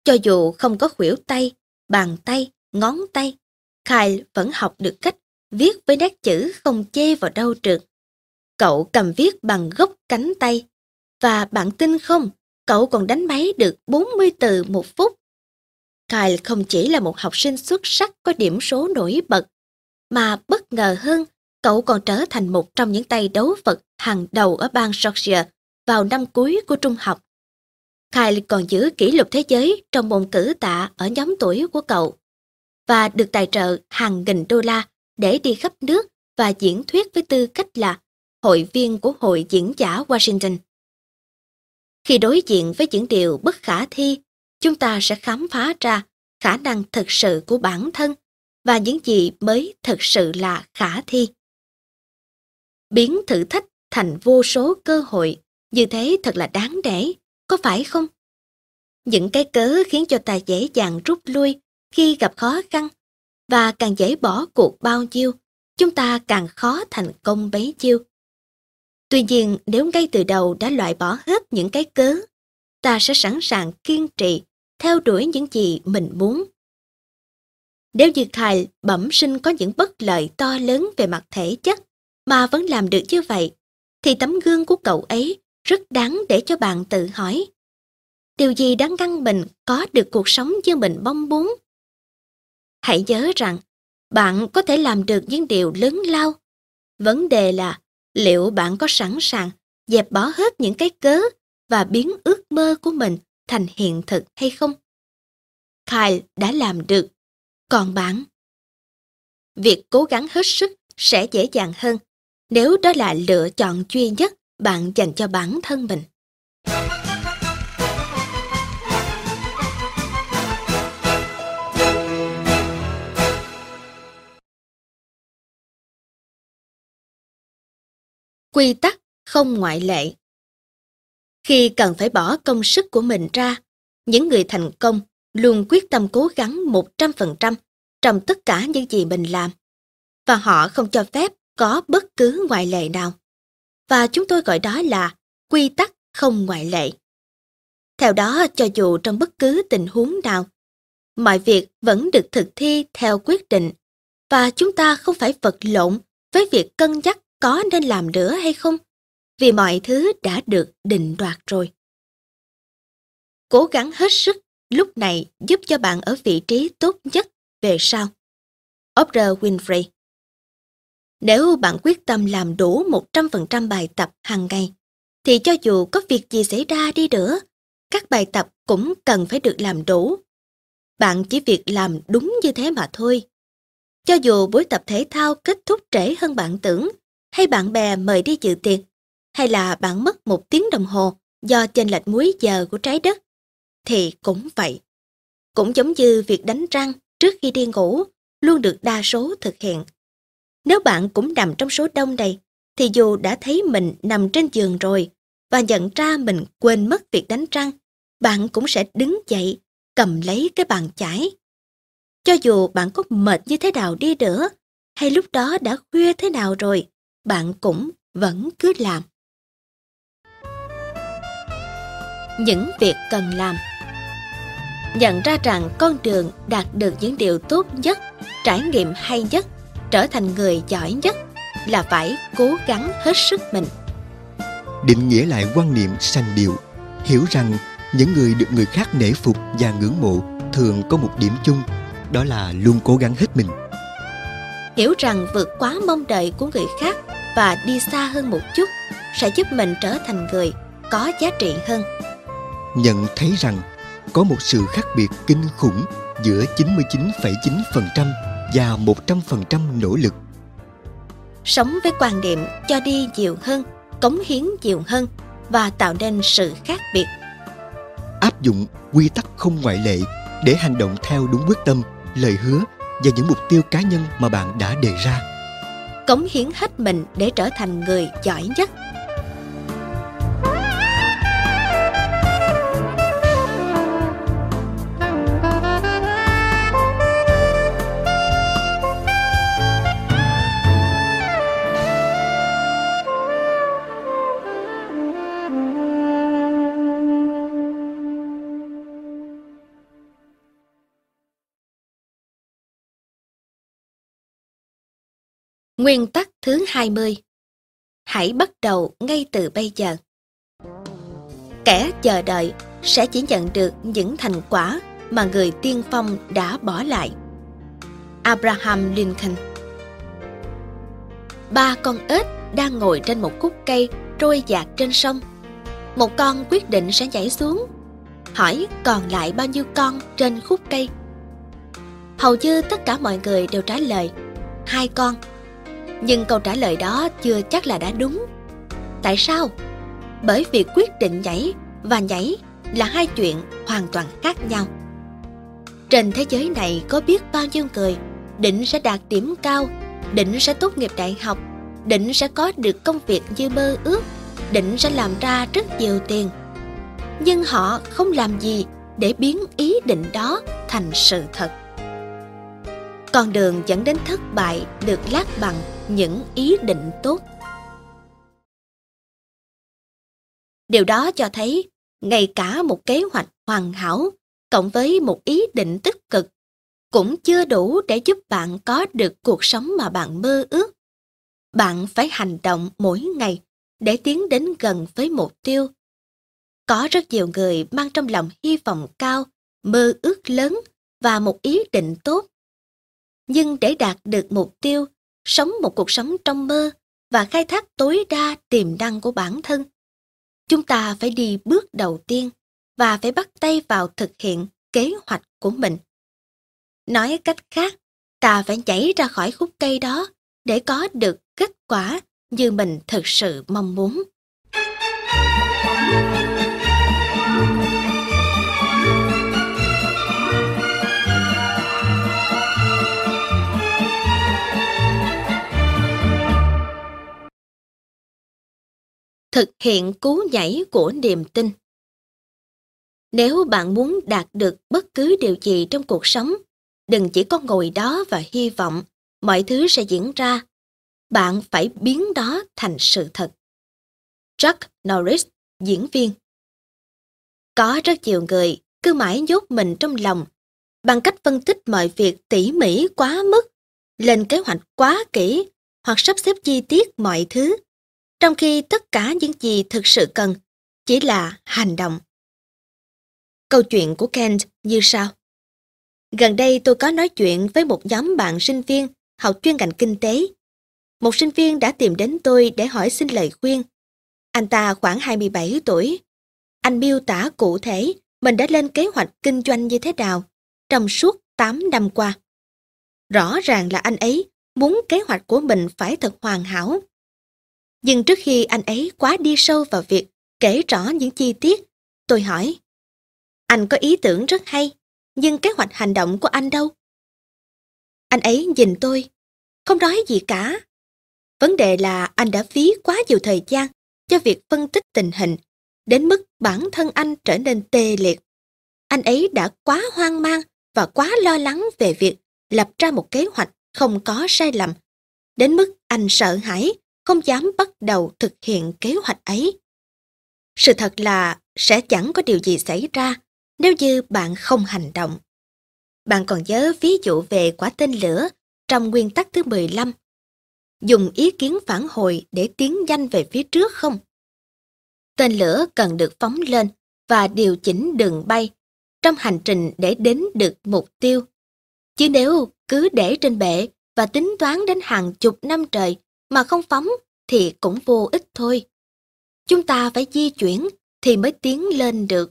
Cho dù không có khuỷu tay, bàn tay, ngón tay, Kyle vẫn học được cách viết với nét chữ không chê vào đâu trượt. Cậu cầm viết bằng gốc cánh tay. Và bạn tin không, cậu còn đánh máy được 40 từ một phút. Kyle không chỉ là một học sinh xuất sắc có điểm số nổi bật, mà bất ngờ hơn, cậu còn trở thành một trong những tay đấu vật hàng đầu ở bang Georgia vào năm cuối của trung học. Kyle còn giữ kỷ lục thế giới trong môn cử tạ ở nhóm tuổi của cậu và được tài trợ hàng nghìn đô la để đi khắp nước và diễn thuyết với tư cách là hội viên của Hội Diễn giả Washington. Khi đối diện với những điều bất khả thi, chúng ta sẽ khám phá ra khả năng thực sự của bản thân và những gì mới thực sự là khả thi. Biến thử thách thành vô số cơ hội, như thế thật là đáng để, có phải không? Những cái cớ khiến cho ta dễ dàng rút lui khi gặp khó khăn, và càng dễ bỏ cuộc bao nhiêu, chúng ta càng khó thành công bấy nhiêu. Tuy nhiên, nếu ngay từ đầu đã loại bỏ hết những cái cớ, ta sẽ sẵn sàng kiên trì, theo đuổi những gì mình muốn. Nếu như Kyle bẩm sinh có những bất lợi to lớn về mặt thể chất mà vẫn làm được như vậy, thì tấm gương của cậu ấy rất đáng để cho bạn tự hỏi. Điều gì đã ngăn mình có được cuộc sống như mình mong muốn? Hãy nhớ rằng, bạn có thể làm được những điều lớn lao. Vấn đề là liệu bạn có sẵn sàng dẹp bỏ hết những cái cớ và biến ước mơ của mình thành hiện thực hay không? Kyle đã làm được. Còn bạn? Việc cố gắng hết sức sẽ dễ dàng hơn nếu đó là lựa chọn duy nhất bạn dành cho bản thân mình. Quy tắc không ngoại lệ. Khi cần phải bỏ công sức của mình ra, những người thành công luôn quyết tâm cố gắng 100% trong tất cả những gì mình làm. Và họ không cho phép có bất cứ ngoại lệ nào. Và chúng tôi gọi đó là quy tắc không ngoại lệ. Theo đó, cho dù trong bất cứ tình huống nào, mọi việc vẫn được thực thi theo quyết định, và chúng ta không phải vật lộn với việc cân nhắc có nên làm nữa hay không, vì mọi thứ đã được định đoạt rồi. Cố gắng hết sức lúc này giúp cho bạn ở vị trí tốt nhất về sau. Oprah Winfrey. Nếu bạn quyết tâm làm đủ 100% bài tập hàng ngày, thì cho dù có việc gì xảy ra đi nữa, các bài tập cũng cần phải được làm đủ. Bạn chỉ việc làm đúng như thế mà thôi. Cho dù buổi tập thể thao kết thúc trễ hơn bạn tưởng, hay bạn bè mời đi dự tiệc, hay là bạn mất 1 tiếng đồng hồ do chênh lệch múi giờ của trái đất, thì cũng vậy. Cũng giống như việc đánh răng trước khi đi ngủ luôn được đa số thực hiện. Nếu bạn cũng nằm trong số đông này, thì dù đã thấy mình nằm trên giường rồi và nhận ra mình quên mất việc đánh răng, bạn cũng sẽ đứng dậy, cầm lấy cái bàn chải. Cho dù bạn có mệt như thế nào đi nữa, hay lúc đó đã khuya thế nào rồi, bạn cũng vẫn cứ làm. Những việc cần làm. Nhận ra rằng con đường đạt được những điều tốt nhất, trải nghiệm hay nhất, trở thành người giỏi nhất là phải cố gắng hết sức mình. Định nghĩa lại quan niệm sanh điệu, hiểu rằng những người được người khác nể phục và ngưỡng mộ thường có một điểm chung, đó là luôn cố gắng hết mình. Hiểu rằng vượt quá mong đợi của người khác và đi xa hơn một chút sẽ giúp mình trở thành người có giá trị hơn. Nhận thấy rằng có một sự khác biệt kinh khủng giữa 99,9% và 100% nỗ lực. Sống với quan niệm cho đi nhiều hơn, cống hiến nhiều hơn và tạo nên sự khác biệt. Áp dụng quy tắc không ngoại lệ để hành động theo đúng quyết tâm, lời hứa và những mục tiêu cá nhân mà bạn đã đề ra. Cống hiến hết mình để trở thành người giỏi nhất. Nguyên tắc thứ 20. Hãy bắt đầu ngay từ bây giờ. Kẻ chờ đợi sẽ chỉ nhận được những thành quả mà người tiên phong đã bỏ lại. Abraham Lincoln. 3 con ếch đang ngồi trên một khúc cây trôi dạt trên sông. Một con quyết định sẽ nhảy xuống, hỏi còn lại bao nhiêu con trên khúc cây. Hầu như tất cả mọi người đều trả lời 2 con. Nhưng câu trả lời đó chưa chắc là đã đúng. Tại sao? Bởi vì quyết định nhảy và nhảy là 2 chuyện hoàn toàn khác nhau. Trên thế giới này có biết bao nhiêu người định sẽ đạt điểm cao, định sẽ tốt nghiệp đại học, định sẽ có được công việc như mơ ước, định sẽ làm ra rất nhiều tiền. Nhưng họ không làm gì để biến ý định đó thành sự thật. Con đường dẫn đến thất bại được lát bằng những ý định tốt. Điều đó cho thấy, ngay cả một kế hoạch hoàn hảo cộng với một ý định tích cực cũng chưa đủ để giúp bạn có được cuộc sống mà bạn mơ ước. Bạn phải hành động mỗi ngày để tiến đến gần với mục tiêu. Có rất nhiều người mang trong lòng hy vọng cao, mơ ước lớn và một ý định tốt. Nhưng để đạt được mục tiêu, sống một cuộc sống trong mơ và khai thác tối đa tiềm năng của bản thân, chúng ta phải đi bước đầu tiên và phải bắt tay vào thực hiện kế hoạch của mình. Nói cách khác, ta phải nhảy ra khỏi khúc cây đó để có được kết quả như mình thực sự mong muốn. Thực hiện cú nhảy của niềm tin. Nếu bạn muốn đạt được bất cứ điều gì trong cuộc sống, đừng chỉ có ngồi đó và hy vọng mọi thứ sẽ diễn ra. Bạn phải biến đó thành sự thật. Chuck Norris, diễn viên. Có rất nhiều người cứ mãi nhốt mình trong lòng bằng cách phân tích mọi việc tỉ mỉ quá mức, lên kế hoạch quá kỹ hoặc sắp xếp chi tiết mọi thứ, trong khi tất cả những gì thực sự cần chỉ là hành động. Câu chuyện của Kent như sau. Gần đây tôi có nói chuyện với một nhóm bạn sinh viên học chuyên ngành kinh tế. Một sinh viên đã tìm đến tôi để hỏi xin lời khuyên. Anh ta khoảng 27 tuổi. Anh miêu tả cụ thể mình đã lên kế hoạch kinh doanh như thế nào trong suốt 8 năm qua. Rõ ràng là anh ấy muốn kế hoạch của mình phải thật hoàn hảo. Nhưng trước khi anh ấy quá đi sâu vào việc kể rõ những chi tiết, tôi hỏi, anh có ý tưởng rất hay, nhưng kế hoạch hành động của anh đâu? Anh ấy nhìn tôi, không nói gì cả. Vấn đề là anh đã phí quá nhiều thời gian cho việc phân tích tình hình, đến mức bản thân anh trở nên tê liệt. Anh ấy đã quá hoang mang và quá lo lắng về việc lập ra một kế hoạch không có sai lầm, đến mức anh sợ hãi, không dám bắt đầu thực hiện kế hoạch ấy. Sự thật là sẽ chẳng có điều gì xảy ra nếu như bạn không hành động. Bạn còn nhớ ví dụ về quả tên lửa trong nguyên tắc thứ 15, dùng ý kiến phản hồi để tiến nhanh về phía trước không? Tên lửa cần được phóng lên và điều chỉnh đường bay trong hành trình để đến được mục tiêu. Chứ nếu cứ để trên bệ và tính toán đến hàng chục năm trời mà không phóng thì cũng vô ích thôi. Chúng ta phải di chuyển thì mới tiến lên được.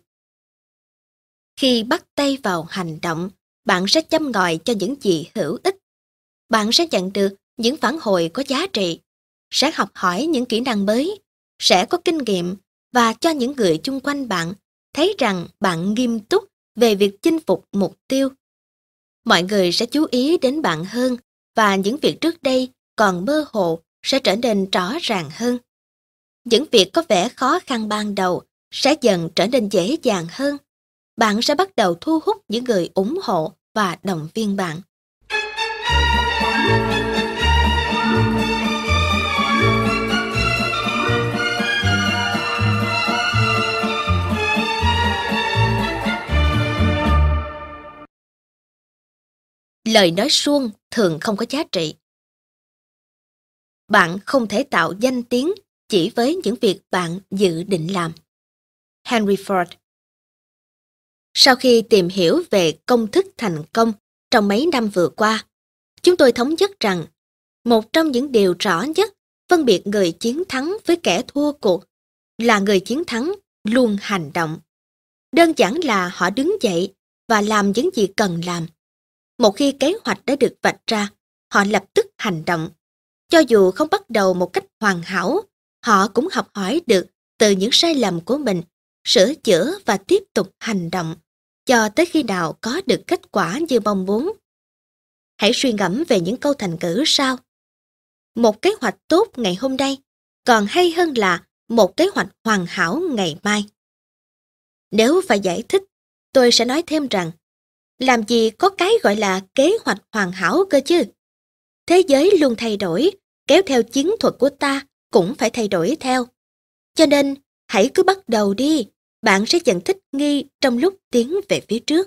Khi bắt tay vào hành động, bạn sẽ châm ngòi cho những gì hữu ích. Bạn sẽ nhận được những phản hồi có giá trị, sẽ học hỏi những kỹ năng mới, sẽ có kinh nghiệm và cho những người chung quanh bạn thấy rằng bạn nghiêm túc về việc chinh phục mục tiêu. Mọi người sẽ chú ý đến bạn hơn và những việc trước đây còn mơ hồ sẽ trở nên rõ ràng hơn. Những việc có vẻ khó khăn ban đầu sẽ dần trở nên dễ dàng hơn. Bạn sẽ bắt đầu thu hút những người ủng hộ và động viên bạn. Lời nói suông thường không có giá trị. bạn không thể tạo danh tiếng chỉ với những việc bạn dự định làm. Henry Ford. Sau khi tìm hiểu về công thức thành công trong mấy năm vừa qua, chúng tôi thống nhất rằng một trong những điều rõ nhất phân biệt người chiến thắng với kẻ thua cuộc là người chiến thắng luôn hành động. Đơn giản là họ đứng dậy và làm những gì cần làm. Một khi kế hoạch đã được vạch ra, họ lập tức hành động. Cho dù không bắt đầu một cách hoàn hảo, họ cũng học hỏi được từ những sai lầm của mình, sửa chữa và tiếp tục hành động, cho tới khi nào có được kết quả như mong muốn. Hãy suy ngẫm về những câu thành ngữ sau. Một kế hoạch tốt ngày hôm nay còn hay hơn là một kế hoạch hoàn hảo ngày mai. Nếu phải giải thích, tôi sẽ nói thêm rằng, làm gì có cái gọi là kế hoạch hoàn hảo cơ chứ? Thế giới luôn thay đổi, kéo theo chiến thuật của ta cũng phải thay đổi theo. Cho nên, hãy cứ bắt đầu đi, bạn sẽ dần thích nghi trong lúc tiến về phía trước.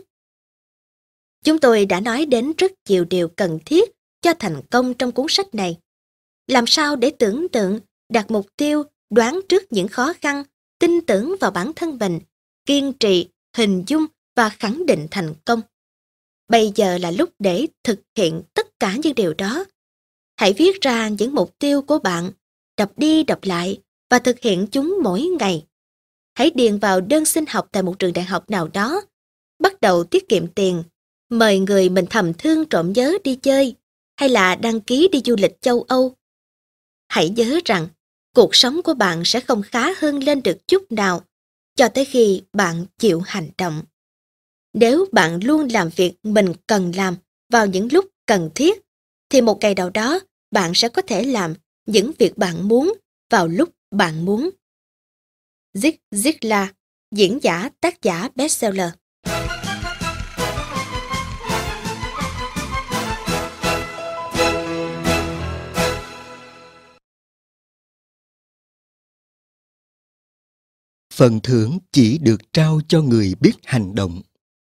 Chúng tôi đã nói đến rất nhiều điều cần thiết cho thành công trong cuốn sách này. Làm sao để tưởng tượng, đặt mục tiêu, đoán trước những khó khăn, tin tưởng vào bản thân mình, kiên trì, hình dung và khẳng định thành công. Bây giờ là lúc để thực hiện tất cả những điều đó. Hãy viết ra những mục tiêu của bạn, đọc đi đọc lại và thực hiện chúng mỗi ngày. Hãy điền vào đơn xin học tại một trường đại học nào đó. Bắt đầu tiết kiệm tiền, mời người mình thầm thương trộm nhớ đi chơi, hay là đăng ký đi du lịch châu Âu. Hãy nhớ rằng, cuộc sống của bạn sẽ không khá hơn lên được chút nào, cho tới khi bạn chịu hành động. Nếu bạn luôn làm việc mình cần làm vào những lúc cần thiết, thì một ngày nào đó bạn sẽ có thể làm những việc bạn muốn vào lúc bạn muốn. Zig Ziglar, diễn giả, tác giả bestseller. Phần thưởng chỉ được trao cho người biết hành động.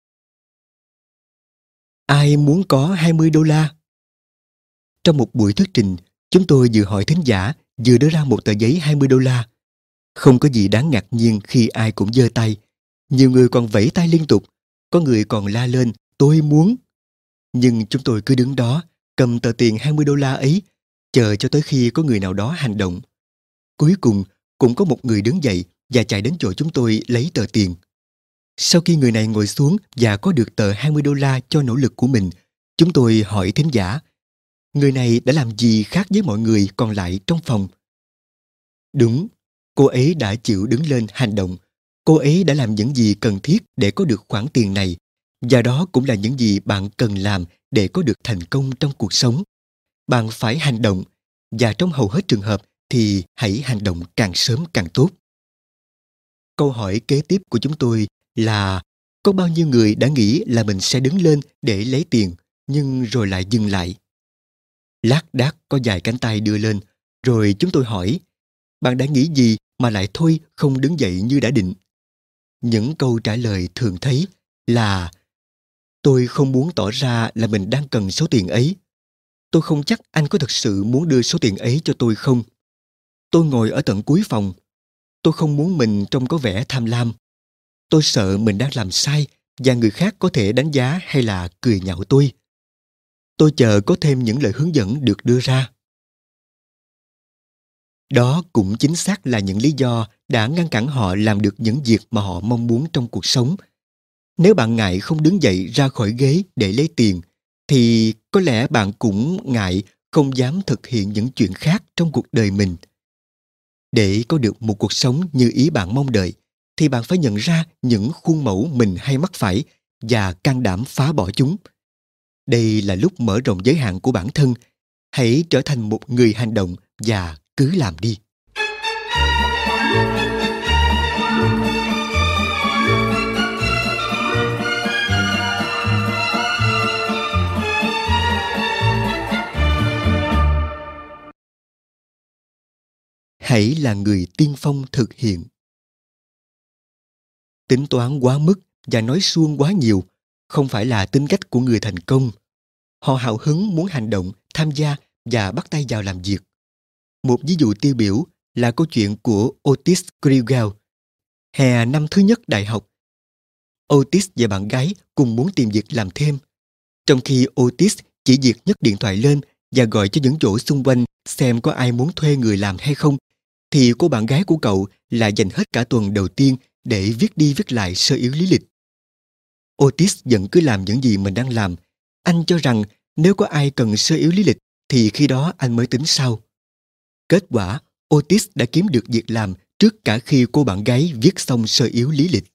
Ai muốn có 20 đô la? Trong một buổi thuyết trình, chúng tôi vừa hỏi thính giả, vừa đưa ra một tờ giấy 20 đô la. Không có gì đáng ngạc nhiên khi ai cũng giơ tay. Nhiều người còn vẫy tay liên tục, có người còn la lên, tôi muốn. Nhưng chúng tôi cứ đứng đó, cầm tờ tiền 20 đô la ấy, chờ cho tới khi có người nào đó hành động. Cuối cùng, cũng có một người đứng dậy và chạy đến chỗ chúng tôi lấy tờ tiền. Sau khi người này ngồi xuống và có được tờ 20 đô la cho nỗ lực của mình, chúng tôi hỏi thính giả, người này đã làm gì khác với mọi người còn lại trong phòng? Đúng, cô ấy đã chịu đứng lên hành động. Cô ấy đã làm những gì cần thiết để có được khoản tiền này, và đó cũng là những gì bạn cần làm để có được thành công trong cuộc sống. Bạn phải hành động, và trong hầu hết trường hợp thì hãy hành động càng sớm càng tốt. Câu hỏi kế tiếp của chúng tôi là có bao nhiêu người đã nghĩ là mình sẽ đứng lên để lấy tiền, nhưng rồi lại dừng lại? Lác đác có vài cánh tay đưa lên, rồi chúng tôi hỏi, bạn đã nghĩ gì mà lại thôi không đứng dậy như đã định? Những câu trả lời thường thấy là tôi không muốn tỏ ra là mình đang cần số tiền ấy. Tôi không chắc anh có thực sự muốn đưa số tiền ấy cho tôi không. Tôi ngồi ở tận cuối phòng. Tôi không muốn mình trông có vẻ tham lam. Tôi sợ mình đang làm sai và người khác có thể đánh giá hay là cười nhạo tôi. Tôi chờ có thêm những lời hướng dẫn được đưa ra. Đó cũng chính xác là những lý do đã ngăn cản họ làm được những việc mà họ mong muốn trong cuộc sống. Nếu bạn ngại không đứng dậy ra khỏi ghế để lấy tiền, thì có lẽ bạn cũng ngại không dám thực hiện những chuyện khác trong cuộc đời mình. Để có được một cuộc sống như ý bạn mong đợi, thì bạn phải nhận ra những khuôn mẫu mình hay mắc phải và can đảm phá bỏ chúng. Đây là lúc mở rộng giới hạn của bản thân. Hãy trở thành một người hành động và cứ làm đi. Hãy là người tiên phong thực hiện. Tính toán quá mức và nói suông quá nhiều không phải là tính cách của người thành công. Họ hào hứng muốn hành động, tham gia và bắt tay vào làm việc. Một ví dụ tiêu biểu là câu chuyện của Otis Grigel. Hè năm thứ nhất đại học, Otis và bạn gái cùng muốn tìm việc làm thêm. Trong khi Otis chỉ việc nhấc điện thoại lên và gọi cho những chỗ xung quanh xem có ai muốn thuê người làm hay không, thì cô bạn gái của cậu lại dành hết cả tuần đầu tiên để viết đi viết lại sơ yếu lý lịch. Otis vẫn cứ làm những gì mình đang làm. Anh cho rằng nếu có ai cần sơ yếu lý lịch thì khi đó anh mới tính sau. Kết quả, Otis đã kiếm được việc làm trước cả khi cô bạn gái viết xong sơ yếu lý lịch.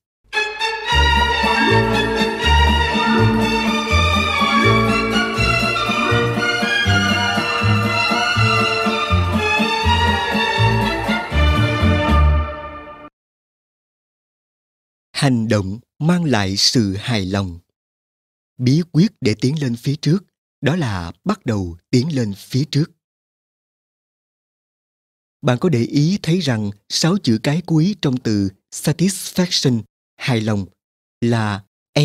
Hành động mang lại sự hài lòng. Bí quyết để tiến lên phía trước đó là bắt đầu tiến lên phía trước. Bạn có để ý thấy rằng 6 chữ cái cuối trong từ satisfaction, hài lòng, là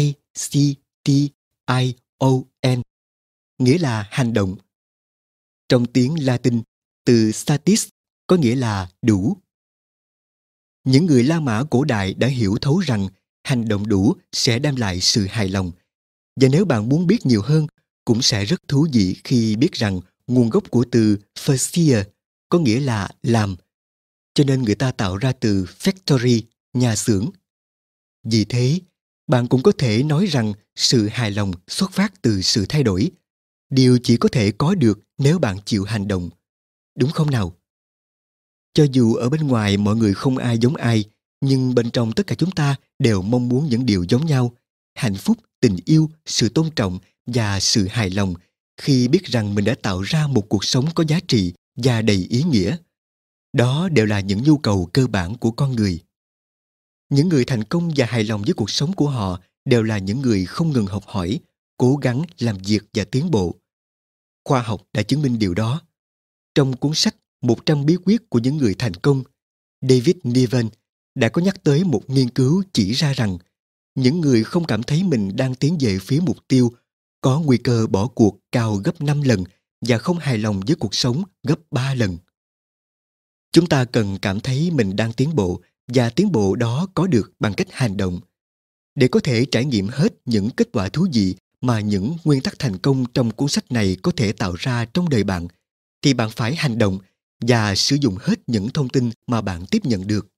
A-C-T-I-O-N, nghĩa là hành động. Trong tiếng Latin, từ satis có nghĩa là đủ. Những người La Mã cổ đại đã hiểu thấu rằng hành động đủ sẽ đem lại sự hài lòng. Và nếu bạn muốn biết nhiều hơn, cũng sẽ rất thú vị khi biết rằng nguồn gốc của từ facere có nghĩa là làm. Cho nên người ta tạo ra từ factory, nhà xưởng. Vì thế, bạn cũng có thể nói rằng sự hài lòng xuất phát từ sự thay đổi. Điều chỉ có thể có được nếu bạn chịu hành động. Đúng không nào? Cho dù ở bên ngoài mọi người không ai giống ai, nhưng bên trong tất cả chúng ta đều mong muốn những điều giống nhau. Hạnh phúc, tình yêu, sự tôn trọng và sự hài lòng khi biết rằng mình đã tạo ra một cuộc sống có giá trị và đầy ý nghĩa. Đó đều là những nhu cầu cơ bản của con người. Những người thành công và hài lòng với cuộc sống của họ đều là những người không ngừng học hỏi, cố gắng làm việc và tiến bộ. Khoa học đã chứng minh điều đó. Trong cuốn sách 100 bí quyết của những người thành công, David Niven đã có nhắc tới một nghiên cứu chỉ ra rằng những người không cảm thấy mình đang tiến về phía mục tiêu có nguy cơ bỏ cuộc cao gấp 5 lần và không hài lòng với cuộc sống gấp 3 lần. Chúng ta cần cảm thấy mình đang tiến bộ và tiến bộ đó có được bằng cách hành động. Để có thể trải nghiệm hết những kết quả thú vị mà những nguyên tắc thành công trong cuốn sách này có thể tạo ra trong đời bạn, thì bạn phải hành động và sử dụng hết những thông tin mà bạn tiếp nhận được.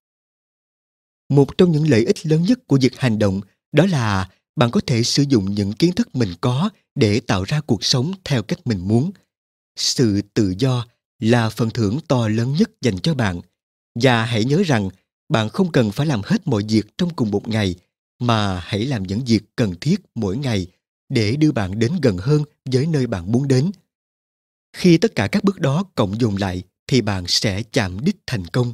Một trong những lợi ích lớn nhất của việc hành động đó là bạn có thể sử dụng những kiến thức mình có để tạo ra cuộc sống theo cách mình muốn. Sự tự do là phần thưởng to lớn nhất dành cho bạn. Và hãy nhớ rằng bạn không cần phải làm hết mọi việc trong cùng một ngày, mà hãy làm những việc cần thiết mỗi ngày để đưa bạn đến gần hơn với nơi bạn muốn đến. Khi tất cả các bước đó cộng dồn lại thì bạn sẽ chạm đích thành công.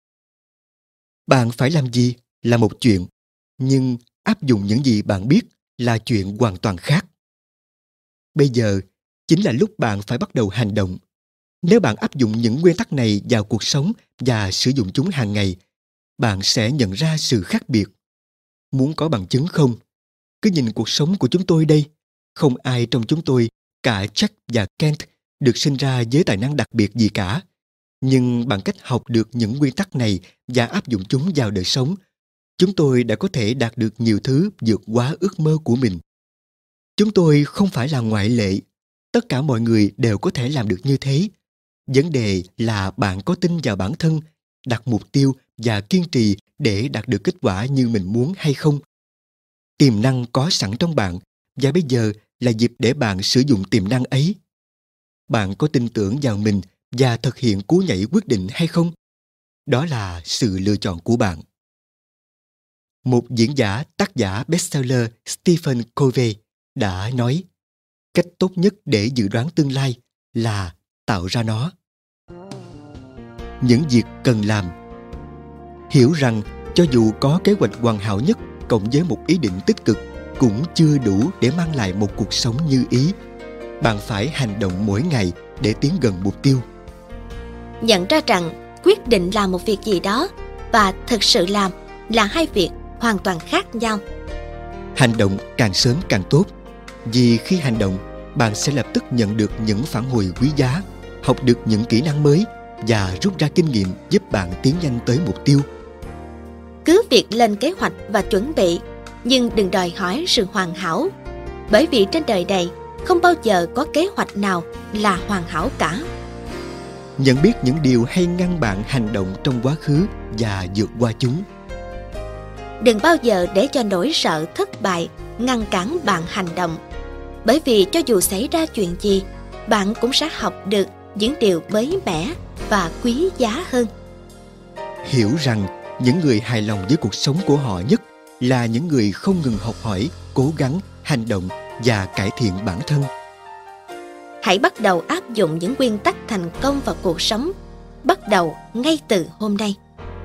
Bạn phải làm gì là một chuyện, nhưng áp dụng những gì bạn biết là chuyện hoàn toàn khác. Bây giờ chính là lúc bạn phải bắt đầu hành động. Nếu bạn áp dụng những nguyên tắc này vào cuộc sống và sử dụng chúng hàng ngày, bạn sẽ nhận ra sự khác biệt. Muốn có bằng chứng không? Cứ nhìn cuộc sống của chúng tôi đây. Không ai trong chúng tôi, cả Jack và Kent, được sinh ra với tài năng đặc biệt gì cả. Nhưng bằng cách học được những nguyên tắc này và áp dụng chúng vào đời sống, chúng tôi đã có thể đạt được nhiều thứ vượt quá ước mơ của mình. Chúng tôi không phải là ngoại lệ. Tất cả mọi người đều có thể làm được như thế. Vấn đề là bạn có tin vào bản thân, đặt mục tiêu và kiên trì để đạt được kết quả như mình muốn hay không. Tiềm năng có sẵn trong bạn, và bây giờ là dịp để bạn sử dụng tiềm năng ấy. Bạn có tin tưởng vào mình và thực hiện cú nhảy quyết định hay không? Đó là sự lựa chọn của bạn. Một diễn giả, tác giả bestseller Stephen Covey đã nói, cách tốt nhất để dự đoán tương lai là tạo ra nó. Những việc cần làm. Hiểu rằng cho dù có kế hoạch hoàn hảo nhất cộng với một ý định tích cực cũng chưa đủ để mang lại một cuộc sống như ý. Bạn phải hành động mỗi ngày để tiến gần mục tiêu. Nhận ra rằng quyết định làm một việc gì đó và thực sự làm là hai việc hoàn toàn khác nhau. Hành động càng sớm càng tốt, vì khi hành động, bạn sẽ lập tức nhận được những phản hồi quý giá, học được những kỹ năng mới và rút ra kinh nghiệm giúp bạn tiến nhanh tới mục tiêu. Cứ việc lên kế hoạch và chuẩn bị, nhưng đừng đòi hỏi sự hoàn hảo. Bởi vì trên đời này không bao giờ có kế hoạch nào là hoàn hảo cả. Nhận biết những điều hay ngăn bạn hành động trong quá khứ và vượt qua chúng. Đừng bao giờ để cho nỗi sợ thất bại ngăn cản bạn hành động. Bởi vì cho dù xảy ra chuyện gì, bạn cũng sẽ học được những điều mới mẻ và quý giá hơn. Hiểu rằng những người hài lòng với cuộc sống của họ nhất là những người không ngừng học hỏi, cố gắng, hành động và cải thiện bản thân. Hãy bắt đầu áp dụng những nguyên tắc thành công vào cuộc sống, bắt đầu ngay từ hôm nay.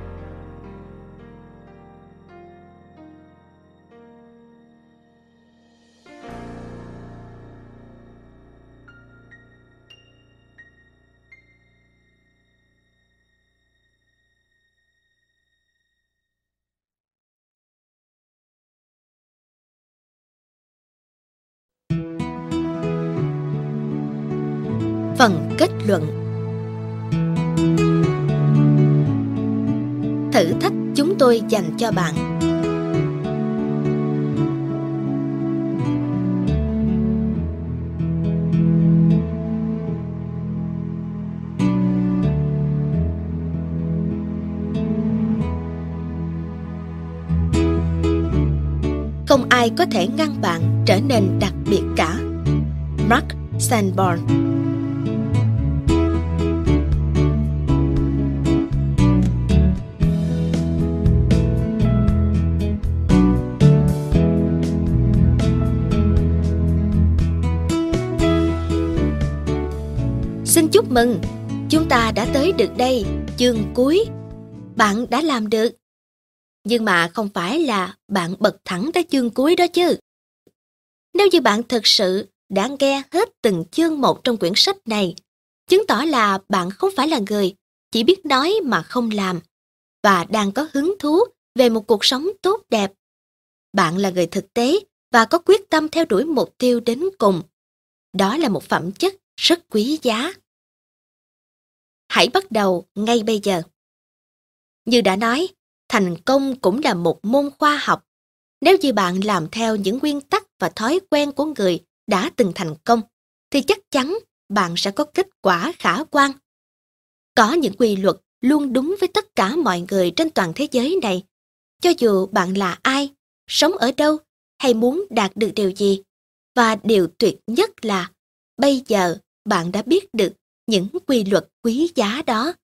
Phần kết luận. Thử thách chúng tôi dành cho bạn. Không ai có thể ngăn bạn trở nên đặc biệt cả. Mark Sanborn. Xin chúc mừng, chúng ta đã tới được đây, chương cuối. Bạn đã làm được. Nhưng mà không phải là bạn bật thẳng tới chương cuối đó chứ. Nếu như bạn thực sự đã nghe hết từng chương một trong quyển sách này, chứng tỏ là bạn không phải là người chỉ biết nói mà không làm, và đang có hứng thú về một cuộc sống tốt đẹp. Bạn là người thực tế và có quyết tâm theo đuổi mục tiêu đến cùng. Đó là một phẩm chất rất quý giá. Hãy bắt đầu ngay bây giờ. Như đã nói, thành công cũng là một môn khoa học. Nếu như bạn làm theo những nguyên tắc và thói quen của người đã từng thành công, thì chắc chắn bạn sẽ có kết quả khả quan. Có những quy luật luôn đúng với tất cả mọi người trên toàn thế giới này. Cho dù bạn là ai, sống ở đâu hay muốn đạt được điều gì. Và điều tuyệt nhất là bây giờ bạn đã biết được những quy luật quý giá đó.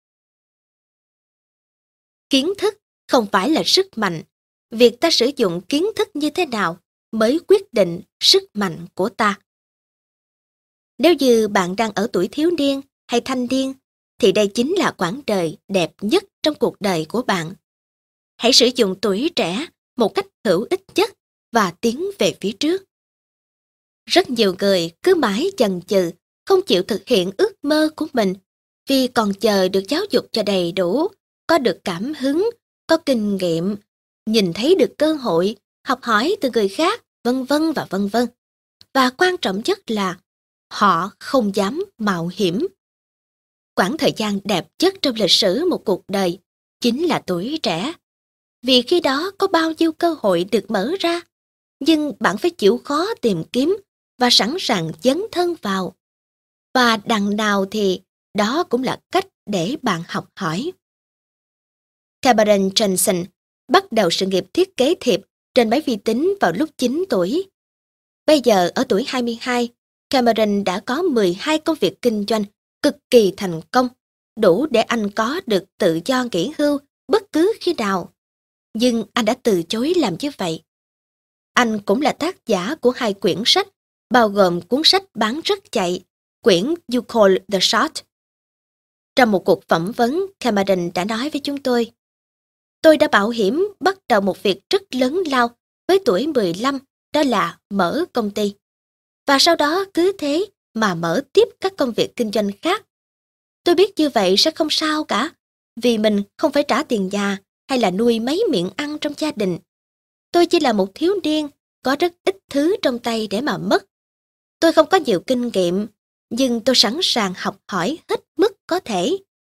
Kiến thức không phải là sức mạnh. Việc ta sử dụng kiến thức như thế nào mới quyết định sức mạnh của ta. Nếu như bạn đang ở tuổi thiếu niên hay thanh niên, thì đây chính là quãng đời đẹp nhất trong cuộc đời của bạn. Hãy sử dụng tuổi trẻ một cách hữu ích nhất và tiến về phía trước. Rất nhiều người cứ mãi chần chừ, không chịu thực hiện ước mơ của mình vì còn chờ được giáo dục cho đầy đủ, có được cảm hứng, có kinh nghiệm, nhìn thấy được cơ hội, học hỏi từ người khác, vân vân và vân vân. Và quan trọng nhất là họ không dám mạo hiểm. Quãng thời gian đẹp nhất trong lịch sử một cuộc đời chính là tuổi trẻ. Vì khi đó có bao nhiêu cơ hội được mở ra, nhưng bạn phải chịu khó tìm kiếm và sẵn sàng dấn thân vào. Và đằng nào thì đó cũng là cách để bạn học hỏi. Cameron Johnson bắt đầu sự nghiệp thiết kế thiệp trên máy vi tính vào lúc 9 tuổi. Bây giờ ở tuổi 22, Cameron đã có 12 công việc kinh doanh cực kỳ thành công, đủ để anh có được tự do nghỉ hưu bất cứ khi nào. Nhưng anh đã từ chối làm như vậy. Anh cũng là tác giả của 2 quyển sách, bao gồm cuốn sách bán rất chạy, quyển You Call the Shot. Trong một cuộc phỏng vấn, Cameron đã nói với chúng tôi đã bảo hiểm bắt đầu một việc rất lớn lao với tuổi 15, đó là mở công ty. Và sau đó cứ thế mà mở tiếp các công việc kinh doanh khác. Tôi biết như vậy sẽ không sao cả, vì mình không phải trả tiền nhà hay là nuôi mấy miệng ăn trong gia đình. Tôi chỉ là một thiếu niên, có rất ít thứ trong tay để mà mất. Tôi không có nhiều kinh nghiệm, nhưng tôi sẵn sàng học hỏi hết mức có thể.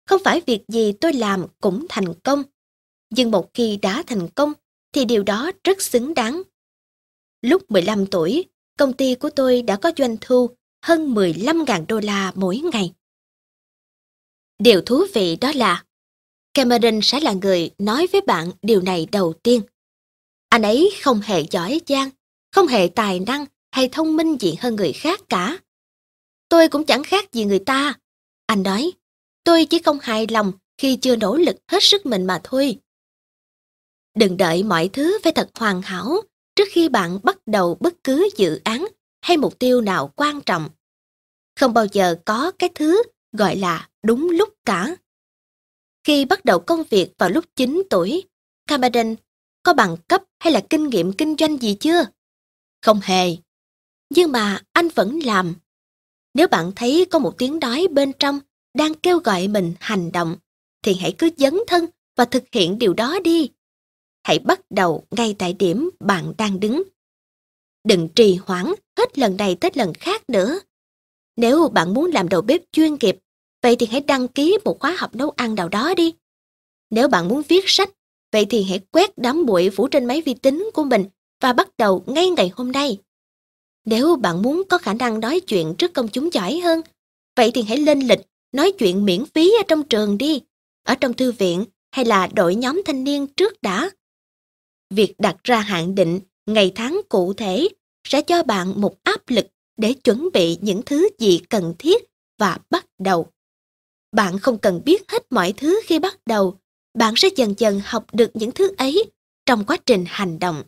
Không phải việc gì tôi làm cũng thành công. Nhưng một khi đã thành công thì điều đó rất xứng đáng. Lúc 15 tuổi, công ty của tôi đã có doanh thu hơn 15.000 đô la mỗi ngày. Điều thú vị đó là Cameron sẽ là người nói với bạn điều này đầu tiên. Anh ấy không hề giỏi giang, không hề tài năng hay thông minh gì hơn người khác cả. Tôi cũng chẳng khác gì người ta. Anh nói, tôi chỉ không hài lòng khi chưa nỗ lực hết sức mình mà thôi. Đừng đợi mọi thứ phải thật hoàn hảo trước khi bạn bắt đầu bất cứ dự án hay mục tiêu nào quan trọng. Không bao giờ có cái thứ gọi là đúng lúc cả. Khi bắt đầu công việc vào lúc 9 tuổi, Cameron có bằng cấp hay là kinh nghiệm kinh doanh gì chưa? Không hề. Nhưng mà anh vẫn làm. Nếu bạn thấy có một tiếng nói bên trong đang kêu gọi mình hành động, thì hãy cứ dấn thân và thực hiện điều đó đi. Hãy bắt đầu ngay tại điểm bạn đang đứng. Đừng trì hoãn hết lần này tới lần khác nữa. Nếu bạn muốn làm đầu bếp chuyên nghiệp, vậy thì hãy đăng ký một khóa học nấu ăn nào đó đi. Nếu bạn muốn viết sách, vậy thì hãy quét đám bụi phủ trên máy vi tính của mình và bắt đầu ngay ngày hôm nay. Nếu bạn muốn có khả năng nói chuyện trước công chúng giỏi hơn, vậy thì hãy lên lịch nói chuyện miễn phí ở trong trường đi, ở trong thư viện hay là đội nhóm thanh niên trước đã. Việc đặt ra hạn định, ngày tháng cụ thể sẽ cho bạn một áp lực để chuẩn bị những thứ gì cần thiết và bắt đầu. Bạn không cần biết hết mọi thứ khi bắt đầu, bạn sẽ dần dần học được những thứ ấy trong quá trình hành động.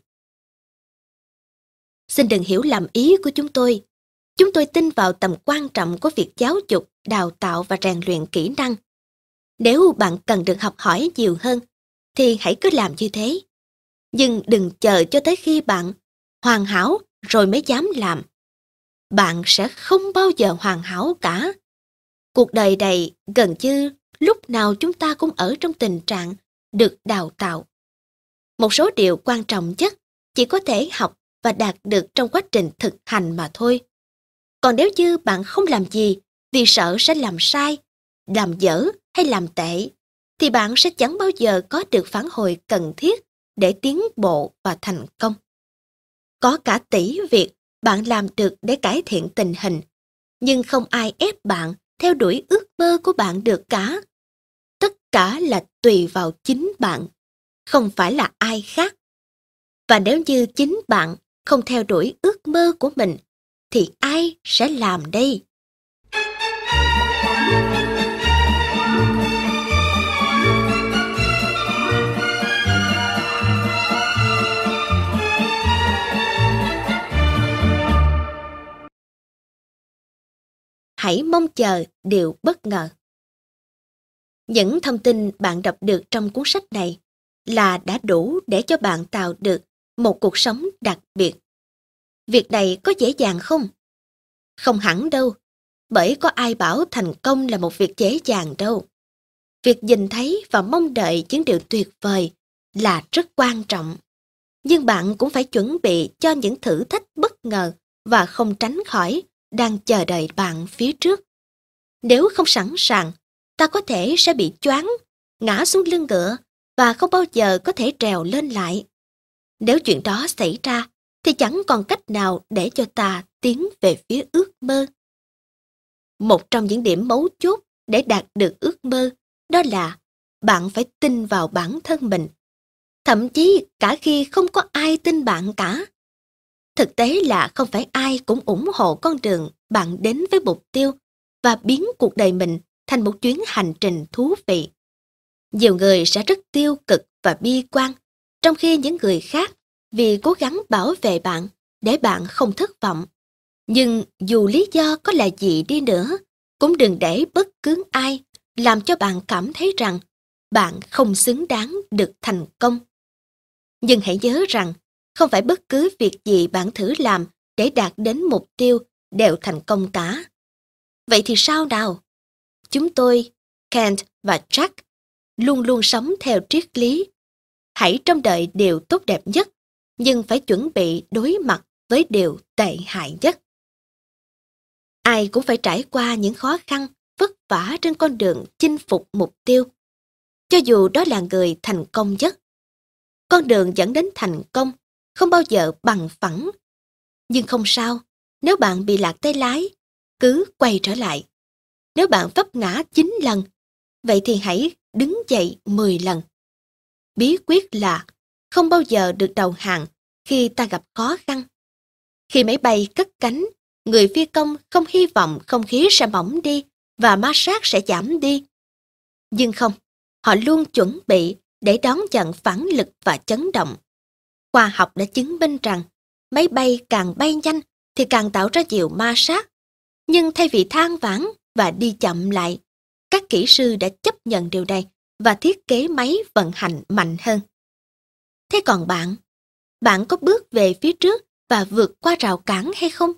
Xin đừng hiểu lầm ý của chúng tôi. Chúng tôi tin vào tầm quan trọng của việc giáo dục, đào tạo và rèn luyện kỹ năng. Nếu bạn cần được học hỏi nhiều hơn, thì hãy cứ làm như thế. Nhưng đừng chờ cho tới khi bạn hoàn hảo rồi mới dám làm. Bạn sẽ không bao giờ hoàn hảo cả. Cuộc đời này gần như lúc nào chúng ta cũng ở trong tình trạng được đào tạo. Một số điều quan trọng nhất chỉ có thể học và đạt được trong quá trình thực hành mà thôi. Còn nếu như bạn không làm gì vì sợ sẽ làm sai, làm dở hay làm tệ, thì bạn sẽ chẳng bao giờ có được phản hồi cần thiết để tiến bộ và thành công. Có cả tỷ việc bạn làm được để cải thiện tình hình, nhưng không ai ép bạn theo đuổi ước mơ của bạn được cả. Tất cả là tùy vào chính bạn, không phải là ai khác. Và nếu như chính bạn không theo đuổi ước mơ của mình, thì ai sẽ làm đây? Hãy mong chờ điều bất ngờ. Những thông tin bạn đọc được trong cuốn sách này là đã đủ để cho bạn tạo được một cuộc sống đặc biệt. Việc này có dễ dàng không? Không hẳn đâu, bởi có ai bảo thành công là một việc dễ dàng đâu. Việc nhìn thấy và mong đợi những điều tuyệt vời là rất quan trọng. Nhưng bạn cũng phải chuẩn bị cho những thử thách bất ngờ và không tránh khỏi đang chờ đợi bạn phía trước. Nếu không sẵn sàng, ta có thể sẽ bị choáng, ngã xuống lưng ngựa và không bao giờ có thể trèo lên lại. Nếu chuyện đó xảy ra, thì chẳng còn cách nào để cho ta tiến về phía ước mơ. Một trong những điểm mấu chốt để đạt được ước mơ đó là bạn phải tin vào bản thân mình. Thậm chí cả khi không có ai tin bạn cả. Thực tế là không phải ai cũng ủng hộ con đường bạn đến với mục tiêu và biến cuộc đời mình thành một chuyến hành trình thú vị. Nhiều người sẽ rất tiêu cực và bi quan, trong khi những người khác vì cố gắng bảo vệ bạn để bạn không thất vọng. Nhưng dù lý do có là gì đi nữa, cũng đừng để bất cứ ai làm cho bạn cảm thấy rằng bạn không xứng đáng được thành công. Nhưng hãy nhớ rằng, không phải bất cứ việc gì bạn thử làm để đạt đến mục tiêu đều thành công cả. Vậy thì sao nào? Chúng tôi, Kent và Jack, luôn luôn sống theo triết lý. Hãy trông đợi điều tốt đẹp nhất, nhưng phải chuẩn bị đối mặt với điều tệ hại nhất. Ai cũng phải trải qua những khó khăn vất vả trên con đường chinh phục mục tiêu. Cho dù đó là người thành công nhất, con đường dẫn đến thành công không bao giờ bằng phẳng. Nhưng không sao, nếu bạn bị lạc tay lái, cứ quay trở lại. Nếu bạn vấp ngã 9 lần, vậy thì hãy đứng dậy 10 lần. Bí quyết là không bao giờ được đầu hàng khi ta gặp khó khăn. Khi máy bay cất cánh, người phi công không hy vọng không khí sẽ mỏng đi và ma sát sẽ giảm đi. Nhưng không, họ luôn chuẩn bị để đón nhận phản lực và chấn động. Khoa học đã chứng minh rằng máy bay càng bay nhanh thì càng tạo ra nhiều ma sát. Nhưng thay vì than vãn và đi chậm lại, các kỹ sư đã chấp nhận điều này và thiết kế máy vận hành mạnh hơn. Thế còn bạn có bước về phía trước và vượt qua rào cản hay không?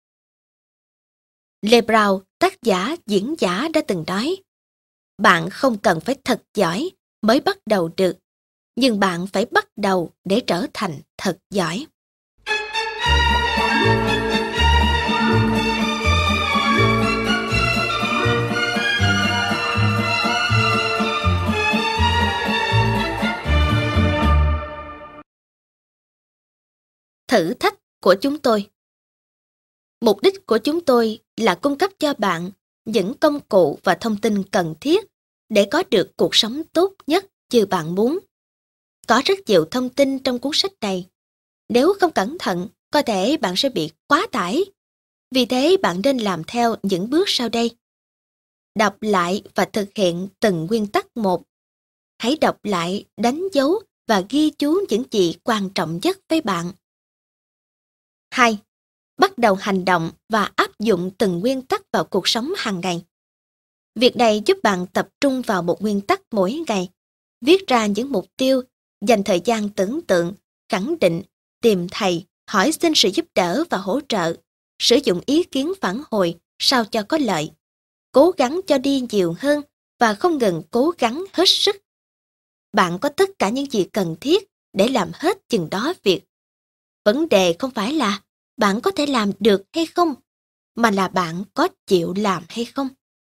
Lê Brown, tác giả, diễn giả đã từng nói, bạn không cần phải thật giỏi mới bắt đầu được, nhưng bạn phải bắt đầu để trở thành thật giỏi. Thử thách của chúng tôi. Mục đích của chúng tôi là cung cấp cho bạn những công cụ và thông tin cần thiết để có được cuộc sống tốt nhất như bạn muốn. Có rất nhiều thông tin trong cuốn sách này. Nếu không cẩn thận, có thể bạn sẽ bị quá tải. Vì thế bạn nên làm theo những bước sau đây. Đọc lại và thực hiện từng nguyên tắc một. Hãy đọc lại, đánh dấu và ghi chú những gì quan trọng nhất với bạn. 2. Bắt đầu hành động và áp dụng từng nguyên tắc vào cuộc sống hàng ngày. Việc này giúp bạn tập trung vào một nguyên tắc mỗi ngày, viết ra những mục tiêu, dành thời gian tưởng tượng, khẳng định, tìm thầy, hỏi xin sự giúp đỡ và hỗ trợ, sử dụng ý kiến phản hồi sao cho có lợi, cố gắng cho đi nhiều hơn và không ngừng cố gắng hết sức. Bạn có tất cả những gì cần thiết để làm hết chừng đó việc. Vấn đề không phải là bạn có thể làm được hay không, mà là bạn có chịu làm hay không.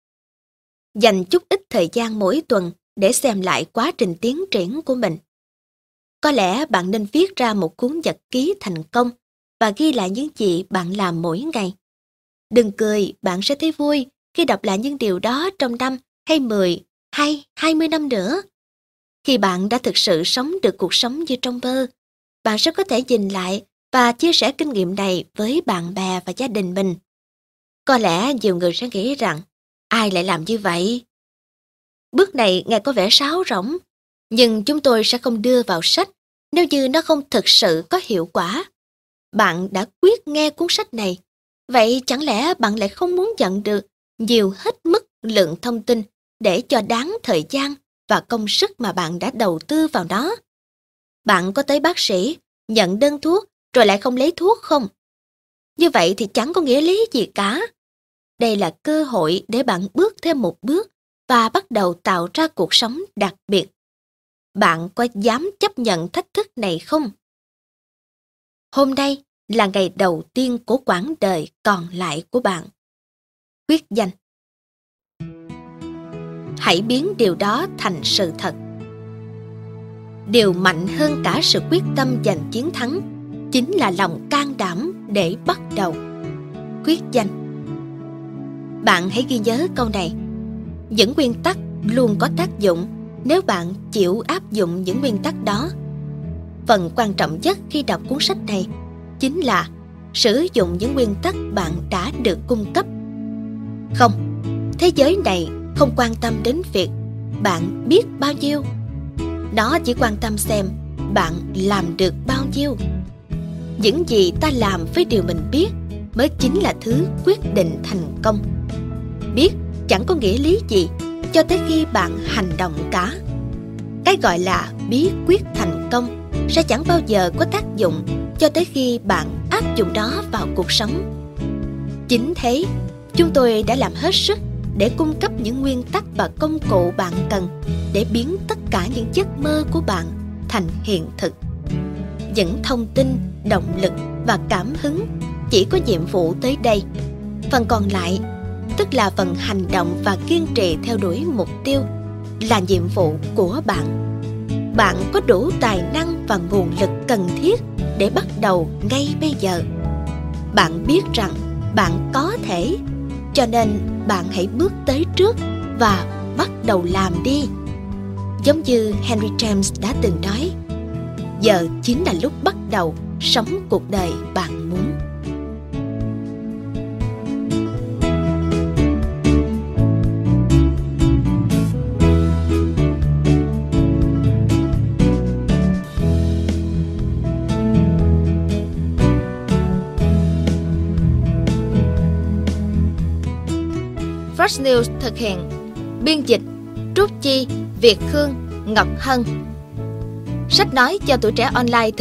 Dành chút ít thời gian mỗi tuần để xem lại quá trình tiến triển của mình. Có lẽ bạn nên viết ra một cuốn nhật ký thành công và ghi lại những gì bạn làm mỗi ngày. Đừng cười, bạn sẽ thấy vui khi đọc lại những điều đó trong năm hay 10 hay 20 năm nữa. Khi bạn đã thực sự sống được cuộc sống như trong mơ, bạn sẽ có thể nhìn lại và chia sẻ kinh nghiệm này với bạn bè và gia đình mình. Có lẽ nhiều người sẽ nghĩ rằng, ai lại làm như vậy? Bước này nghe có vẻ sáo rỗng, nhưng chúng tôi sẽ không đưa vào sách nếu như nó không thực sự có hiệu quả. Bạn đã quyết nghe cuốn sách này, vậy chẳng lẽ bạn lại không muốn nhận được nhiều hết mức lượng thông tin để cho đáng thời gian và công sức mà bạn đã đầu tư vào nó? Bạn có tới bác sĩ, nhận đơn thuốc rồi lại không lấy thuốc không? Như vậy thì chẳng có nghĩa lý gì cả. Đây là cơ hội để bạn bước thêm một bước và bắt đầu tạo ra cuộc sống đặc biệt. Bạn có dám chấp nhận thách thức này không? Hôm nay là ngày đầu tiên của quãng đời còn lại của bạn. Quyết danh. Hãy biến điều đó thành sự thật. Điều mạnh hơn cả sự quyết tâm giành chiến thắng chính là lòng can đảm để bắt đầu. Quyết danh. Bạn hãy ghi nhớ câu này. Những nguyên tắc luôn có tác dụng nếu bạn chịu áp dụng những nguyên tắc đó. Phần quan trọng nhất khi đọc cuốn sách này chính là sử dụng những nguyên tắc bạn đã được cung cấp. Không, thế giới này không quan tâm đến việc bạn biết bao nhiêu. Nó chỉ quan tâm xem bạn làm được bao nhiêu. Những gì ta làm với điều mình biết mới chính là thứ quyết định thành công. Biết chẳng có nghĩa lý gì cho tới khi bạn hành động cả. Cái gọi là bí quyết thành công sẽ chẳng bao giờ có tác dụng cho tới khi bạn áp dụng nó vào cuộc sống. Chính thế, chúng tôi đã làm hết sức để cung cấp những nguyên tắc và công cụ bạn cần để biến tất cả những giấc mơ của bạn thành hiện thực. Những thông tin, động lực và cảm hứng chỉ có nhiệm vụ tới đây. Phần còn lại, tức tức là phần hành động và kiên trì theo đuổi mục tiêu, là nhiệm vụ của bạn. Bạn có đủ tài năng và nguồn lực cần thiết để bắt đầu ngay bây giờ. Bạn biết rằng bạn có thể, cho nên bạn hãy bước tới trước và bắt đầu làm đi. Giống như Henry James đã từng nói, giờ chính là lúc bắt đầu sống cuộc đời bạn muốn. Fox News thực hiện. Biên dịch Trúc Chi, Việt Khương, Ngọc Hân. Sách nói cho tuổi trẻ online.